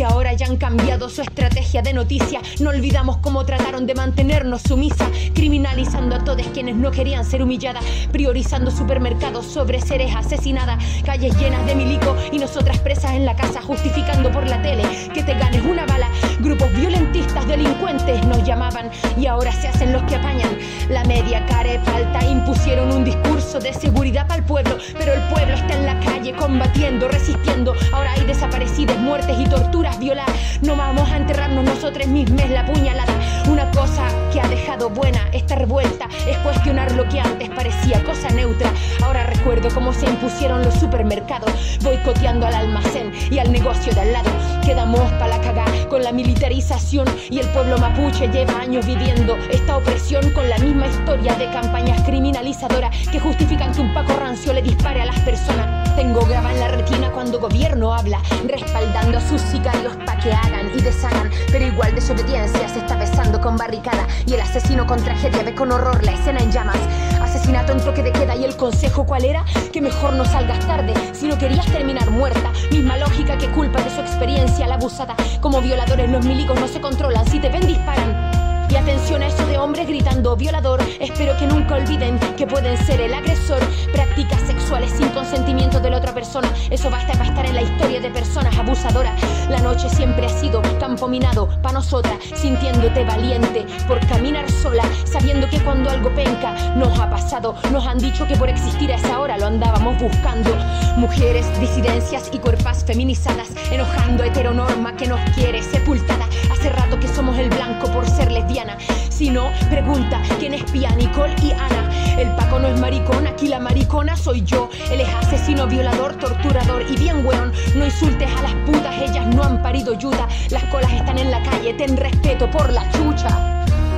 ahora ya han cambiado su estrategia de noticia. No olvidamos cómo trataron de mantenernos sumisa, criminalizando a todos quienes no querían ser humilladas, priorizando supermercados sobre seres asesinadas, calles llenas de milico y nosotras presas en la casa, justificando por la tele que te ganes una bala. Grupos violentistas, delincuentes nos llamaban y ahora se hacen los que apañan. La media care falta, impusieron un discurso de seguridad para el pueblo, pero el pueblo está en la calle combatiendo, resistiendo. Ahora hay desaparecidas, muertes y torturas violadas. No vamos a enterrarnos nosotros mismos la puñalada. Una cosa que ha dejado buena esta revuelta es cuestionar lo que antes parecía cosa neutra. Ahora recuerdo cómo se impusieron los supermercados, boicoteando al almacén y al negocio de al lado. Quedamos pa' la cagá con la militarización y el pueblo mapuche lleva años viviendo esta opresión con la misma historia de campañas criminalizadoras que justifican que un Paco rancio le dispare a las personas. Tengo graba en la retina cuando gobierno habla, respaldando a sus sicarios pa' que hagan y deshagan, pero igual desobediencia se está besando con barricada y el asesino con tragedia ve con horror la escena en llamas. Asesinato en toque de queda y el consejo ¿cuál era? Que mejor no salgas tarde si no querías terminar muerta. Misma lógica que culpa de su experiencia la abusada. Como violadores los milicos no se controlan, si te ven disparan. Y atención a eso de hombres gritando violador. Espero que nunca olviden que pueden ser el agresor. Prácticas sexuales sin consentimiento de la otra persona, eso basta para estar en la historia de personas abusadoras. La noche siempre ha sido campo minado pa' nosotras, sintiéndote valiente por caminar sola, sabiendo que cuando algo penca nos ha pasado, nos han dicho que por existir a esa hora lo andábamos buscando. Mujeres, disidencias y cuerpas feminizadas, enojando a heteronorma que nos quiere sepultada. Hace rato que somos el blanco por ser lesbianas. Si no, pregunta quién espía Nicole y Ana. El Paco no es maricón, aquí la maricona soy yo. Él es asesino, violador, torturador y bien weón. No insultes a las putas, ellas no han parido yuta. Las colas están en la calle, ten respeto por la chucha.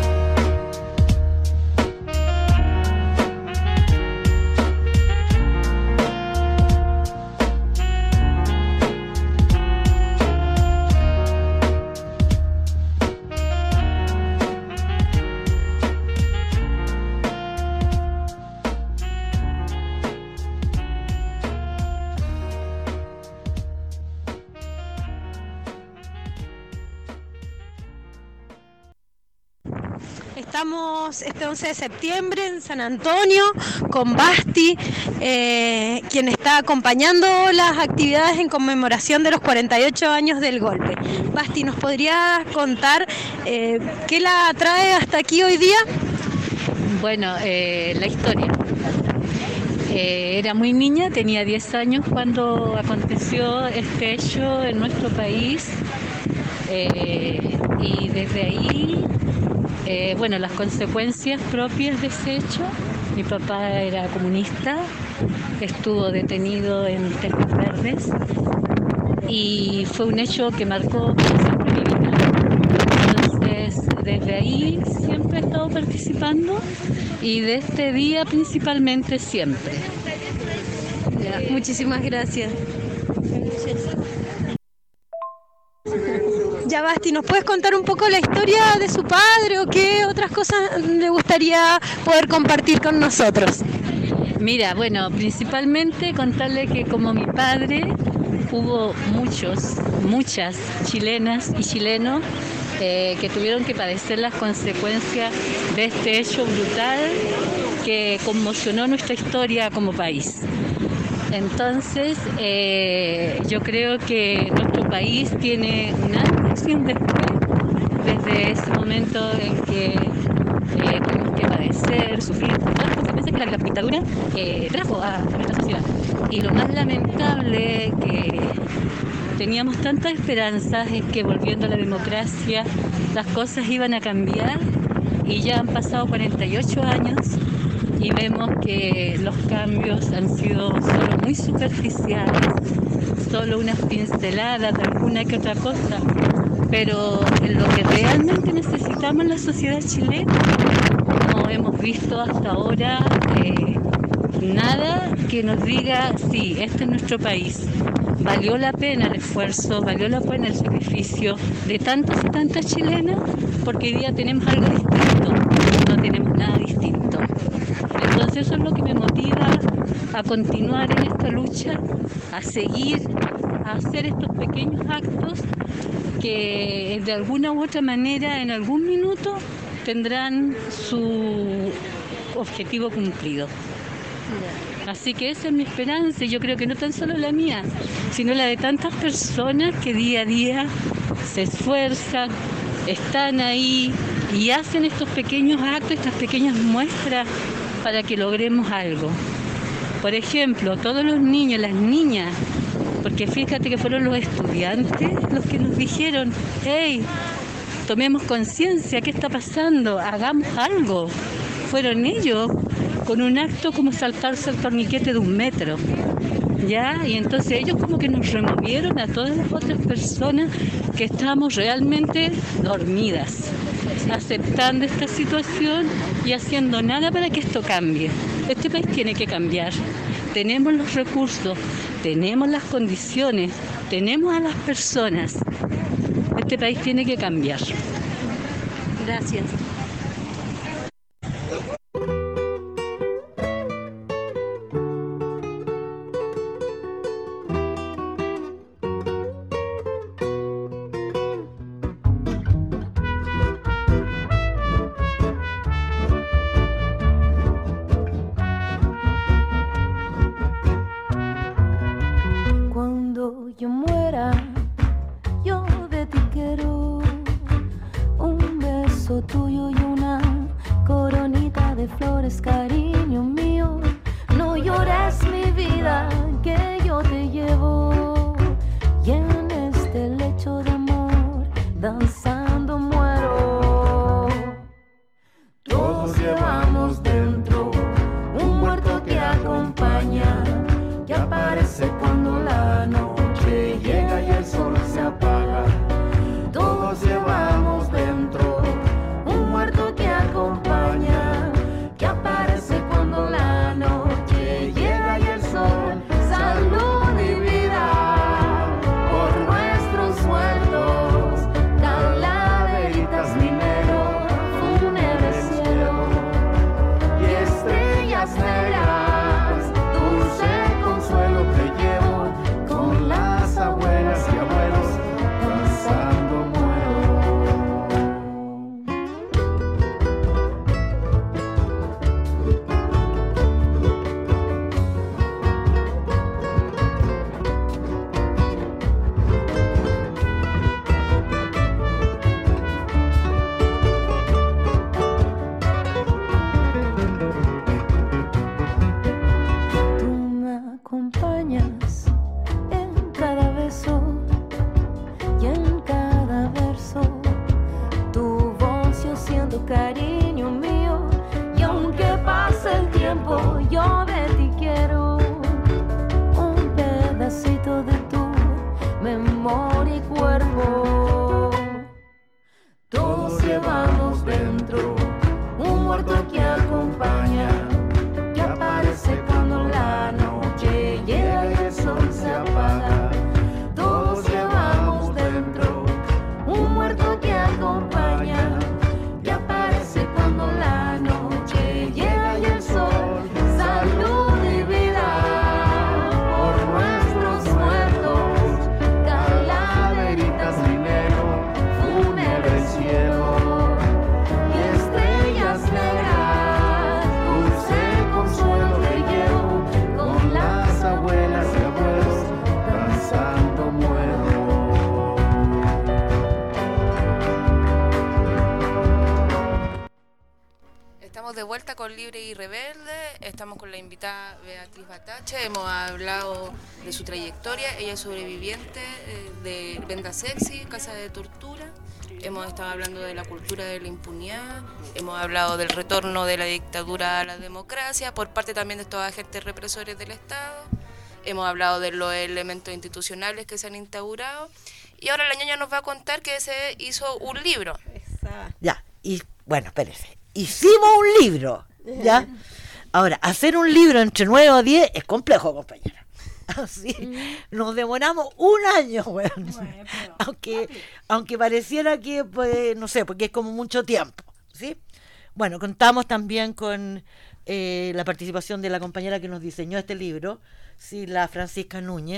Estamos este 11 de septiembre en San Antonio con Basti, quien está acompañando las actividades en conmemoración de los 48 años del golpe. Basti, ¿nos podrías contar qué la trae hasta aquí hoy día? Bueno, la historia. Era muy niña, tenía 10 años cuando aconteció este hecho en nuestro país y desde ahí... bueno, las consecuencias propias de ese hecho. Mi papá era comunista, estuvo detenido en Tejas Verdes y fue un hecho que marcó siempre mi vida. Entonces, desde ahí siempre he estado participando y de este día principalmente siempre. Ya, muchísimas gracias. Ya, Basti, ¿nos puedes contar un poco la historia de su padre o qué otras cosas le gustaría poder compartir con nosotros? Mira, bueno, principalmente contarle que como mi padre hubo muchas chilenas y chilenos que tuvieron que padecer las consecuencias de este hecho brutal que conmocionó nuestra historia como país. Entonces, yo creo que nuestro país tiene un antes y un después, desde ese momento en que tuvimos que padecer, sufrir todas las consecuencias que la dictadura trajo a nuestra sociedad. Y lo más lamentable que teníamos tantas esperanzas es que volviendo a la democracia las cosas iban a cambiar y ya han pasado 48 años. Y vemos que los cambios han sido solo muy superficiales, solo unas pinceladas de alguna que otra cosa, pero en lo que realmente necesitamos en la sociedad chilena no hemos visto hasta ahora nada que nos diga, sí, este es nuestro país. Valió la pena el esfuerzo, valió la pena el sacrificio de tantas y tantas chilenas, porque hoy día tenemos algo distinto, no tenemos nada distinto. Entonces eso es lo que me motiva a continuar en esta lucha, a seguir, a hacer estos pequeños actos que de alguna u otra manera, en algún minuto, tendrán su objetivo cumplido. Así que esa es mi esperanza, y yo creo que no tan solo la mía, sino la de tantas personas que día a día se esfuerzan, están ahí y hacen estos pequeños actos, estas pequeñas muestras para que logremos algo. Por ejemplo, todos los niños, las niñas, porque fíjate que fueron los estudiantes los que nos dijeron, hey, tomemos conciencia, ¿qué está pasando? Hagamos algo. Fueron ellos con un acto como saltarse el torniquete de 1 metro, ¿ya? Y entonces ellos como que nos removieron a todas las otras personas que estábamos realmente dormidas, aceptando esta situación y haciendo nada para que esto cambie. Este país tiene que cambiar. Tenemos los recursos, tenemos las condiciones, tenemos a las personas. Este país tiene que cambiar. Gracias. Cuando yo muera, yo de ti quiero un beso tuyo y una coronita de flores, cariño mío. No llores mi vida, que yo te llevo, y en este lecho de amor danzando muero. Todos llevamos dentro un muerto que acompaña, que aparece cuando la noche llega y el sol se apaga. Todos llevamos dentro un muerto que acompaña, que aparece cuando la noche llega y el sol. Salud y vida por nuestros muertos, calaveritas, minero, fúnebre cielo y estrellas negras, dulce consuelo te llevo con las abuelas y abuelos danzando muero. Tú me acompañas en cada beso y en cada verso. Tu voz yo siento, cariño mío, y aunque pase el tiempo, yo de ti quiero un pedacito de tu memoria y cuerpo. Todos llevamos dentro un muerto que acompaña, que aparece cuando la noche llega y el sol se apaga. Todos llevamos dentro un muerto que acompaña, que aparece cuando la noche llega y el sol. Salud y vida por nuestros muertos, calaveritas, dinero, fúnebre cielo y estrellas negras, dulce consuelo te llevo con las abuelas y abuelos danzando muero. Estamos de vuelta con Libre y Rebelde, estamos con la invitada Beatriz Batache, hemos hablado de su trayectoria, ella es sobreviviente de Venda Sexy, casa de tortura, hemos estado hablando de la cultura de la impunidad, hemos hablado del retorno de la dictadura a la democracia por parte también de estos agentes represores del Estado, hemos hablado de los elementos institucionales que se han instaurado y ahora la ñaña nos va a contar que se hizo un libro. Ya, y bueno, espérese. Hicimos un libro, ¿ya? Ahora, hacer un libro entre 9 o 10 es complejo, compañera. Así, nos demoramos 1 año, bueno, aunque pareciera que, pues, no sé, porque es como mucho tiempo, ¿sí? Bueno, contamos también con la participación de la compañera que nos diseñó este libro, sí, la Francisca Núñez,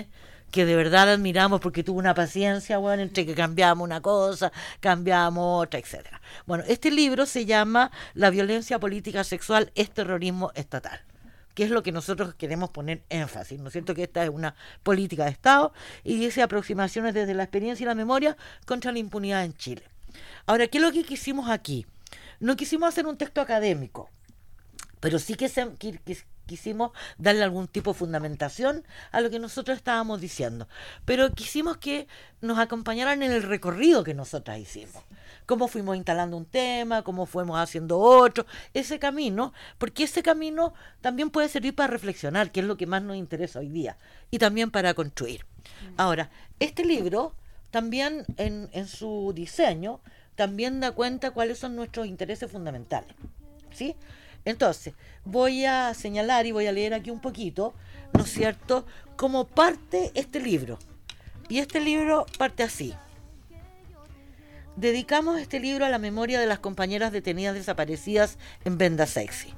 que de verdad admiramos porque tuvo una paciencia, bueno, entre que cambiamos una cosa, cambiamos otra, etcétera. Bueno, este libro se llama La violencia política sexual es terrorismo estatal, que es lo que nosotros queremos poner énfasis, ¿no es cierto? Que esta es una política de Estado y dice aproximaciones desde la experiencia y la memoria contra la impunidad en Chile. Ahora, ¿qué es lo que quisimos aquí? No quisimos hacer un texto académico, pero sí que quisimos darle algún tipo de fundamentación a lo que nosotros estábamos diciendo. Pero quisimos que nos acompañaran en el recorrido que nosotras hicimos. Cómo fuimos instalando un tema, cómo fuimos haciendo otro, ese camino, porque ese camino también puede servir para reflexionar, que es lo que más nos interesa hoy día, y también para construir. Ahora, este libro también en su diseño también da cuenta cuáles son nuestros intereses fundamentales, ¿sí? Entonces, voy a señalar y voy a leer aquí un poquito, ¿no es cierto?, cómo parte este libro. Y este libro parte así. Dedicamos este libro a la memoria de las compañeras detenidas desaparecidas en Venda Sexy.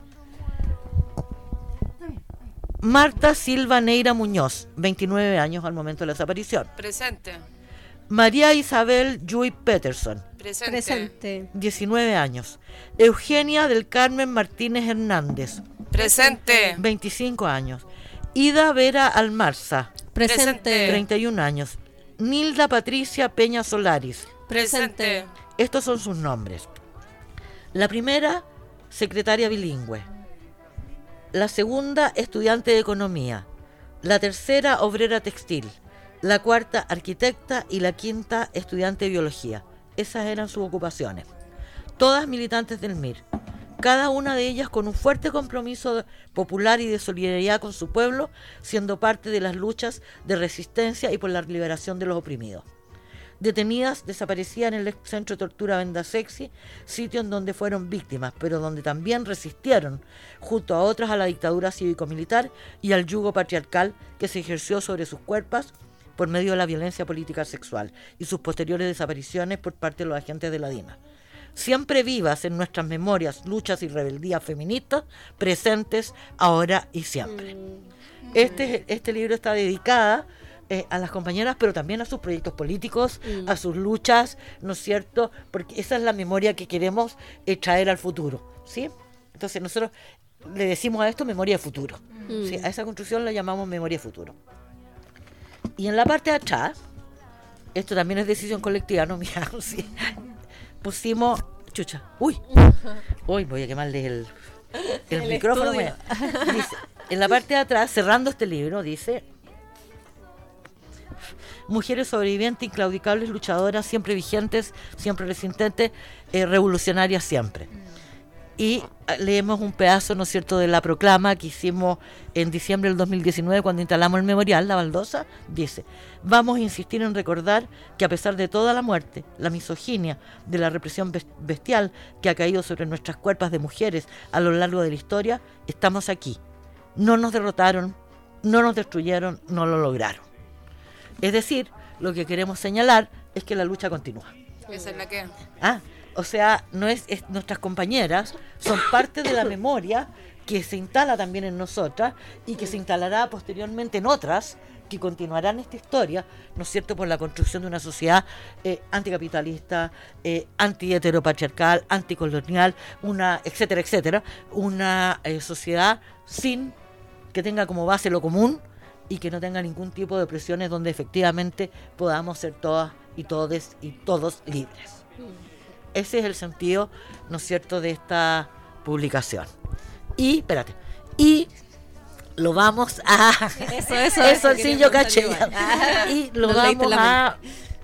Marta Silva Neira Muñoz, 29 años al momento de la desaparición. Presente. María Isabel Yui Peterson. Presente. 19 años. Eugenia del Carmen Martínez Hernández. Presente. 25 años. Ida Vera Almarza. Presente. 31 años. Nilda Patricia Peña Solaris. Presente. Estos son sus nombres. La primera, secretaria bilingüe. La segunda, estudiante de economía. La tercera, obrera textil. La cuarta, arquitecta, y la quinta, estudiante de biología. Esas eran sus ocupaciones. Todas militantes del MIR. Cada una de ellas con un fuerte compromiso popular y de solidaridad con su pueblo, siendo parte de las luchas de resistencia y por la liberación de los oprimidos. Detenidas, desaparecidas en el centro de tortura Venda Sexy, sitio en donde fueron víctimas, pero donde también resistieron, junto a otras, a la dictadura cívico-militar y al yugo patriarcal que se ejerció sobre sus cuerpos por medio de la violencia política sexual y sus posteriores desapariciones por parte de los agentes de la DINA. Siempre vivas en nuestras memorias, luchas y rebeldías feministas, presentes ahora y siempre. Este libro está dedicado a las compañeras, pero también a sus proyectos políticos, a sus luchas, ¿no es cierto? Porque esa es la memoria que queremos traer al futuro, ¿sí? Entonces nosotros le decimos a esto memoria de futuro, ¿sí? A esa construcción la llamamos memoria de futuro. Y en la parte de atrás, esto también es decisión colectiva, no mía, ¿sí? Pusimos, chucha, uy, voy a quemarle el micrófono. Bueno, dice, en la parte de atrás, cerrando este libro, dice: mujeres sobrevivientes, inclaudicables, luchadoras, siempre vigentes, siempre resistentes, revolucionarias siempre. Y leemos un pedazo, ¿no es cierto?, de la proclama que hicimos en diciembre del 2019 cuando instalamos el memorial, la baldosa. Dice: vamos a insistir en recordar que a pesar de toda la muerte, la misoginia, de la represión bestial que ha caído sobre nuestras cuerpos de mujeres a lo largo de la historia, estamos aquí. No nos derrotaron, no nos destruyeron, no lo lograron. Es decir, lo que queremos señalar es que la lucha continúa. Esa es la que... O sea, no es nuestras compañeras son parte de la memoria que se instala también en nosotras y que se instalará posteriormente en otras que continuarán esta historia, ¿no es cierto?, por la construcción de una sociedad anticapitalista, anti-heteropatriarcal, anticolonial, etcétera, etcétera, una sociedad sin que tenga como base lo común y que no tenga ningún tipo de presiones donde efectivamente podamos ser todas y todes y todos libres. Ese es el sentido, ¿no es cierto?, de esta publicación. Y lo vamos a... Eso sí, yo caché. Y lo vamos a...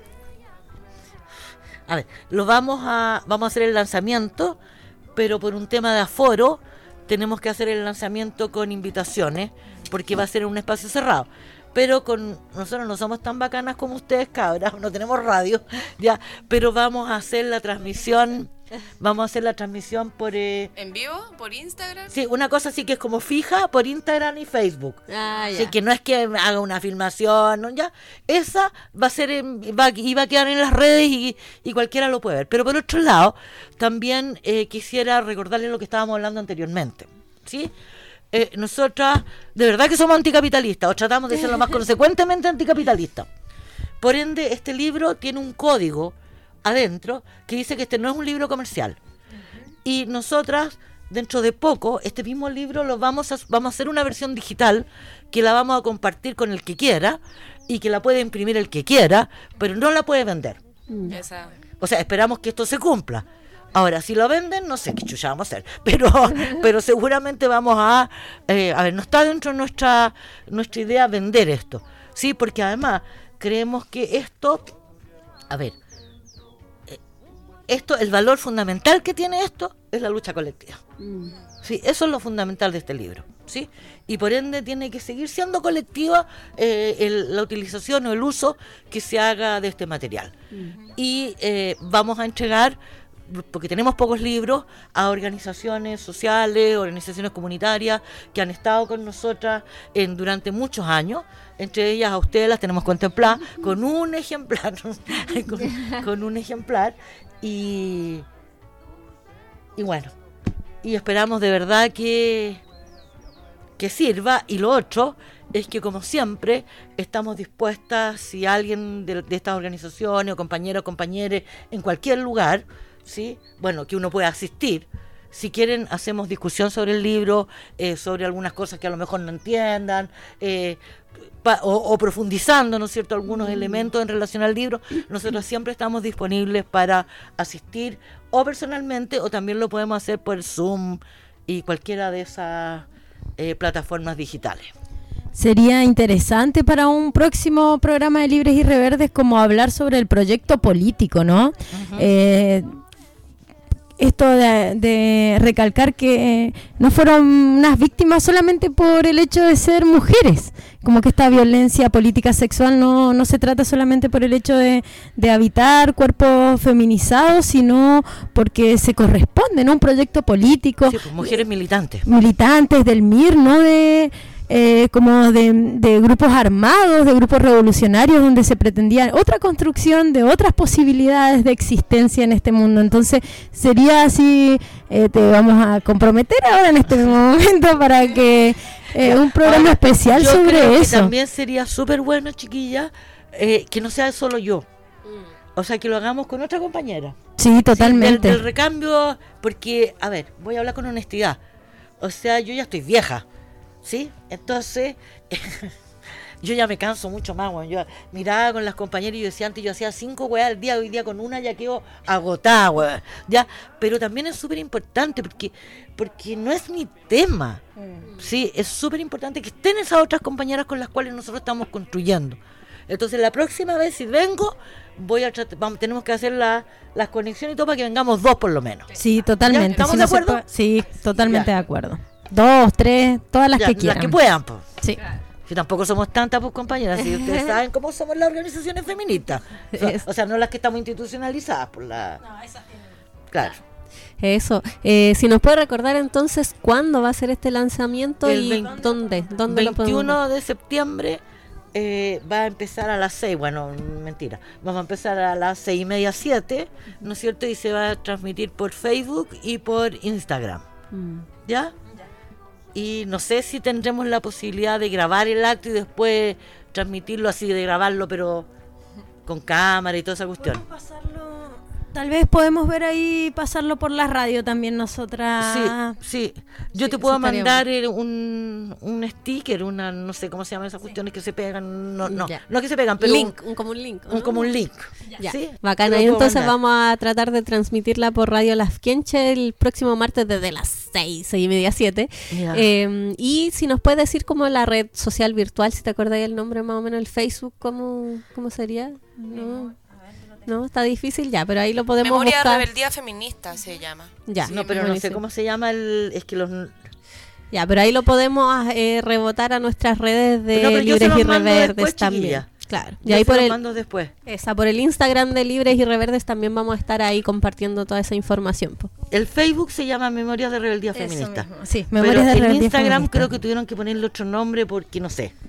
A ver, vamos a hacer el lanzamiento, pero por un tema de aforo tenemos que hacer el lanzamiento con invitaciones, porque va a ser en un espacio cerrado. Pero nosotros no somos tan bacanas como ustedes, cabras, no tenemos radio, ya, pero vamos a hacer la transmisión por... ¿En vivo? ¿Por Instagram? Sí, una cosa así que es como fija por Instagram y Facebook. Así que no es que haga una filmación, ¿no? Ya, esa va a ser, va a quedar en las redes y cualquiera lo puede ver. Pero por otro lado, también quisiera recordarles lo que estábamos hablando anteriormente, ¿sí? nosotras de verdad que somos anticapitalistas, o tratamos de ser lo más consecuentemente anticapitalistas. Por ende, este libro tiene un código adentro que dice que este no es un libro comercial. Y nosotras, dentro de poco, este mismo libro lo vamos a hacer una versión digital que la vamos a compartir con el que quiera y que la puede imprimir el que quiera, pero no la puede vender. O sea, esperamos que esto se cumpla. Ahora, si lo venden, no sé qué chucha vamos a hacer, pero seguramente vamos a ver, no está dentro de nuestra idea vender esto, sí, porque además creemos que esto, el valor fundamental que tiene esto es la lucha colectiva. Sí, eso es lo fundamental de este libro, ¿sí? Y por ende tiene que seguir siendo colectiva la utilización o el uso que se haga de este material. Y vamos a entregar, porque tenemos pocos libros, a organizaciones sociales, organizaciones comunitarias que han estado con nosotras durante muchos años. Entre ellas a ustedes las tenemos contempladas con un ejemplar, con un ejemplar, y bueno, y esperamos de verdad que sirva. Y lo otro es que, como siempre, estamos dispuestas, si alguien de estas organizaciones o compañeros o compañeras en cualquier lugar, ¿sí? Bueno, que uno pueda asistir. Si quieren, hacemos discusión sobre el libro, sobre algunas cosas que a lo mejor no entiendan, o profundizando, ¿no es cierto?, algunos elementos en relación al libro. Nosotros siempre estamos disponibles para asistir, o personalmente, o también lo podemos hacer por Zoom y cualquiera de esas plataformas digitales. Sería interesante para un próximo programa de Libres y Reverdes como hablar sobre el proyecto político, ¿no? Esto de recalcar que no fueron unas víctimas solamente por el hecho de ser mujeres, como que esta violencia política sexual no se trata solamente por el hecho de habitar cuerpos feminizados, sino porque se corresponde, ¿no? Un proyecto político. Sí, pues mujeres militantes. Militantes del MIR, ¿no? Como de grupos armados, de grupos revolucionarios, donde se pretendía otra construcción de otras posibilidades de existencia en este mundo. Entonces sería así, te vamos a comprometer ahora en este momento para que un programa especial yo sobre creo eso. Que también sería súper bueno, chiquilla, que no sea solo yo, o sea, que lo hagamos con otra compañera. Sí, totalmente. Sí, del recambio, porque, a ver, voy a hablar con honestidad, o sea, yo ya estoy vieja, ¿sí? Entonces, yo ya me canso mucho más, bueno. Yo miraba con las compañeras y yo decía, antes yo hacía 5 weas al día, hoy día con una ya quedo agotada, weá, ya. Pero también es súper importante porque no es mi tema, ¿sí? Es súper importante que estén esas otras compañeras con las cuales nosotros estamos construyendo. Entonces, la próxima vez, si vengo, tenemos que hacer las conexiones y todo para que vengamos 2 por lo menos. Sí, totalmente. ¿Estamos de acuerdo? Sí, totalmente de acuerdo. 2, 3, todas las que quieran. Las que puedan, pues. Sí. Si tampoco somos tantas, pues, compañeras. Si ustedes saben cómo somos las organizaciones feministas. O sea, no las que estamos institucionalizadas por la... No, esas tienen... Claro. Eso. Si nos puede recordar entonces cuándo va a ser este lanzamiento y dónde lo podemos ver. 21 de septiembre va a empezar a las 6. Bueno, mentira. Vamos a empezar a las 6:30, 7, ¿no es cierto? Y se va a transmitir por Facebook y por Instagram. ¿Ya? Y no sé si tendremos la posibilidad de grabar el acto y después transmitirlo así, de grabarlo, pero con cámara y toda esa cuestión. Tal vez podemos ver ahí, pasarlo por la radio también nosotras. Sí. Yo te puedo mandar un sticker, no sé cómo se llaman esas cuestiones que se pegan, no que se pegan, pero como un link. Como un link. Ya. ¿Sí? Bacana, y entonces vamos a tratar de transmitirla por Radio Las Quenches el próximo martes desde las 6:30, 7. Y si nos puede decir como la red social virtual, si te acuerdas el nombre más o menos, el Facebook, ¿cómo sería? No, está difícil ya, pero ahí lo podemos Memoria buscar. Rebeldía Feminista se llama. Ya. Sí, no, pero no sé cómo se llama es que los... Ya, pero ahí lo podemos rebotar a nuestras redes de Libres y Reverdes también. Chiquilla. Claro. Y ahí por el después. Por el Instagram de Libres y Reverdes también vamos a estar ahí compartiendo toda esa información. El Facebook se llama Memorias de Rebeldía Feminista. Sí, Memorias de Rebeldía en Instagram Feminista. Creo que tuvieron que ponerle otro nombre porque no sé.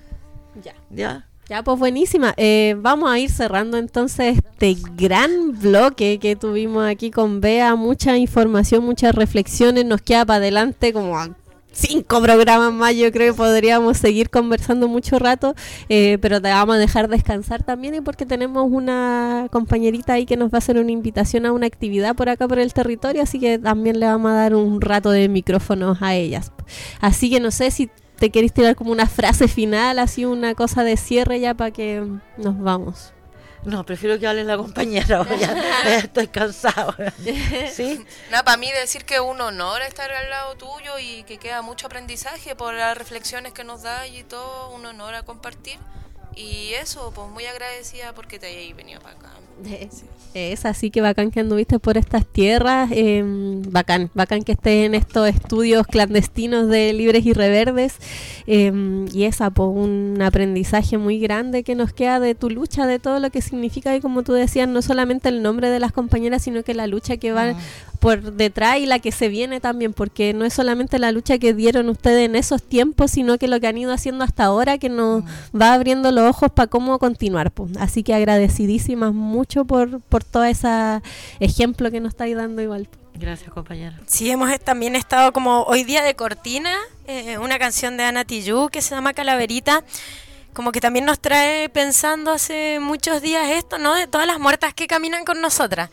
Ya, pues buenísima. Vamos a ir cerrando entonces este gran bloque que tuvimos aquí con Bea. Mucha información, muchas reflexiones. Nos queda para adelante como 5 programas más, yo creo que podríamos seguir conversando mucho rato, pero te vamos a dejar descansar también, y porque tenemos una compañerita ahí que nos va a hacer una invitación a una actividad por acá por el territorio, así que también le vamos a dar un rato de micrófonos a ellas. Así que no sé si te querés tirar como una frase final, así una cosa de cierre ya para que nos vamos. No, prefiero que hable la compañera, ya estoy cansado. ¿Sí? Nada, para mí decir que es un honor estar al lado tuyo y que queda mucho aprendizaje por las reflexiones que nos da y todo, un honor a compartir. Y eso, pues muy agradecida porque te hayas venido para acá. Sí. Es así que bacán que anduviste por estas tierras, bacán que estés en estos estudios clandestinos de Libres y Reverdes, y esa, pues, un aprendizaje muy grande que nos queda de tu lucha, de todo lo que significa, y como tú decías, no solamente el nombre de las compañeras, sino que la lucha que va por detrás y la que se viene también, porque no es solamente la lucha que dieron ustedes en esos tiempos, sino que lo que han ido haciendo hasta ahora, que nos va abriendo los ojos para cómo continuar, pues. Así que agradecidísimas mucho por todo ese ejemplo que nos estáis dando igual. Gracias, compañera. Sí, hemos también estado como hoy día de cortina, una canción de Ana Tijoux que se llama Calaverita, como que también nos trae pensando hace muchos días esto, ¿no? De todas las muertas que caminan con nosotras.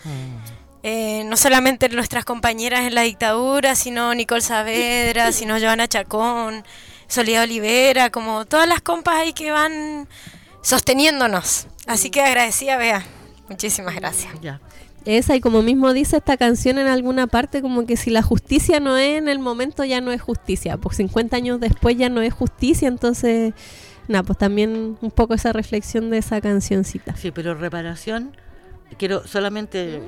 No solamente nuestras compañeras en la dictadura, sino Nicole Saavedra, sino Joana Chacón, Soledad Olivera, como todas las compas ahí que van sosteniéndonos. Así que agradecida, Bea. Muchísimas gracias. Ya. Esa, y como mismo dice esta canción en alguna parte, como que si la justicia no es en el momento, ya no es justicia. Pues 50 años después ya no es justicia, entonces, nada, pues también un poco esa reflexión de esa cancioncita. Sí, pero reparación, quiero solamente,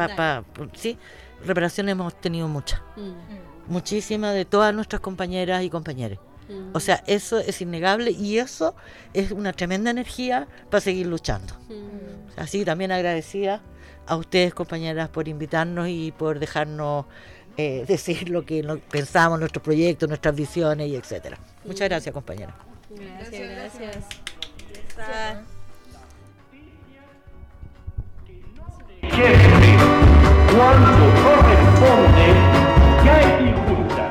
sí, reparación hemos tenido mucha. Muchísimas de todas nuestras compañeras y compañeros. O sea, eso es innegable y eso es una tremenda energía para seguir luchando. Así también agradecida a ustedes, compañeras, por invitarnos y por dejarnos decir lo que pensamos, nuestros proyectos, nuestras visiones y etcétera. Muchas gracias, compañera. Gracias. Cuando corresponde, ya es injusta.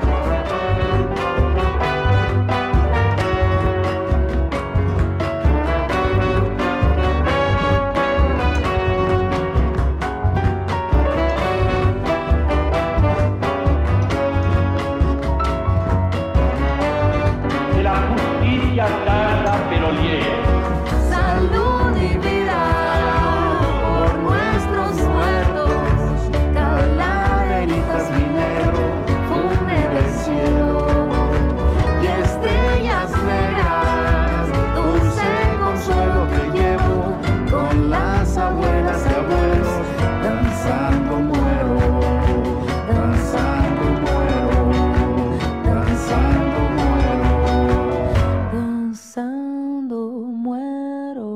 La justicia tarda pero llega. Salud y vida por nuestros muertos, calaveritas minero, fume del cielo y estrellas negras, dulce consuelo que llevo con las abuelas y abuelos, danzando muero, danzando muero, danzando muero, danzando muero.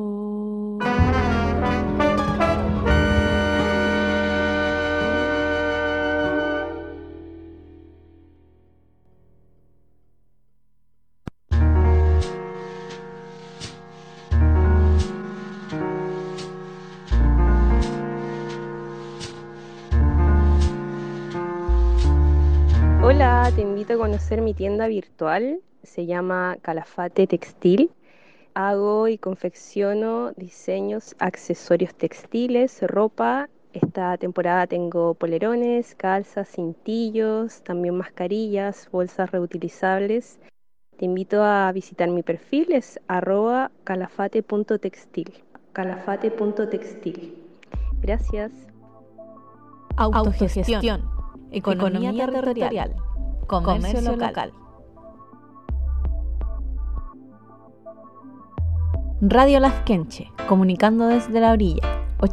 Hola, te invito a conocer mi tienda virtual, se llama Calafate Textil. Hago y confecciono diseños, accesorios textiles, ropa. Esta temporada tengo polerones, calzas, cintillos, también mascarillas, bolsas reutilizables. Te invito a visitar mi perfil, es @calafate.textil. Calafate.textil. Gracias. Autogestión, economía territorial, comercio local. Radio Las Quenche, comunicando desde la orilla,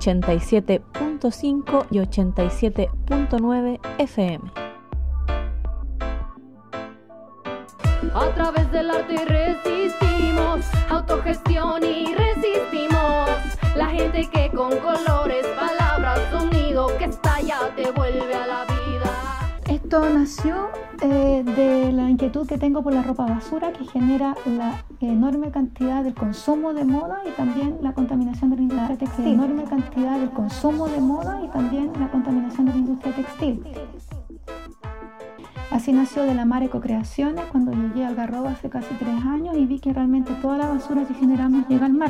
87.5 y 87.9 FM. A través del arte resistimos, autogestión y resistimos. La gente que con colores, palabras, sonido que estalla te vuelve a la vida. Esto nació de la inquietud que tengo por la ropa basura, que genera la enorme cantidad del consumo de moda y también la contaminación de la industria textil. Enorme cantidad del consumo de moda y también la contaminación de la industria textil. Así nació De la Mar Ecocreaciones cuando llegué al Algarrobo hace casi 3 años y vi que realmente toda la basura que generamos llega al mar.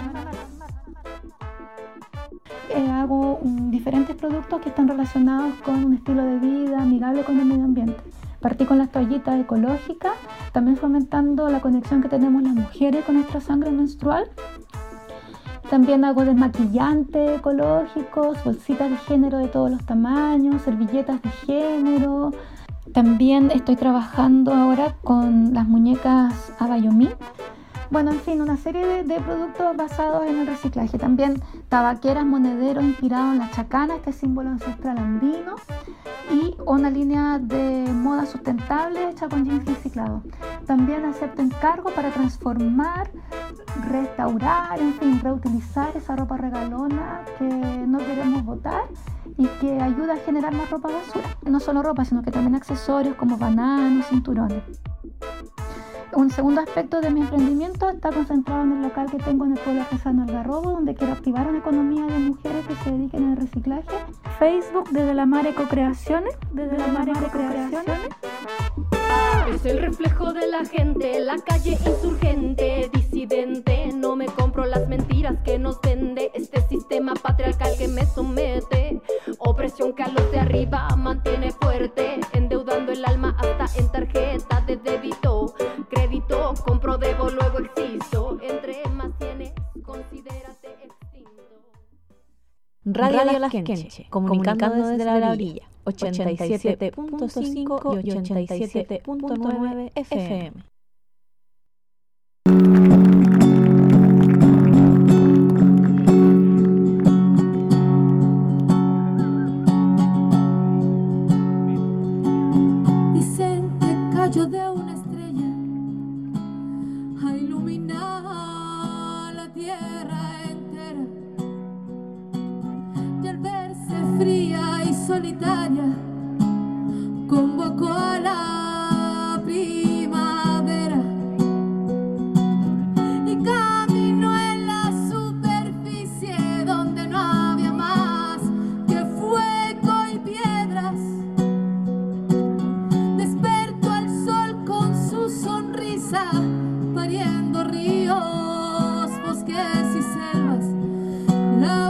Hago diferentes productos que están relacionados con un estilo de vida amigable con el medio ambiente. Partí con las toallitas ecológicas, también fomentando la conexión que tenemos las mujeres con nuestra sangre menstrual. También hago desmaquillantes ecológicos, bolsitas de género de todos los tamaños, servilletas de género. También estoy trabajando ahora con las muñecas Abayomi. Bueno, en fin, una serie de productos basados en el reciclaje. También tabaqueras, monederos inspirados en la chacana, este símbolo ancestral andino. Y una línea de moda sustentable hecha con jeans reciclados. También acepto encargo para transformar, restaurar, en fin, reutilizar esa ropa regalona que no queremos botar y que ayuda a generar más ropa basura. No solo ropa, sino que también accesorios como bananos, cinturones. Un segundo aspecto de mi emprendimiento está concentrado en el local que tengo en el pueblo artesano Algarrobo, donde quiero activar una economía de mujeres que se dediquen al reciclaje. Facebook desde la Mar Ecocreaciones, desde la Mar Ecocreaciones. Es el reflejo de la gente, la calle insurgente, disidente. No me compro las mentiras que nos vende este sistema patriarcal que me somete. Opresión que a los de arriba mantiene fuerte, endeudando el alma hasta en tarjeta de débito. Crédito, compro, debo, luego existo. Entre más tienes, considérate extinto. Radio Las Quenche, comunicando desde la orilla, 87.5 y 87.9 FM. Dicen que cayó de una estrella a iluminar la tierra entera. Y al verse fría y solitaria, convocó a la primavera y caminó en la superficie donde no había más que fuego y piedras. Despertó al sol con su sonrisa, pariendo ríos, bosques y selvas. La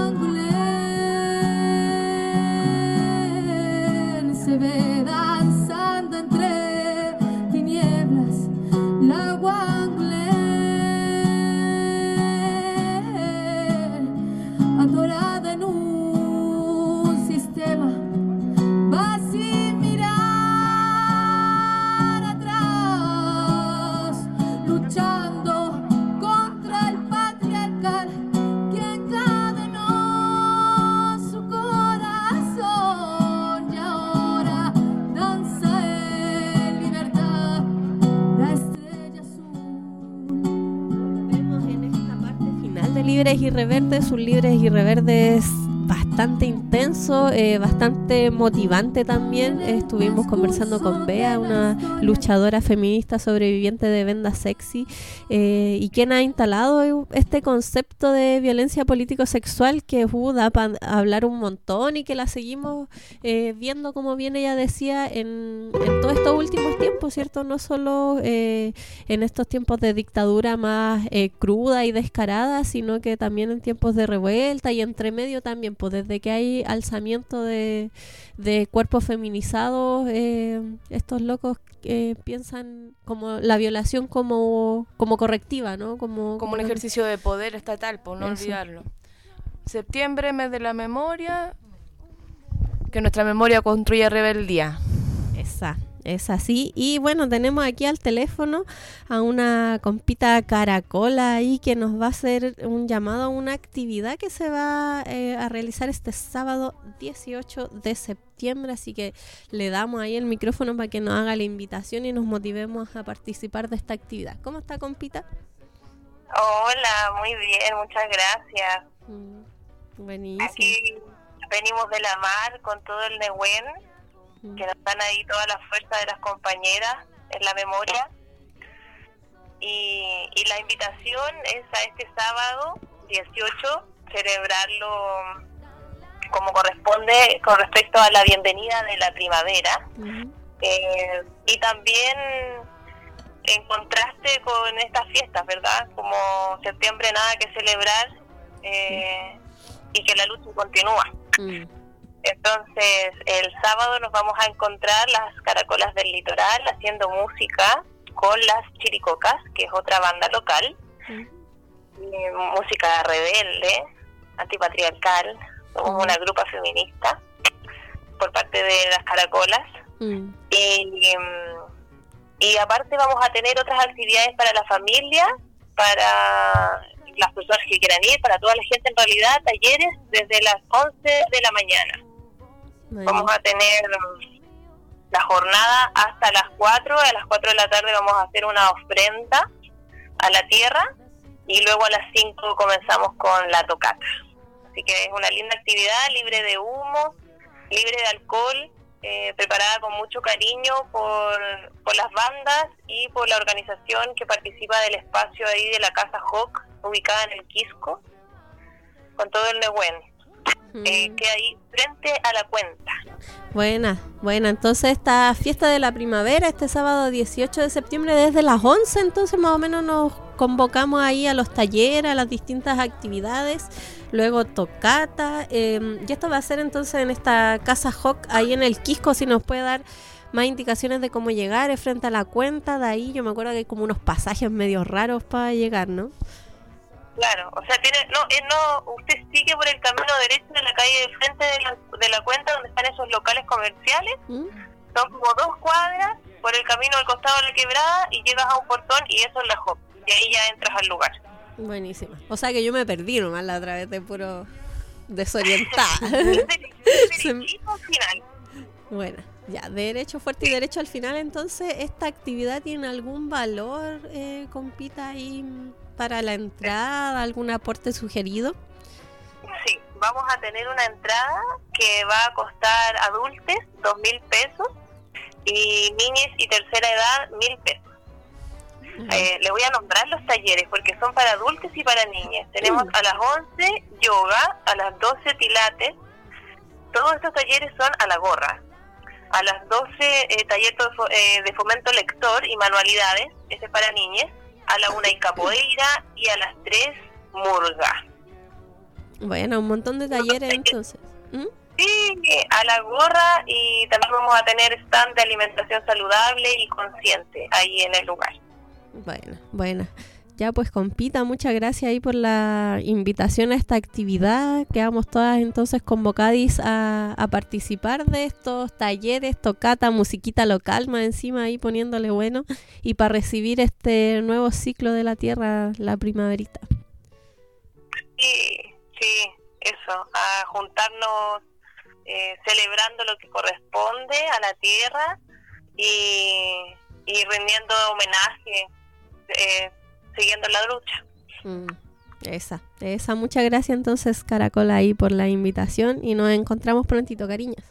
Guangulén se ve danzando entre tinieblas. La Guangulén, atorada en un sistema, va sin mirar atrás, luchando contra el patriarcal que encadenó su corazón. Y ahora danza en libertad la estrella azul. Vemos en esta parte final de Libres y Reverdes, un Libres y Reverdes bastante intenso, bastante motivante también. Estuvimos conversando con Bea, una luchadora feminista sobreviviente de Venda Sexy, y quien ha instalado este concepto de violencia político-sexual que da para hablar un montón y que la seguimos viendo, como bien ella decía, en todos estos últimos tiempos, ¿cierto? No solo en estos tiempos de dictadura más cruda y descarada, sino que también en tiempos de revuelta y entre medio también, pues desde que hay alzamiento de cuerpos feminizados, estos locos piensan como la violación como correctiva, ¿no? Como un ejercicio de poder estatal, por no olvidarlo. Septiembre, mes de la memoria, que nuestra memoria construye rebeldía. Es así. Y bueno, tenemos aquí al teléfono a una compita caracola ahí que nos va a hacer un llamado a una actividad que se va a realizar este sábado 18 de septiembre, así que le damos ahí el micrófono para que nos haga la invitación y nos motivemos a participar de esta actividad. ¿Cómo está, compita? Hola, muy bien, muchas gracias. Buenísimo. Aquí venimos de la mar con todo el Nehuen, que nos dan ahí toda la fuerza de las compañeras en la memoria. Y la invitación es a este sábado 18, celebrarlo como corresponde con respecto a la bienvenida de la primavera. Y también en contraste con estas fiestas, ¿verdad? Como septiembre nada que celebrar, y que la lucha continúa. Entonces el sábado nos vamos a encontrar las Caracolas del Litoral haciendo música con las Chiricocas, que es otra banda local, música rebelde, antipatriarcal. Somos una grupa feminista por parte de las Caracolas. Y aparte vamos a tener otras actividades para la familia, para las personas que quieran ir, para toda la gente en realidad, talleres desde las 11 de la mañana. Vamos a tener la jornada hasta las 4, a las 4 de la tarde vamos a hacer una ofrenda a la tierra y luego a las 5 comenzamos con la tocata. Así que es una linda actividad, libre de humo, libre de alcohol, preparada con mucho cariño por las bandas y por la organización que participa del espacio ahí de la Casa Hoc, ubicada en el Quisco, con todo el Nehuen, que ahí frente a la cuenta. Buena, entonces esta fiesta de la primavera, este sábado 18 de septiembre, desde las 11, entonces más o menos nos convocamos ahí a los talleres, a las distintas actividades, luego tocata, y esto va a ser entonces en esta Casa Hoc, ahí en el Quisco. Si nos puede dar más indicaciones de cómo llegar, es frente a la cuenta, de ahí yo me acuerdo que hay como unos pasajes medio raros para llegar, ¿no? Claro, o sea, usted sigue por el camino derecho de la calle de frente de la cuenta donde están esos locales comerciales. Son como 2 cuadras por el camino al costado de la quebrada y llegas a un portón y eso es la Hoc, y ahí ya entras al lugar. Buenísima. O sea que yo me perdí nomás la otra vez de puro desorientada. Derechito al final. Bueno, ya, derecho fuerte y derecho al final. Entonces, ¿esta actividad tiene algún valor, compita, ahí para la entrada? ¿Algún aporte sugerido? Sí, vamos a tener una entrada que va a costar adultos 2.000 pesos y niñas y tercera edad 1.000 pesos. Le voy a nombrar los talleres porque son para adultos y para niñas. Tenemos a las 11 yoga, a las 12 pilates. Todos estos talleres son a la gorra. A las 12 taller de fomento lector y manualidades, ese es para niñas. A la 1 hay capoeira y a las 3 murga. Bueno, un montón de talleres entonces. Sí, a la gorra, y también vamos a tener stand de alimentación saludable y consciente ahí en el lugar. Bueno. Ya pues, compita, muchas gracias ahí por la invitación a esta actividad. Quedamos todas entonces convocadas a participar de estos talleres, tocata, musiquita local, más encima ahí poniéndole bueno, y para recibir este nuevo ciclo de la tierra, la primaverita. Sí, eso, a juntarnos celebrando lo que corresponde a la tierra y rindiendo homenaje, siguiendo la lucha. Esa, muchas gracias entonces, Caracola, ahí por la invitación, y nos encontramos prontito, cariños.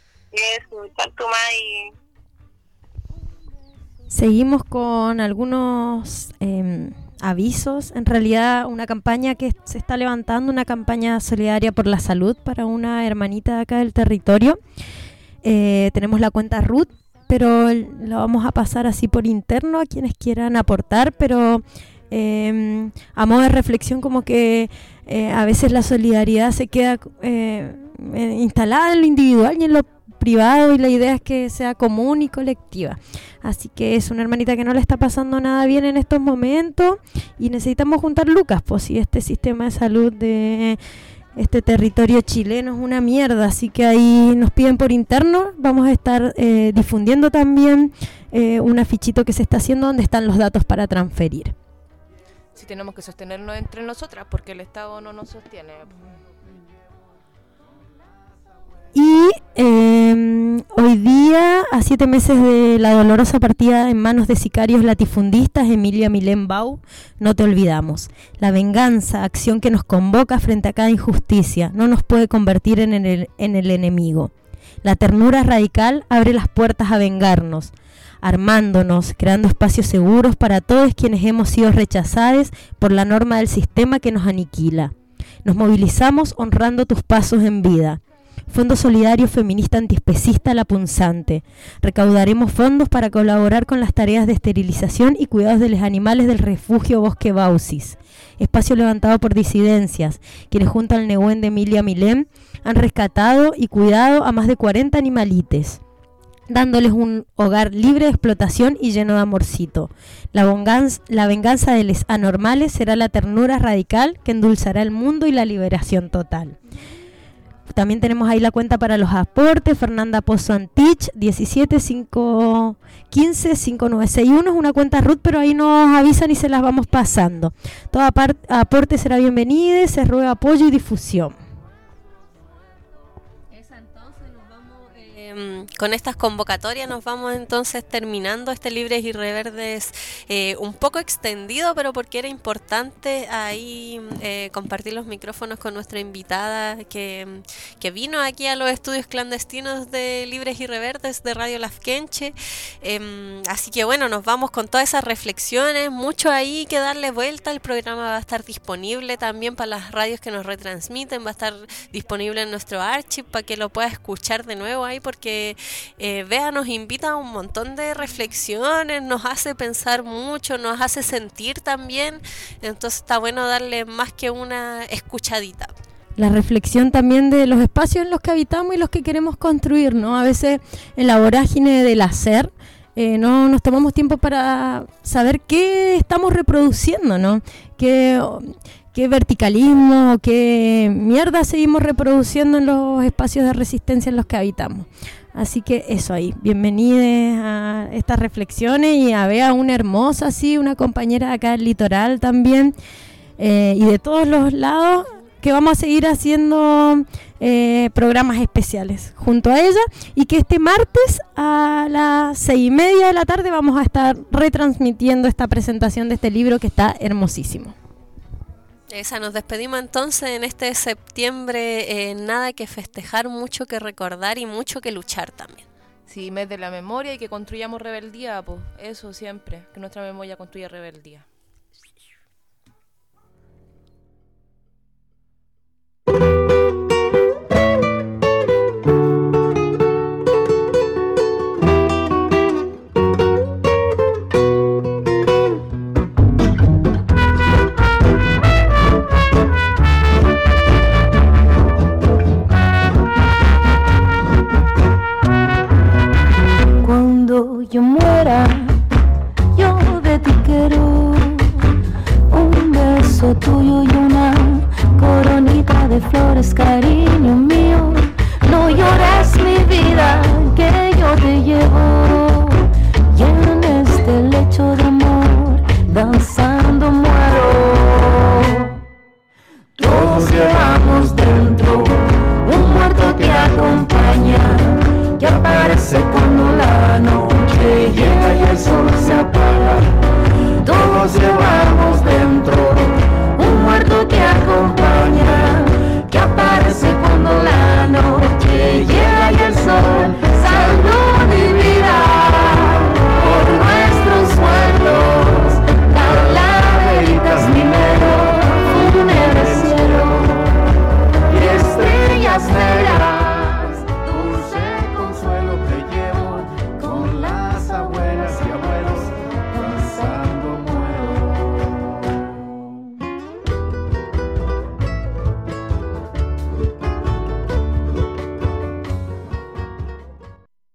Seguimos con algunos avisos. En realidad, una campaña que se está levantando, una campaña solidaria por la salud para una hermanita de acá del territorio. Tenemos la cuenta RUT, pero lo vamos a pasar así por interno a quienes quieran aportar, pero a modo de reflexión, como que a veces la solidaridad se queda instalada en lo individual y en lo privado, y la idea es que sea común y colectiva. Así que es una hermanita que no le está pasando nada bien en estos momentos y necesitamos juntar lucas, pues si este sistema de salud de este territorio chileno es una mierda, así que ahí nos piden por interno. Vamos a estar difundiendo también un afichito que se está haciendo donde están los datos para transferir. Sí, tenemos que sostenernos entre nosotras porque el Estado no nos sostiene. Y hoy día, a 7 meses de la dolorosa partida en manos de sicarios latifundistas, Emilia Milén Bau, no te olvidamos. La venganza, acción que nos convoca frente a cada injusticia, no nos puede convertir en el enemigo. La ternura radical abre las puertas a vengarnos, armándonos, creando espacios seguros para todos quienes hemos sido rechazados por la norma del sistema que nos aniquila. Nos movilizamos honrando tus pasos en vida. Fondo Solidario Feminista Antiespecista La Punzante. Recaudaremos fondos para colaborar con las tareas de esterilización y cuidados de los animales del refugio Bosque Bausis. Espacio levantado por disidencias, quienes junto al Nehuen de Emilia Milén han rescatado y cuidado a más de 40 animalites, dándoles un hogar libre de explotación y lleno de amorcito. La venganza de los anormales será la ternura radical que endulzará el mundo y la liberación total. También tenemos ahí la cuenta para los aportes, Fernanda Pozo Antich, 17-515-5961, es una cuenta RUT, pero ahí nos avisan y se las vamos pasando. Todo aporte será bienvenido, se ruega apoyo y difusión. Con estas convocatorias nos vamos entonces terminando este Libres y Reverdes un poco extendido, pero porque era importante ahí compartir los micrófonos con nuestra invitada que vino aquí a los estudios clandestinos de Libres y Reverdes de Radio Lasquenche. Así que bueno, nos vamos con todas esas reflexiones, mucho ahí que darle vuelta. El programa va a estar disponible también para las radios que nos retransmiten, va a estar disponible en nuestro archive para que lo pueda escuchar de nuevo ahí, porque Bea nos invita a un montón de reflexiones, nos hace pensar mucho, nos hace sentir también, entonces está bueno darle más que una escuchadita. La reflexión también de los espacios en los que habitamos y los que queremos construir, ¿no? A veces en la vorágine del hacer no nos tomamos tiempo para saber qué estamos reproduciendo, ¿no? Qué verticalismo, qué mierda seguimos reproduciendo en los espacios de resistencia en los que habitamos. Así que eso ahí, bienvenidos a estas reflexiones y a Bea, una hermosa, así, una compañera de acá del litoral también, y de todos los lados, que vamos a seguir haciendo programas especiales junto a ella, y que este martes a las 6:30 de la tarde vamos a estar retransmitiendo esta presentación de este libro que está hermosísimo. Nos despedimos entonces en este septiembre, nada que festejar, mucho que recordar y mucho que luchar también. Sí, mes de la memoria y que construyamos rebeldía, pues eso siempre, que nuestra memoria construya rebeldía.